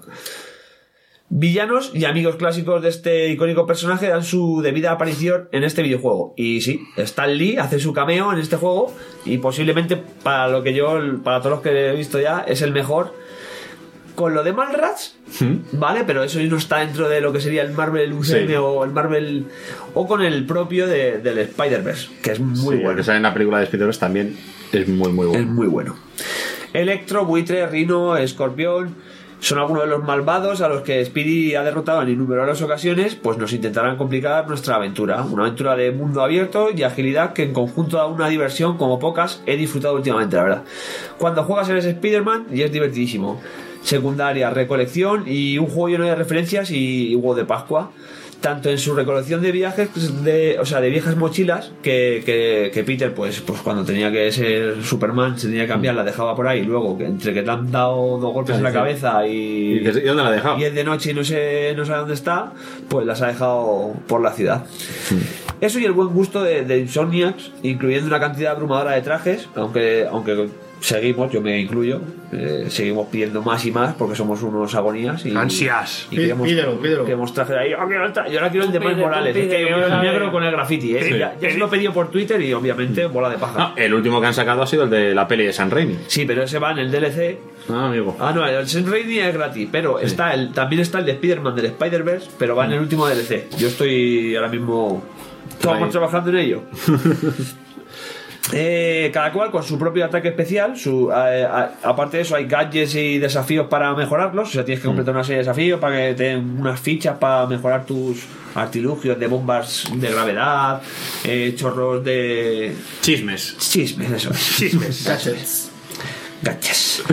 Villanos y amigos clásicos de este icónico personaje dan su debida aparición en este videojuego. Y sí, Stan Lee hace su cameo en este juego y posiblemente para todos los que he visto ya es el mejor. Con lo de Mallrats, ¿vale? Pero eso no está dentro de lo que sería el Marvel UCM o el Marvel, o con el propio del Spider-Verse, que es muy bueno. El que sale en la película de Spider-Verse también es muy bueno. Es muy bueno. Electro, Buitre, Rhino, Escorpión son algunos de los malvados a los que Speedy ha derrotado en innumerables ocasiones, pues nos intentarán complicar nuestra aventura. Una aventura de mundo abierto y agilidad que en conjunto da una diversión como pocas he disfrutado últimamente, la verdad. Cuando juegas eres Spider-Man y es divertidísimo. Secundaria, recolección y un juego lleno de referencias y huevo de Pascua, tanto en su recolección de viajes de viejas mochilas que Peter pues cuando tenía que ser Superman se tenía que cambiar, la dejaba por ahí, y luego entre que te han dado 2 golpes en la cabeza y dónde la ha dejado, y es de noche y no sabe dónde está, pues las ha dejado por la ciudad. Eso y el buen gusto de Insomniacs, incluyendo una cantidad abrumadora de trajes, aunque seguimos, yo me incluyo, seguimos pidiendo más y más porque somos unos agonías y ansias. Y queremos traje de ahí. Yo ahora quiero el de Miles Morales, es que el negro con el graffiti, ya se lo he pedido por Twitter y obviamente bola de paja. No, el último que han sacado ha sido el de la peli de Sam Raimi. Sí, pero ese va en el DLC. Amigo. No, el Sam Raimi es gratis, pero también está el de Spider-Man del Spider-Verse, pero va en el último DLC. Yo estoy ahora mismo, estamos trabajando en ello. Cada cual con su propio ataque especial. Aparte de eso, hay gadgets y desafíos para mejorarlos. O sea, tienes que completar una serie de desafíos para que te den unas fichas para mejorar tus artilugios de bombas de gravedad, chorros de. Chismes, eso es. Gadgets. Gadgets.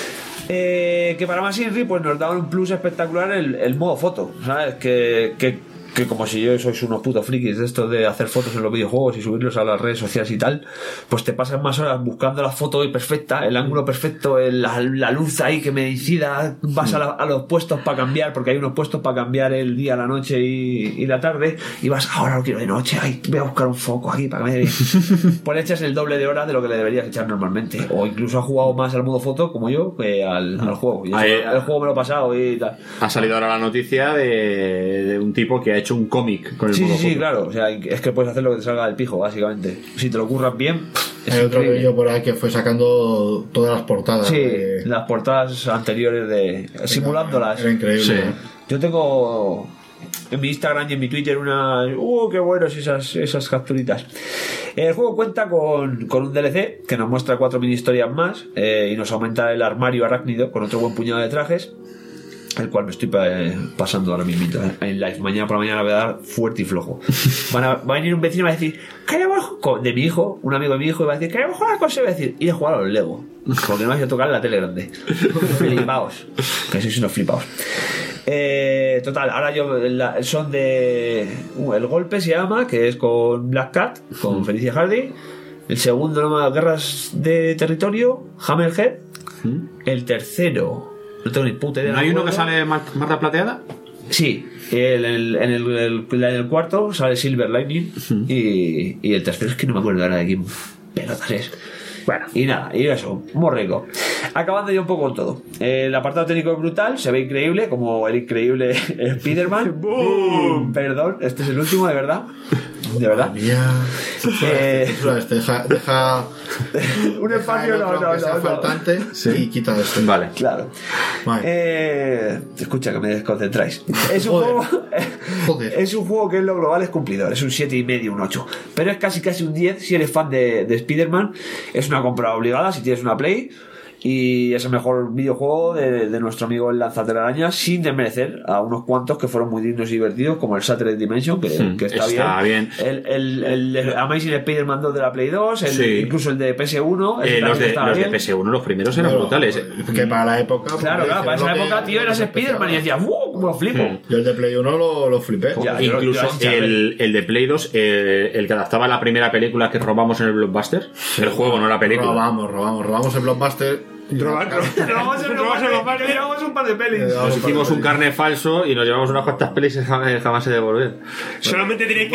Que para más Inri, pues nos daban un plus espectacular el modo foto, ¿sabes? Que como si yo sois unos putos frikis de esto de hacer fotos en los videojuegos y subirlos a las redes sociales y tal, pues te pasas más horas buscando la foto perfecta, el ángulo perfecto, la luz ahí que me incida, vas a los puestos para cambiar, porque hay unos puestos para cambiar el día, la noche y la tarde, y vas, ahora lo quiero de noche, ay, voy a buscar un foco aquí para que me dé bien. Pues le echas el doble de horas de lo que le deberías echar normalmente, o incluso has jugado más al modo foto como yo que al juego. Y el juego me lo he pasado y tal. Ha salido ahora la noticia de un tipo que ha hecho un cómic con el modo foto. Sí, claro. O sea, es que puedes hacer lo que te salga del pijo, básicamente. Si te lo curras bien. Hay otro vídeo por ahí que fue sacando todas las portadas. Sí, las portadas anteriores simulándolas. Era increíble. Sí. Yo tengo en mi Instagram y en mi Twitter una. ¡Qué buenos esas capturitas! El juego cuenta con un DLC que nos muestra 4 mini historias más y nos aumenta el armario arácnido con otro buen puñado de trajes, el cual me estoy pasando ahora mismo en live. Mañana por la mañana voy a dar fuerte y flojo. Va a venir un vecino y va a decir, queremos, de mi hijo, un amigo de mi hijo, y va a decir, queremos jugar con ese, va a decir, ir a jugar a los Lego, porque no vais a tocar la tele grande. Flipaos, que sois unos flipaos. Total, ahora son de el golpe se llama, que es con Black Cat, con Felicia Hardy. El segundo nomás, Guerras de Territorio, Hammerhead. El tercero, no tengo ni puta idea. ¿No hay uno que sale Marta Plateada? Sí, en el cuarto sale Silver Lightning y el tercero es que no me acuerdo ahora de quién pelotas es. Bueno, y nada, y eso, muy rico. Acabando ya un poco con todo. El apartado técnico es brutal, se ve increíble, como el increíble Spider-Man. ¡Boom! Perdón, este es el último, de verdad. De verdad. Deja un espacio, no. faltante y quita esto. Vale. Claro. Escucha que me desconcentráis. Es un juego. Es un juego que en lo global es cumplidor. Es un 7,5, un 8. Pero es casi un 10 si eres fan de Spider-Man. Es una compra obligada si tienes una Play. Y es el mejor videojuego de nuestro amigo el Lanzatelaraña, sin desmerecer a unos cuantos que fueron muy dignos y divertidos, como el Shattered Dimension, que está bien. El Amazing Spider-Man 2 de la Play 2, incluso el de PS1. Los de PS1, los primeros eran brutales. Que para la época. Claro, para esa época, tío, eras Spider-Man y decías, ¡cómo flipo! Yo el de Play 1 lo flipé. Incluso el de Play 2, el que adaptaba la primera película que robamos en el Blockbuster. El juego, no la película. Robamos el Blockbuster. Llevamos un par de pelis. Nos hicimos un carnet falso y nos llevamos unas cuantas pelis y jamás se devolver. Solamente teníais que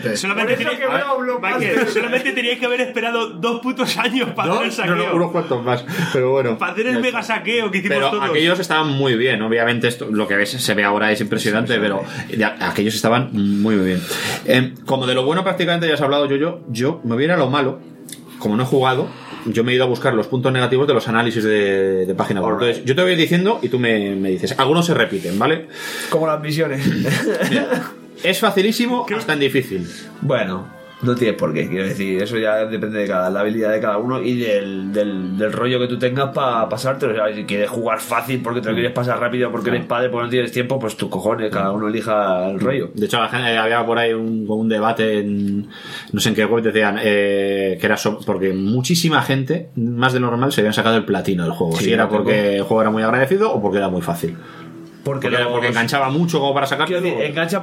haber esperado 2 putos años para hacer el saqueo. No, unos cuantos más, pero bueno. Para hacer el mega saqueo que hicimos pero todos. Aquellos estaban muy bien, obviamente esto, lo que se ve ahora es impresionante, pero aquellos estaban muy bien. Como de lo bueno prácticamente ya has hablado, yo me voy a ir a lo malo. Como no he jugado, yo me he ido a buscar los puntos negativos de los análisis de página web. Entonces, yo te voy diciendo y tú me dices. Algunos se repiten, ¿vale? Como las misiones. Mira, es facilísimo hasta en difícil. Bueno, no tienes por qué, quiero decir. Eso ya depende de la habilidad de cada uno y del rollo que tú tengas para pasártelo. O sea, si quieres jugar fácil porque te lo quieres pasar rápido, porque eres padre, porque no tienes tiempo, pues tus cojones, cada uno elija el rollo. De hecho, había por ahí un debate no sé en qué web decían que era porque muchísima gente, más de lo normal, se habían sacado el platino del juego. Si era porque el juego era muy agradecido o porque era muy fácil. Porque enganchaba mucho como para sacarlo. Quiero decir, engancha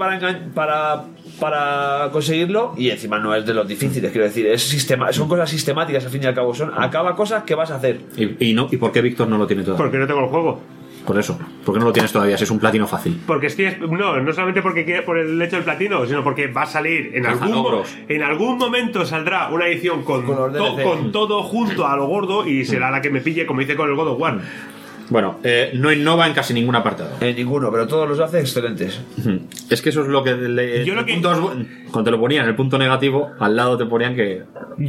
para conseguirlo y encima no es de los difíciles, quiero decir, son cosas sistemáticas al fin y al cabo, acaba cosas que vas a hacer. ¿Y por qué Víctor no lo tiene todavía? Porque no tengo el juego. Por eso, ¿por qué no lo tienes todavía si es un platino fácil? Porque no solamente por el hecho del platino, sino porque va a salir en algún momento saldrá una edición con todo junto a lo gordo y será la que me pille, como hice con el God of War. Bueno, no innova en casi ningún apartado. En ninguno, pero todos los hace excelentes. Es que eso es lo que... cuando te lo ponían el punto negativo, al lado te ponían que...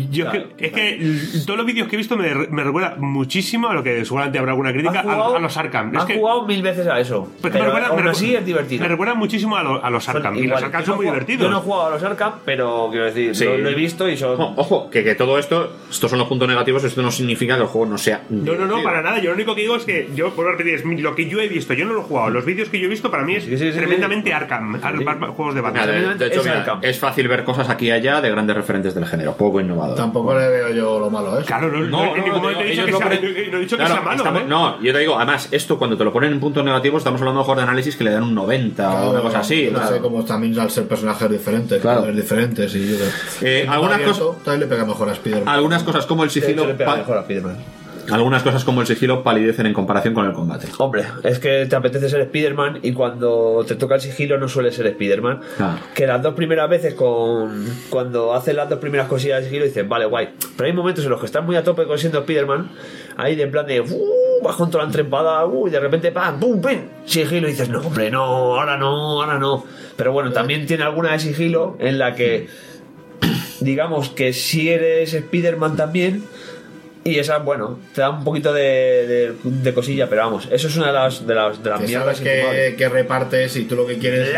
Es que todos los vídeos que he visto me recuerda muchísimo a lo que seguramente habrá alguna crítica a los Arkham. Has jugado 1000 veces a eso. Pero aún así es divertido. Me recuerda muchísimo a los Arkham. Y los Arkham son muy divertidos. Yo no he jugado a los Arkham, pero quiero decir, lo he visto y son... Ojo, que todo estos son los puntos negativos. Esto no significa que el juego no sea... No, para nada. Yo lo único que digo es que yo, por repetir, es lo que yo he visto. Yo no lo he jugado. Los vídeos que yo he visto para mí es tremendamente Arkham. Juegos de Batman. De hecho, es fácil ver cosas aquí y allá de grandes referentes del género. Poco innovador. Tampoco le veo yo lo malo, ¿eh? Claro, no he dicho que sea malo. No, yo te digo, además, esto cuando te lo ponen en puntos negativos, estamos hablando mejor de análisis que le dan un 90 o una cosa así. No sé, como también al ser personajes diferentes, poderes diferentes. Y algunas cosas también le pega mejor a Spider-Man. Algunas cosas como el sigilo. Algunas cosas como el sigilo palidecen en comparación con el combate. Hombre, es que te apetece ser Spider-Man y cuando te toca el sigilo no suele ser Spider-Man. Que las dos primeras veces cuando haces las dos primeras cosillas de sigilo dices, vale, guay. Pero hay momentos en los que estás muy a tope con siendo Spider-Man, ahí de en plan de vas contra la entrampada, y de repente pam, pum, pum, sigilo y dices, no, hombre, no, ahora no. Pero bueno, también tiene alguna de sigilo en la que digamos que si eres Spider-Man también. Y esa, bueno, te da un poquito de cosilla, pero vamos, eso es una de las mierdas que repartes y tú lo que quieres es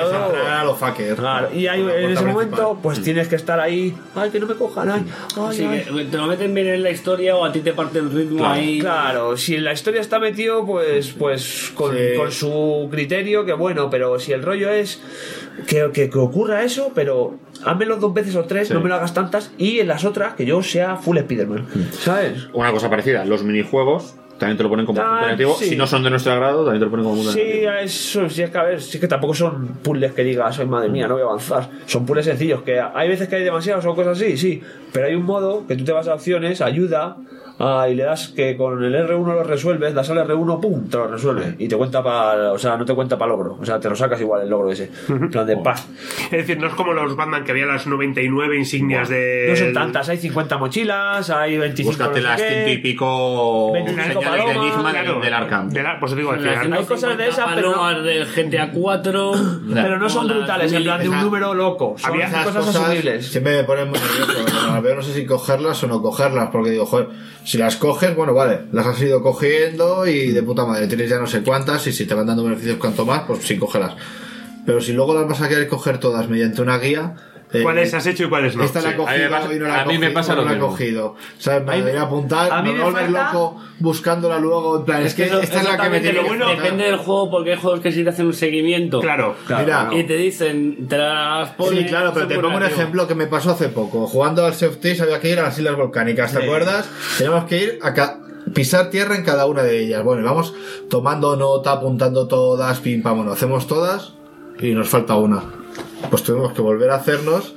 a los fuckers. Claro, y en ese momento, pues tienes que estar ahí, ay, que no me cojan, ay. Que te lo meten bien en la historia o a ti te parte el ritmo ahí. Claro, si en la historia está metido, pues con su criterio, que bueno, pero si el rollo es que ocurra eso, pero házmelo 2 veces o 3, no me lo hagas tantas, y en las otras que yo sea full Spider-Man, ¿sabes? Una cosa parecida, los minijuegos también te lo ponen como punto negativo. Si no son de nuestro agrado, también te lo ponen como punto negativo. Eso, sí, es que a ver, sí que tampoco son puzzles que digas, ay, madre mía, no voy a avanzar. Son puzzles sencillos, que hay veces que hay demasiados o cosas así, sí, pero hay un modo que tú te vas a opciones, ayuda, y le das que con el R1 lo resuelves, das al R1, pum, te lo resuelve y te cuenta o sea, no te cuenta para logro, o sea, te lo sacas igual el logro ese, en plan de paz. Es decir, no es como los Batman que había las 99 insignias de... No son tantas, hay 50 mochilas, hay 25. Búscate las 100 y pico señales de enigma del Arkham. Pues digo, hay cosas de esas, pero del GTA 4, pero no son brutales, en plan de un número loco, son cosas asumibles. Siempre me ponen muy nervioso, no sé si cogerlas o no cogerlas, porque digo, joder, si las coges, bueno, vale, las has ido cogiendo y de puta madre, tienes ya no sé cuántas, y si te van dando beneficios cuanto más, pues sí, cógelas. Pero si luego las vas a querer coger todas mediante una guía, ¿cuáles has hecho y cuáles no? Esta la he cogido y no la he cogido. A mí me pasa lo mismo. ¿Sabes? Me debería apuntar, me volver loco buscándola luego. En plan, es que esta es la que me tiene que bueno, depende del juego, porque hay juegos que sí te hacen un seguimiento. Claro. Mira, y te dicen, te las ponen. Sí, claro, pero te pongo un ejemplo que me pasó hace poco. Jugando al Sea of Thieves había que ir a las Islas Volcánicas, ¿te acuerdas? Teníamos que ir pisar tierra en cada una de ellas. Bueno, y vamos tomando nota, apuntando todas, pim pam, bueno, hacemos todas y nos falta una. Pues tuvimos que volver a hacernos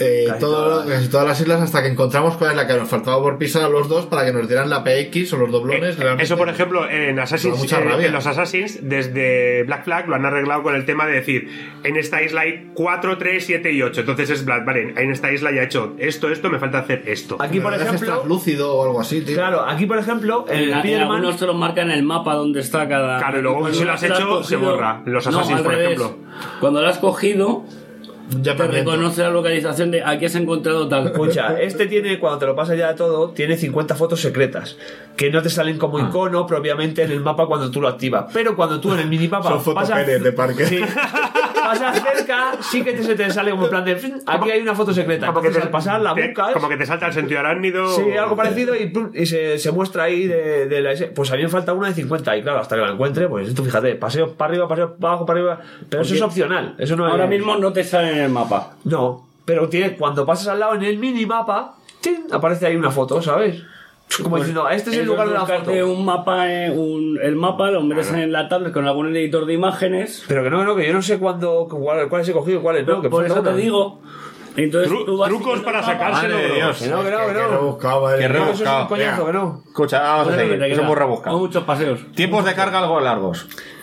casi todas las islas hasta que encontramos cuál es la que nos faltaba por pisar a los dos para que nos dieran la PX o los doblones. Eso, por ejemplo, en los Assassins, desde Black Flag lo han arreglado con el tema de decir, en esta isla hay 4, 3, 7 y 8. Entonces es Black, vale, en esta isla ya he hecho esto, me falta hacer esto. Aquí, por ejemplo, lúcido o algo así, tío. Claro, aquí, por ejemplo, en algunos te lo marcan en el mapa donde está cada. Claro, y luego si lo has hecho, se borra. Los Assassins, por ejemplo. Cuando lo has cogido, te reconoce la localización de aquí has encontrado tal. Escucha, cuando te lo pasas ya de todo, tiene 50 fotos secretas que no te salen como icono propiamente en el mapa cuando tú lo activas. Pero cuando tú en el minimapa pasas de parque. Sí, pasas cerca, sí que se te sale como en plan de aquí hay una foto secreta. Como que te pasar la buscas. Como que te salta el sentido arácnido. Sí, algo parecido y se muestra ahí de la. Pues a mí me falta una de 50 y claro, hasta que la encuentre, pues tú fíjate, paseo para arriba, paseo para abajo, para arriba. Pero eso es opcional. Eso no ahora mismo no te sale en el mapa. No, pero cuando pasas al lado en el minimapa, aparece ahí una foto, ¿sabes? Como pues diciendo, este es el lugar de la foto. Un mapa, el mapa lo metes en la tablet con algún editor de imágenes. Pero que no, que yo no sé cuáles he cogido y cuáles no. Que por eso te digo. Entonces, trucos para sacarse Dios. Que no. Que rebuscado, que eso es un coñazo, que no. Escucha, vamos a seguir, que son muy rebuscados. Muchos paseos. Tiempos de carga algo largos.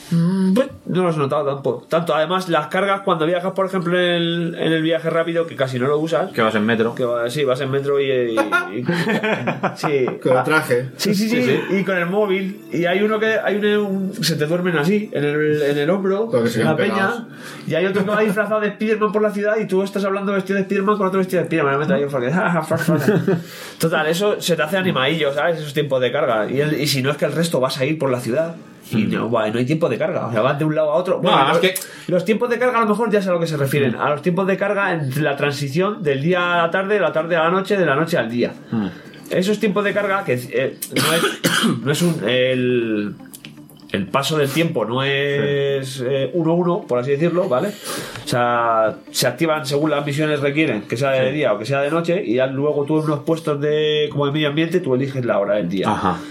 Pues, no lo has notado tampoco. Tanto, además, las cargas cuando viajas, por ejemplo, en el viaje rápido, que casi no lo usas. Que vas en metro. Sí, vas en metro y sí. Con el traje. Sí. Y con el móvil. Y hay uno que se te duermen así, en el hombro, en la peña. Y hay otro que va disfrazado de Spiderman por la ciudad y tú estás hablando vestido de Spiderman con otro vestido de Spiderman. Total, eso se te hace animadillo, ¿sabes? Esos tiempos de carga. Y si no es que el resto vas a ir por la ciudad. Y no hay tiempo de carga, o sea, van de un lado a otro. Bueno, los tiempos de carga a lo mejor ya sé a lo que se refieren. A los tiempos de carga en la transición del día a la tarde, de la tarde a la noche, de la noche al día. Esos tiempos de carga que no es el paso del tiempo no es 1-1, por así decirlo, ¿vale? O sea, se activan según las misiones requieren, que sea de día o que sea de noche, y ya luego tú en unos puestos como de medio ambiente tú eliges la hora del día. Ajá.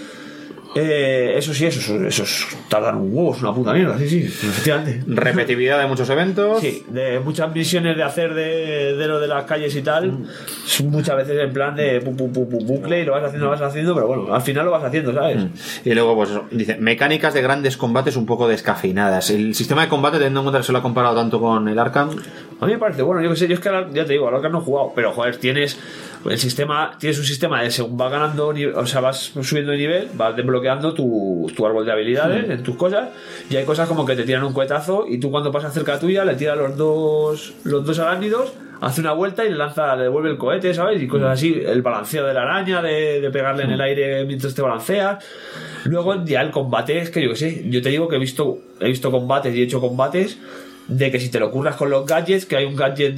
Esos tardan un huevo, es una puta mierda, sí, efectivamente. Repetitividad de muchos eventos. Sí, de muchas misiones de hacer de lo de las calles y tal. Muchas veces en plan de bucle y lo vas haciendo, pero bueno, al final lo vas haciendo, ¿sabes? Y luego, pues eso, dice, mecánicas de grandes combates un poco descafeinadas. El sistema de combate, teniendo en cuenta que se lo ha comparado tanto con el Arkham. A mí me parece bueno, yo que sé, yo es que ya te digo, al Arkham no he jugado, pero joder, tienes un sistema de según vas ganando, o sea, vas subiendo de nivel, vas desbloqueando tu árbol de habilidades en tus cosas, y hay cosas como que te tiran un cuetazo y tú cuando pasas cerca tuya le tiras los dos arácnidos, hace una vuelta y le devuelve el cohete, ¿sabes? Y cosas así, el balanceo de la araña, de pegarle en el aire mientras te balanceas. Luego ya el combate es que yo que sé, yo te digo que he visto combates y he hecho combates de que si te lo curras con los gadgets, que hay un gadget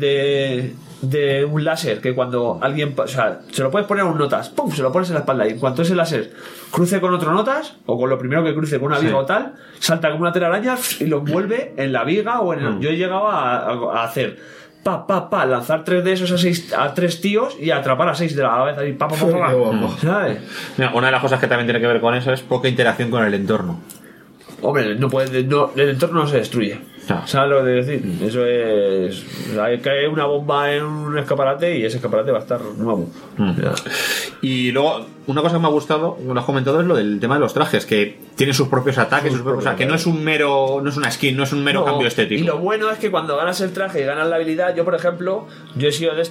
de un láser que cuando alguien, o sea, se lo puedes poner a un notas, ¡pum!, se lo pones en la espalda y en cuanto ese láser cruce con otro notas o con lo primero que cruce con una viga o tal, salta como una telaraña y lo envuelve en la viga o en yo he llegado a hacer lanzar 3 de esos a 3 tíos y atrapar a 6 de la vez ahí, ¿sabes? Mira, una de las cosas que también tiene que ver con eso es poca interacción con el entorno. Hombre, el entorno no se destruye. ¿Sabes lo que decir? Eso es. O sea, hay que caer una bomba en un escaparate y ese escaparate va a estar nuevo. Y luego, una cosa que me ha gustado, lo has comentado, es lo del tema de los trajes, que tienen sus propios ataques, o sea, que no es una skin, no es un mero cambio estético. Y lo bueno es que cuando ganas el traje y ganas la habilidad, yo por ejemplo, yo he sido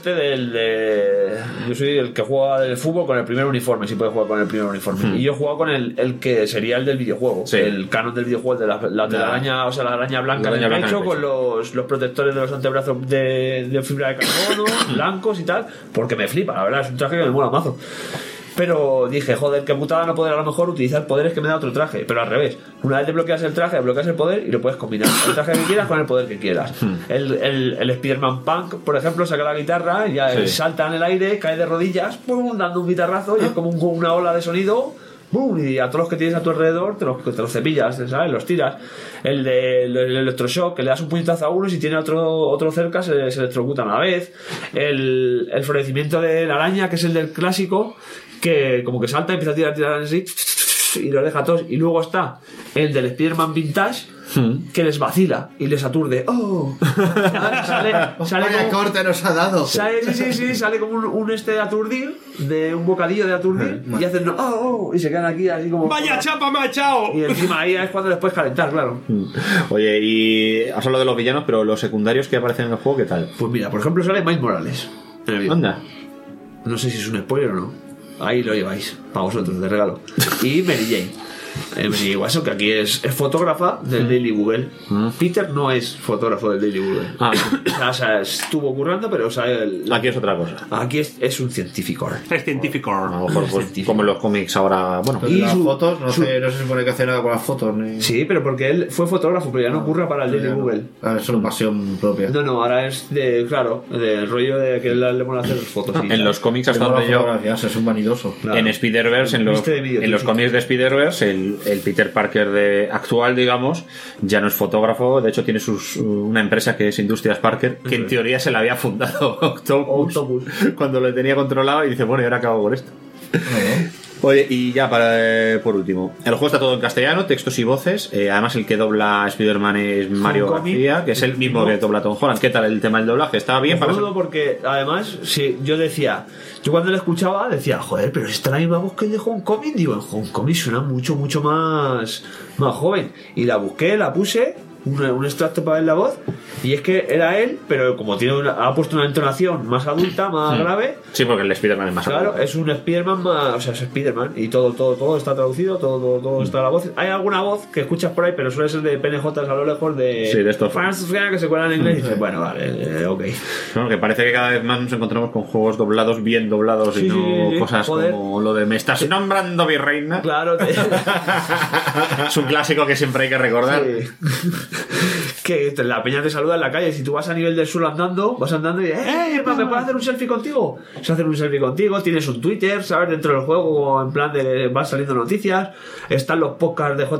yo soy el que juega del fútbol con el primer uniforme, si puedes jugar con el primer uniforme. Y yo he jugado con el que sería el del videojuego, el canon del videojuego, de la telaraña, o sea, la araña blanca del pecho, con los protectores de los antebrazos de fibra de carbono, blancos y tal, porque me flipa, la verdad, es un traje que me mola mazo. Pero dije, joder, qué putada no poder a lo mejor utilizar poderes que me da otro traje. Pero al revés, una vez desbloqueas el traje, desbloqueas el poder y lo puedes combinar el traje que quieras con el poder que quieras. El Spider-Man Punk, por ejemplo, saca la guitarra, ya salta en el aire, cae de rodillas, ¡pum!, dando un guitarrazo y es como una ola de sonido. ¡Bum! Y a todos los que tienes a tu alrededor te los cepillas, ¿sabes? Los tiras. El electroshock, que le das un puñetazo a uno y si tiene otro cerca se electrocutan a la vez. El florecimiento de la araña, que es el del clásico, que como que salta y empieza a tirar así y los deja a todos. Y luego está el del Spider-Man Vintage, que les vacila y les aturde. ¡Oh! Sale Vaya como, corte nos ha dado. Sale como un de aturdir, de un bocadillo de aturdir, y hacen ¡oh! Y se quedan aquí así como. ¡Vaya chapa me ha echado! Y encima ahí es cuando les puedes calentar, claro. Oye, y has hablado de los villanos, pero los secundarios que aparecen en el juego, ¿qué tal? Pues mira, por ejemplo, sale Miles Morales. Anda. No sé si es un spoiler o no. Ahí lo lleváis, para vosotros, de regalo. Y Mary Jane. Mary Watson, que aquí es fotógrafa del Daily Google. Peter no es fotógrafo del Daily Google. O sea, estuvo currando, pero o sea, aquí es otra cosa. Aquí es un científico. Es científico. A lo mejor pues, como en los cómics ahora. Bueno, y las fotos, no se supone que hace nada con las fotos. Sí, pero porque él fue fotógrafo, pero ya no curra para el Daily Google. Ahora es una pasión propia. No, ahora es del rollo de que le mola hacer fotos. En los cómics hasta donde yo. Es un vanidoso. En Spider-Verse, en los cómics de Spider-Verse, el Peter Parker actual, digamos, ya no es fotógrafo. De hecho, tiene una empresa que es Industrias Parker, que en teoría se la había fundado Octopus cuando lo tenía controlado y dice, bueno, ¿y ahora qué hago con esto? Oye, y ya por último, el juego está todo en castellano, textos y voces. Además, el que dobla Spider-Man es Mario García, que es el mismo que dobla Tom Holland. ¿Qué tal el tema del doblaje? ¿Estaba bien para eso? Porque además, sí, yo cuando lo escuchaba decía, joder, pero está la misma voz que el de Homecoming. Digo, en Homecoming suena mucho más joven. Y la busqué, la puse, un extracto para ver la voz, y es que era él, pero como ha puesto una entonación más adulta, más grave. Sí, porque el Spider-Man es más claro, adulto. es un Spider-Man más, o sea, es Spider-Man y todo está traducido, todo está la voz. Hay alguna voz que escuchas por ahí, pero suele ser de PNJs a lo lejos de estos que se cuelan en inglés y dices, bueno, vale, ok. No, que parece que cada vez más nos encontramos con juegos doblados, bien doblados, y no cosas como lo de me estás nombrando virreina. Claro. Es un clásico que siempre hay que recordar. Que la peña te saluda en la calle. Si tú vas a nivel del suelo andando, vas andando y ¿me puedo hacer un selfie contigo? Se hacer un selfie contigo, tienes un Twitter, ¿sabes? Dentro del juego, en plan de van saliendo noticias, están los podcasts de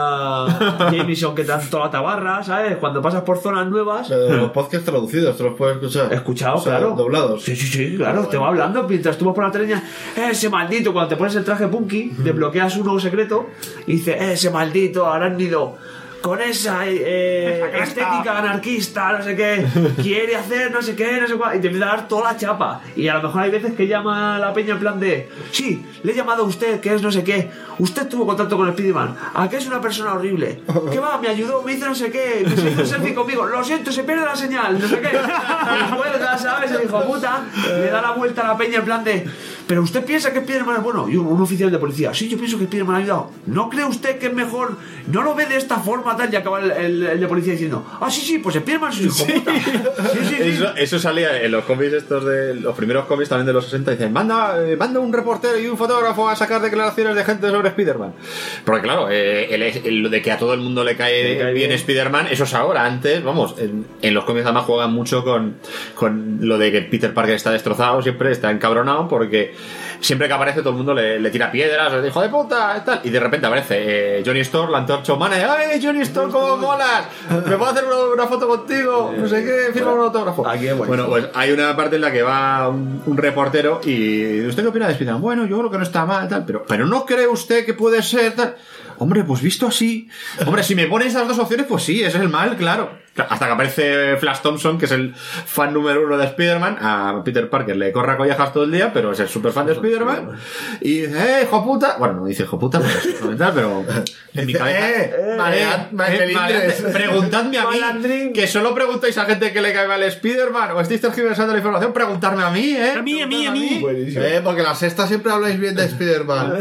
JJ Jameson que te dan toda la tabarra, ¿sabes? Cuando pasas por zonas nuevas. Los podcasts traducidos, ¿te los puedes escuchar? Escuchado, o sea, claro. Doblados. Sí, claro. Te va hablando mientras tú vas por la teleña. Ese maldito, cuando te pones el traje punky, desbloqueas un nuevo secreto y dice, ese maldito arácnido, con esa estética anarquista, no sé qué, quiere hacer no sé qué, no sé cuál, y te empieza a dar toda la chapa. Y a lo mejor hay veces que llama a la peña en plan de, sí, le he llamado a usted, que es no sé qué, usted tuvo contacto con Spider-Man, ¿a qué es una persona horrible? ¿Qué va? Me ayudó, me hizo no sé qué, me hizo un selfie conmigo, lo siento, se pierde la señal, no sé qué. Y cuelga, ¿sabes? El hijo puta le da la vuelta a la peña en plan de, pero usted piensa que Spider-Man es bueno. Y un oficial de policía, sí, yo pienso que Spider-Man ha ayudado. ¿No cree usted que es mejor? ¿No lo ve de esta forma tal? Y acaba el de policía diciendo, sí, pues Spider-Man es un hijo puta. Sí. Eso salía en los cómics estos de los primeros cómics también de los 60. Dicen, manda un reportero y un fotógrafo a sacar declaraciones de gente sobre Spider-Man. Porque claro, el de que a todo el mundo le cae bien Spider-Man, eso es ahora. Antes, vamos, en los cómics además juegan mucho con lo de que Peter Parker está destrozado, siempre está encabronado porque siempre que aparece todo el mundo le tira piedras, le dice, hijo de puta, tal. Y de repente aparece Johnny Storm, la Antorcha Humana, y ¡ay, Johnny Storm, cómo molas! ¿Me puedo hacer una foto contigo? No sé qué, firma un autógrafo. Bueno, pues hay una parte en la que va un reportero y ¿usted qué opina de Spider-Man? Bueno, yo creo que no está mal, tal, pero ¿no cree usted que puede ser tal? Hombre, pues visto así, hombre, si me ponen esas dos opciones, pues sí, ese es el mal, claro. Hasta que aparece Flash Thompson, que es el fan número 1 de Spider-Man. A Peter Parker le corre a collejas todo el día, pero es el super fan de Spider-Man. Y dice, hijo puta. Bueno, no dice hijo puta, pero es fundamental, pero en mi cabeza. Preguntadme a mí, que solo preguntáis a gente que le cae mal Spider-Man o estáis tergiversando la información, preguntarme a mí, A mí. Porque la sexta siempre habláis bien de Spider-Man.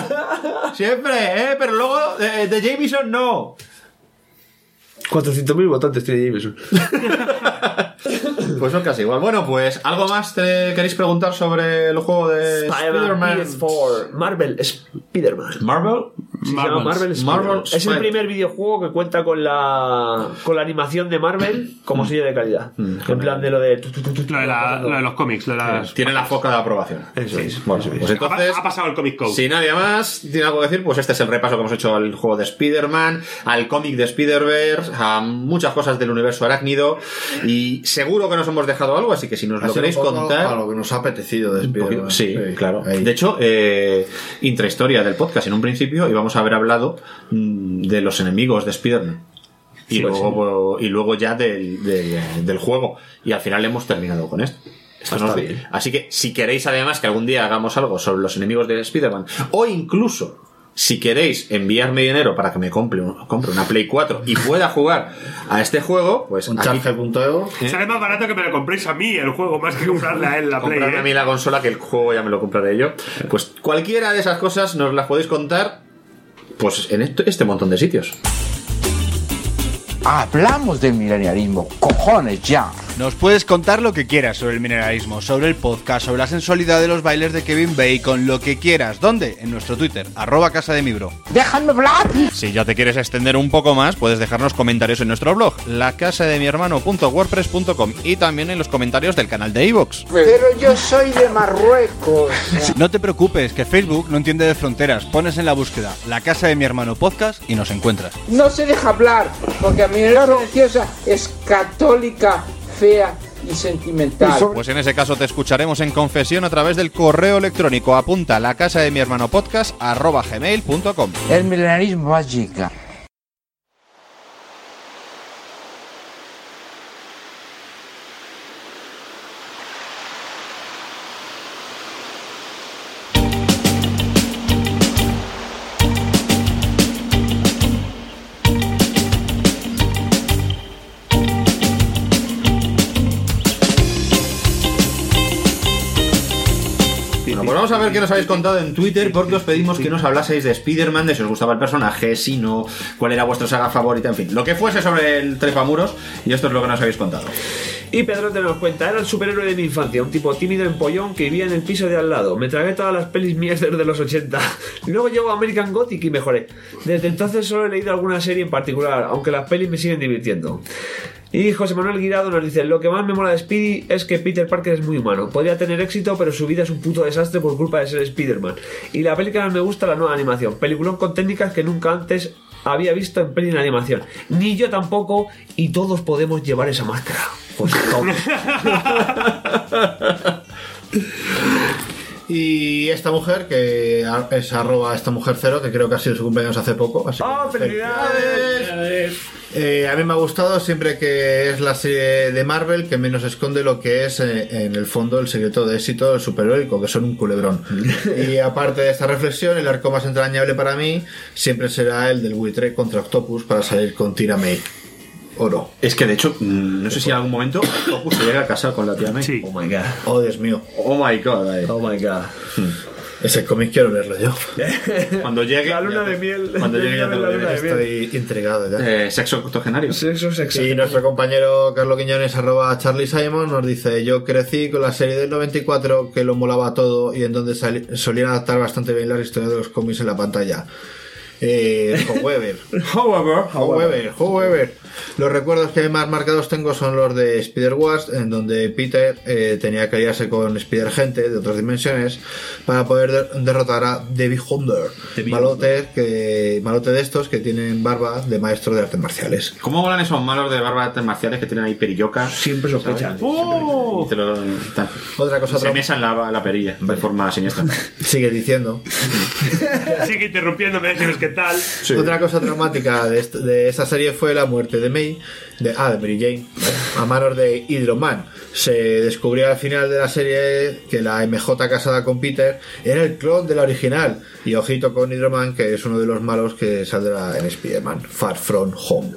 Siempre, pero luego de Jameson no. 400.000 votantes tiene Jameson. Pues son casi igual. Bueno, pues ¿algo más te queréis preguntar sobre el juego de Spider-Man? PS4 Marvel Spider-Man. ¿Marvel? Marvel es el primer videojuego que cuenta con la animación de Marvel como sello de calidad. En plan de lo de los cómics, tiene la foca de aprobación. Eso es. Bueno, pues entonces ha pasado el Comic Code. Si nadie más tiene algo que decir, pues este es el repaso que hemos hecho al juego de Spider-Man, al cómic de Spider-Verse, a muchas cosas del universo arácnido, y seguro que nos hemos dejado algo, así que si nos lo queréis contar, a lo que nos ha apetecido de Spider-Man. Sí, claro. Ahí. De hecho, intrahistoria del podcast, en un principio íbamos a haber hablado de los enemigos de Spider-Man. Y luego ya del juego. Y al final hemos terminado con esto. Así que si queréis además que algún día hagamos algo sobre los enemigos de Spider-Man, o incluso si queréis enviarme dinero para que me compre una Play 4 y pueda jugar a este juego, pues un charge.eu. Sale más barato que me lo compréis a mí el juego, más que comprarle a él la Play. Comprarme a mí la consola, que el juego ya me lo compraré yo. Pues cualquiera de esas cosas nos las podéis contar pues en este montón de sitios. Hablamos del milenialismo, cojones ya. Nos puedes contar lo que quieras sobre el mineralismo, sobre el podcast, sobre la sensualidad de los bailes de Kevin Bacon, lo que quieras. ¿Dónde? En nuestro Twitter, @casademibro. ¡Déjame hablar! Si ya te quieres extender un poco más, puedes dejarnos comentarios en nuestro blog, lacasademihermano.wordpress.com, y también en los comentarios del canal de iVoox. Pero yo soy de Marruecos. No te preocupes, que Facebook no entiende de fronteras. Pones en la búsqueda La Casa de mi Hermano Podcast y nos encuentras. No se deja hablar, porque a mi hermana preciosa es católica, fea y sentimental. Pues en ese caso te escucharemos en confesión a través del correo electrónico. Apunta la casa de mi hermano podcast @gmail.com. El milenarismo va a llegar. Pues vamos a ver qué nos habéis contado en Twitter, porque os pedimos que nos hablaseis de Spider-Man, de si os gustaba el personaje, si no, cuál era vuestra saga favorita, en fin, lo que fuese sobre el trepamuros, y esto es lo que nos habéis contado. Y Pedrote nos cuenta: era el superhéroe de mi infancia, un tipo tímido empollón que vivía en el piso de al lado. Me tragué todas las pelis mierdas de los 80. Luego llegó American Gothic y mejoré. Desde entonces solo he leído alguna serie en particular, aunque las pelis me siguen divirtiendo. Y José Manuel Guirado nos dice: lo que más me mola de Speedy es que Peter Parker es muy humano. Podría tener éxito, pero su vida es un puto desastre por culpa de ser Spider-Man. Y la peli que más me gusta, la nueva animación. Peliculón con técnicas que nunca antes había visto en peli en animación. Ni yo tampoco, y todos podemos llevar esa máscara. Pues todos. Y esta mujer, que es @estamujer0, que creo que ha sido su cumpleaños hace poco. Así ¡Oh, felicidades! A mí me ha gustado siempre que es la serie de Marvel que menos esconde lo que es en el fondo el secreto de éxito del superheroico, que son un culebrón. Y aparte de esta reflexión, el arco más entrañable para mí siempre será el del buitre contra Octopus para salir con Tina May. ¿O no? Es que de hecho, no sé si en algún momento Octopus se llega a casar con la tía May. Sí. Oh my god. Oh, Dios mío. Oh my god. Oh my god. Ese cómic quiero verlo yo. Cuando llegue. La luna de miel. Cuando llegue ya te lo diré. Estoy intrigado ya. Sexo octogenario. Sexo. Y nuestro compañero Carlos Quiñones @Charlie Simon nos dice: yo crecí con la serie del 94 que lo molaba todo y en donde solían adaptar bastante bien las historias de los cómics en la pantalla. However, los recuerdos que más marcados tengo son los de Spider-Wars, en donde Peter tenía que aliarse con Spider-Gente de otras dimensiones para poder derrotar a The Beyonder, malote de estos que tienen barba de maestro de artes marciales. ¿Cómo molan esos malos de barba de artes marciales que tienen ahí perilloca? Siempre sospechan. Y te lo, Otra cosa se mesan la perilla de forma siniestra. Sigue diciendo. Sigue interrumpiéndome, decimos qué tal. Sí. Otra cosa traumática de esta serie fue la muerte de May, de Mary Jane, a manos de Hydro-Man. Se descubrió al final de la serie que la MJ casada con Peter era el clon de la original. Y ojito con Hydro-Man, que es uno de los malos que saldrá en Spider-Man, Far From Home.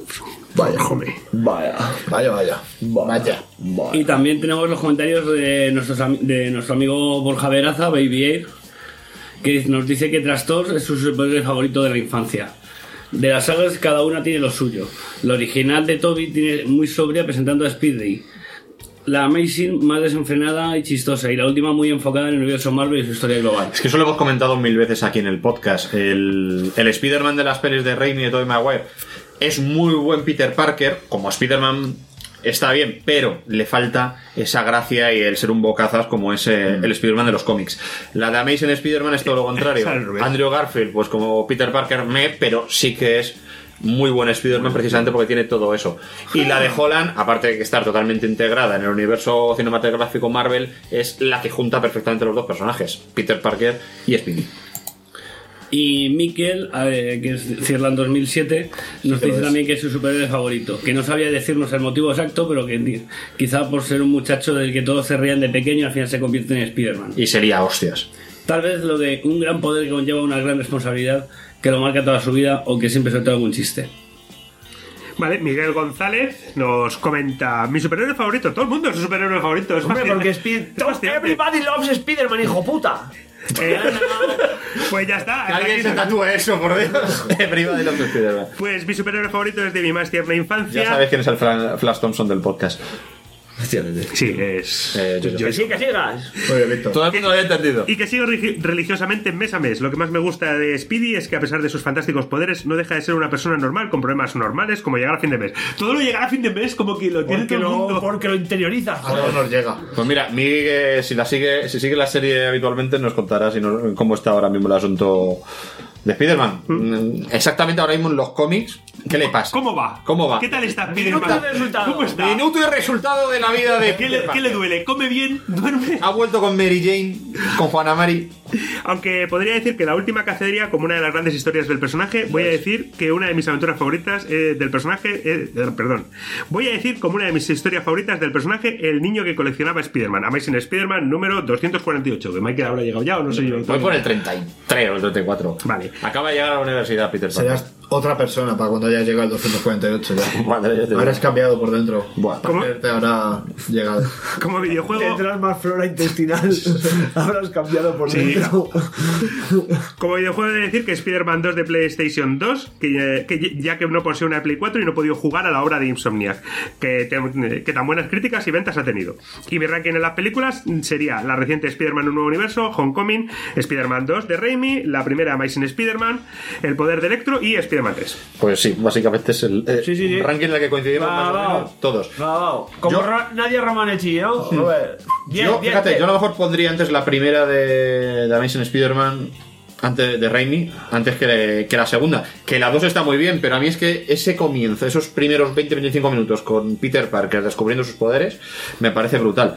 Vaya. Y también tenemos los comentarios de nuestro amigo Borja Veraza, Baby Air, que nos dice que Trastor es su superhéroe favorito de la infancia. De las sagas cada una tiene lo suyo. La original de Toby tiene muy sobria presentando a Speedy. La Amazing más desenfrenada y chistosa. Y la última muy enfocada en el universo Marvel y su historia global. Es que eso lo hemos comentado 1000 veces aquí en el podcast. El Spider-Man de las pelis de Raimi y de Tobey Maguire es muy buen Peter Parker. Como Spider-Man está bien, pero le falta esa gracia y el ser un bocazas como es el Spider-Man de los cómics. La de Amazing Spider-Man es todo lo contrario. Andrew Garfield, pues como Peter Parker pero sí que es muy buen Spider-Man precisamente porque tiene todo eso. Y la de Holland, aparte de que estar totalmente integrada en el universo cinematográfico Marvel, es la que junta perfectamente los dos personajes, Peter Parker y Spidey. Y Mikel, que es Cirlan 2007, nos dice también que es su superhéroe favorito, que no sabía decirnos el motivo exacto, pero que quizá por ser un muchacho del que todos se rían de pequeño al final se convierte en Spider-Man. Y sería hostias. Tal vez lo de un gran poder que conlleva una gran responsabilidad, que lo marca toda su vida o que siempre suelta algún chiste. Vale, Miguel González nos comenta: mi superhéroe favorito, todo el mundo es su superhéroe favorito. Es Hombre, porque everybody loves Spider-Man, hijo puta. Pues ya está. Que alguien se tatúe eso, por Dios. Everybody loves Spider-Man. Pues mi superhéroe favorito es de mi más tierna infancia. Ya sabes quién es el Flash Thompson del podcast. Sí, es... Que sigas. Todo el mundo lo había entendido. Y que sigo religiosamente mes a mes. Lo que más me gusta de Speedy es que a pesar de sus fantásticos poderes no deja de ser una persona normal con problemas normales, como llegar a fin de mes. Todo lo llegar a fin de mes como que lo tiene todo el mundo. Porque lo interiorizas. A todos nos llega. Pues mira, Miguel, si sigue la serie habitualmente nos contará cómo está ahora mismo el asunto De Spider-Man. Exactamente ahora mismo en los cómics. ¿Qué le pasa? ¿Cómo va? ¿Cómo va? ¿Qué tal está Spider-Man? ¿Cómo está? Minuto y resultado de la vida de ¿Qué le duele? ¿Come bien? ¿Duerme? Ha vuelto con Mary Jane, con Juana Mari. Aunque podría decir que la última cacería, como una de las grandes historias del personaje, voy a decir que una de mis aventuras favoritas del personaje. Voy a decir como una de mis historias favoritas del personaje, el niño que coleccionaba Spider-Man. Amazing Spider-Man número 248. Que Michael habrá llegado ya o no sé yo. Voy por el 33 o el 34. Vale. Acaba de llegar a la universidad, Peter Parker. Serás otra persona para cuando hayas llegado al 248 ya. Madre, ya te ahora digo. has cambiado por dentro. Buah. Para verte ahora llegado. Como videojuego. Tendrás más flora intestinal. Habrás cambiado por dentro. Como videojuego he de decir que Spider-Man 2 de PlayStation 2, que ya que no posee una Play 4 y no he podido jugar a la obra de Insomniac, que tan buenas críticas y ventas ha tenido. Y mi ranking en las películas sería la reciente Spider-Man Un Nuevo Universo, Homecoming, Spider-Man 2 de Raimi, la primera Amazing Spider-Man, El Poder de Electro y Spider-Man 3. Pues sí, básicamente es el ranking en el que coincidimos más o menos todos. Como Nadia Romanetti, ¿no? Yo, fíjate, yo a lo mejor pondría antes la primera de Amazing Spider-Man antes de Raimi, antes que la segunda. Que la 2 está muy bien, pero a mí es que ese comienzo, esos primeros 20-25 minutos con Peter Parker descubriendo sus poderes, me parece brutal.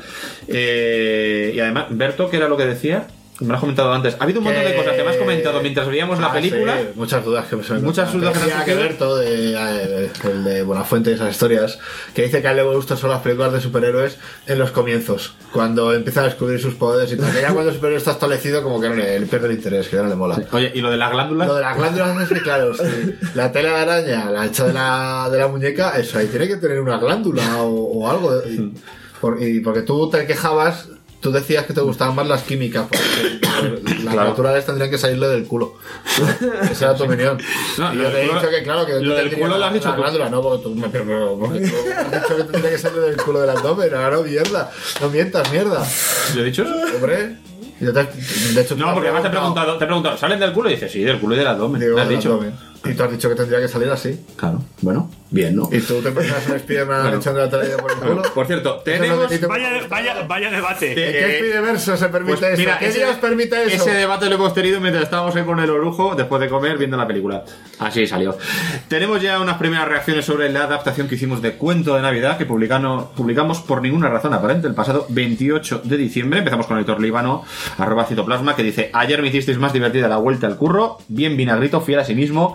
Y además, Berto, ¿qué era lo que decía? Me lo has comentado antes. Ha habido un montón de cosas que me has comentado mientras veíamos la película. Sí, muchas dudas que se me Muchas dudas que tenía que ver todo el de Buenafuente y esas historias, que dice que a él le gustan solo las películas de superhéroes en los comienzos, cuando empieza a descubrir sus poderes y tal. Que ya cuando el superhéroe está establecido, como que no le pierde el interés, que ya no le mola. Sí. Oye, ¿y lo de las glándulas? Lo de las glándulas es que, claro, si la tela de araña la hecha de la muñeca, eso ahí tiene que tener una glándula o algo. Porque tú te quejabas. Tú decías que te gustaban más las químicas, porque las naturales tendrían que salirle del culo. Esa era tu opinión. No, y yo te he dicho que, claro, que lo del culo lo has dicho tú. Glándula, no, porque tú has dicho que tendría que salir del culo del abdomen. Ahora no, mierda. No mientas, mierda. ¿Lo he dicho? Hombre. De hecho, no, porque además te he preguntado, ¿salen del culo? Y dices, sí, del culo y del abdomen. Digo, ¿Me has dicho? Abdomen. Y tú has dicho que tendría que salir así. Claro, bueno, bien, ¿no? Y tú te pensás en Spider-Man echando la tela por el culo. Por cierto, tenemos... Vaya debate. ¿En qué Spider-Verse se permite pues eso? mira, ¿Qué días permite eso? Ese debate lo hemos tenido mientras estábamos ahí con el orujo, después de comer, viendo la película. Así salió. Tenemos ya unas primeras reacciones sobre la adaptación que hicimos de Cuento de Navidad, que publicamos por ninguna razón aparente el pasado 28 de diciembre. Empezamos con Aitor Líbano, @Citoplasma, que dice: ayer me hicisteis más divertida la vuelta al curro, bien vinagrito, fiel a sí mismo.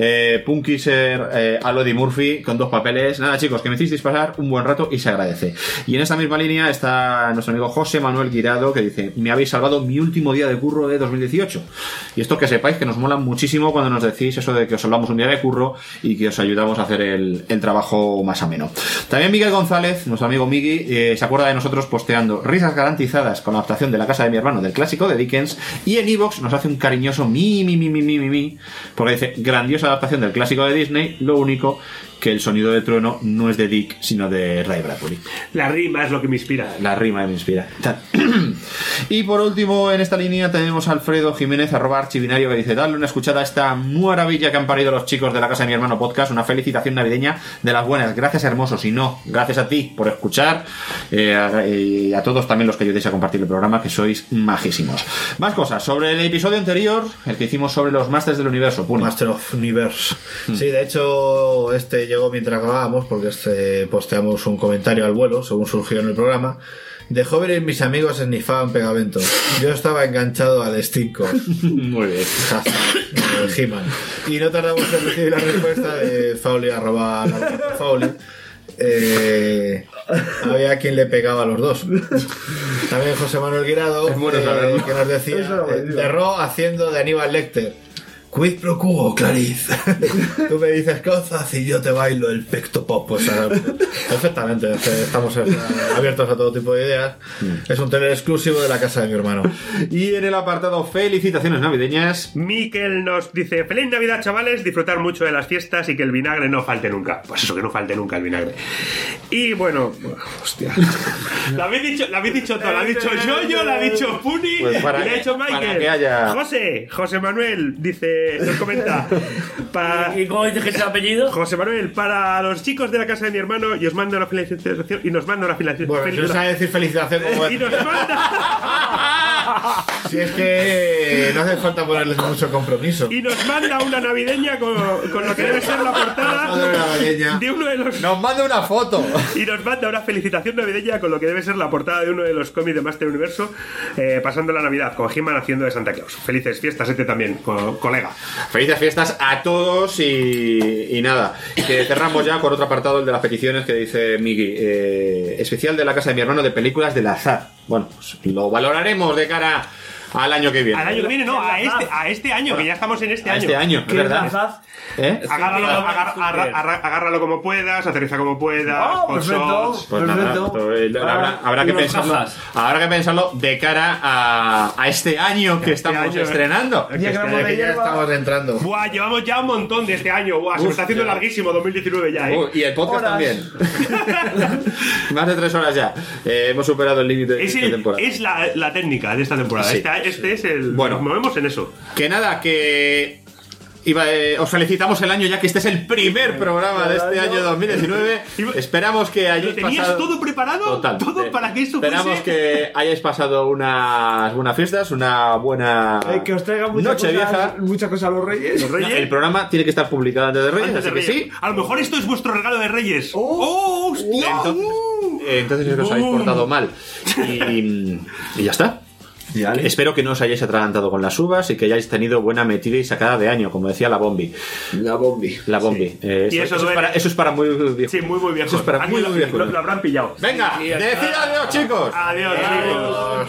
Punkiser a Lodi Murphy con 2 papeles. Nada, chicos, que me hicisteis pasar un buen rato y se agradece. Y en esta misma línea está nuestro amigo José Manuel Guirado, que dice: me habéis salvado mi último día de curro de 2018. Y esto que sepáis que nos mola muchísimo cuando nos decís eso de que os salvamos un día de curro y que os ayudamos a hacer el trabajo más ameno. También Miguel González, nuestro amigo Migui, se acuerda de nosotros posteando risas garantizadas con la adaptación de La casa de mi hermano del clásico de Dickens, y en iVoox nos hace un cariñoso mi, porque dice: grandiosa adaptación del clásico de Disney, lo único que el sonido de trueno no es de Dick, sino de Ray Bradbury. La rima es lo que me inspira. La rima me inspira. Y por último, en esta línea tenemos a Alfredo Jiménez, @archivinario, que dice: dale una escuchada a esta maravilla que han parido los chicos de La casa de mi hermano podcast. Una felicitación navideña de las buenas. Gracias, hermosos. Y no, gracias a ti por escuchar, y a todos también los que ayudéis a compartir el programa, que sois majísimos. Más cosas sobre el episodio anterior, el que hicimos sobre los Masters del Universo. Puni. Master of Universe. Sí, de hecho, llegó mientras grabábamos, porque posteamos un comentario al vuelo, según surgió en el programa. De jóvenes mis amigos esnifaban pegamentos. Yo estaba enganchado al Stinko. Muy bien. He-Man. Y no tardamos en recibir la respuesta de Fauli, @Fauli. Había quien le pegaba a los dos. También José Manuel Guirado, que nos decía de Ro haciendo de Aníbal Lecter. Quid pro quo, Clarice. Tú me dices cosas y yo te bailo el pecto pop. Pues perfectamente, estamos abiertos a todo tipo de ideas. Es un trailer exclusivo de La casa de mi hermano. Y en el apartado felicitaciones navideñas, Miquel nos dice: feliz Navidad, chavales, disfrutar mucho de las fiestas y que el vinagre no falte nunca. Pues eso, que no falte nunca el vinagre. Y bueno, hostia, la habéis dicho todo, la ha dicho yo, la ha dicho Puni, pues y le ha dicho Michael. Haya... José Manuel dice, nos comenta: ¿y cómo dices que es el apellido? José Manuel, para los chicos de La casa de mi hermano, y os mando una felicitación, y nos manda una felicitación. Bueno, yo os voy a decir felicitación como y nos manda Si es que no hace falta ponerles mucho compromiso. Y nos manda una navideña con lo que debe ser la portada de uno de los... Nos manda una foto. Y nos manda una felicitación navideña con lo que debe ser la portada de uno de los cómics de Master Universo, pasando la Navidad con He-Man haciendo de Santa Claus. Felices fiestas, también, colega. Felices fiestas a todos y nada, que cerramos ya con otro apartado, el de las peticiones, que dice Miki, especial de la casa de mi hermano de películas del azar. Bueno, pues lo valoraremos de cara al año que viene. Al año que viene, no, a este año, que ya estamos en este año. Este año, es verdad. Agárralo como puedas, aterriza como puedas. Perfecto. Pues nada, habrá que pensarlo de cara a este año que estamos estrenando. Que ya estamos entrando. Buah, llevamos ya un montón de este año. Buah, se me está haciendo larguísimo 2019 ya, y el podcast también. Más de 3 horas ya. Hemos superado el límite de esta temporada. Es la técnica de esta temporada. Sí. Este es el... Bueno, nos movemos en eso. Que nada, que... os felicitamos el año, ya que este es el primer programa de este año 2019. Esperamos que hayáis pasado... ¿Tenías todo preparado? Total. Todo para que esto Esperamos que hayáis pasado unas buenas fiestas, una buena que os traigan muchas cosas a los Reyes. El programa tiene que estar publicado antes de Reyes, así que sí. A lo mejor esto es vuestro regalo de Reyes. ¡Oh, hostia! Entonces es que os habéis portado mal. Y ya está. Espero que no os hayáis atragantado con las uvas y que hayáis tenido buena metida y sacada de año, como decía la Bombi. La Bombi. Sí. Eso es para muy viejo. Sí, muy viejo. Eso es para muy viejo. Lo habrán pillado. Venga, decid adiós, chicos. Adiós, chicos.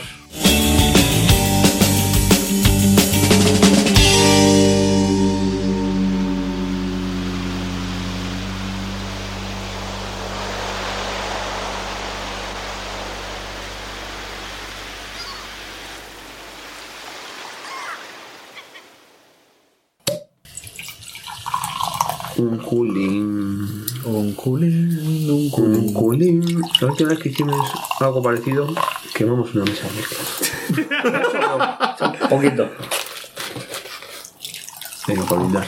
Un culín. La última vez que hicimos algo parecido, quemamos una mesa de mezclas. Un poquito. Venga, por brindar.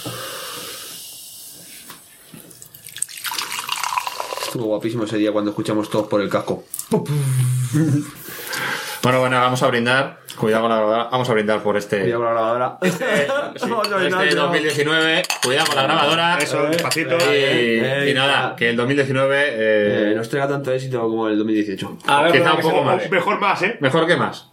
Estuvo guapísimo ese día cuando escuchamos todos por el casco. Bueno, vamos a brindar. Cuidado con la grabadora. Vamos a brindar por este. Cuidado con la grabadora. Este 2019. Cuidado con la grabadora. Eso, despacito. Y nada, que el 2019 nos traiga tanto éxito como el 2018. Quizá un poco más. Mejor más, ¿eh? Mejor que más.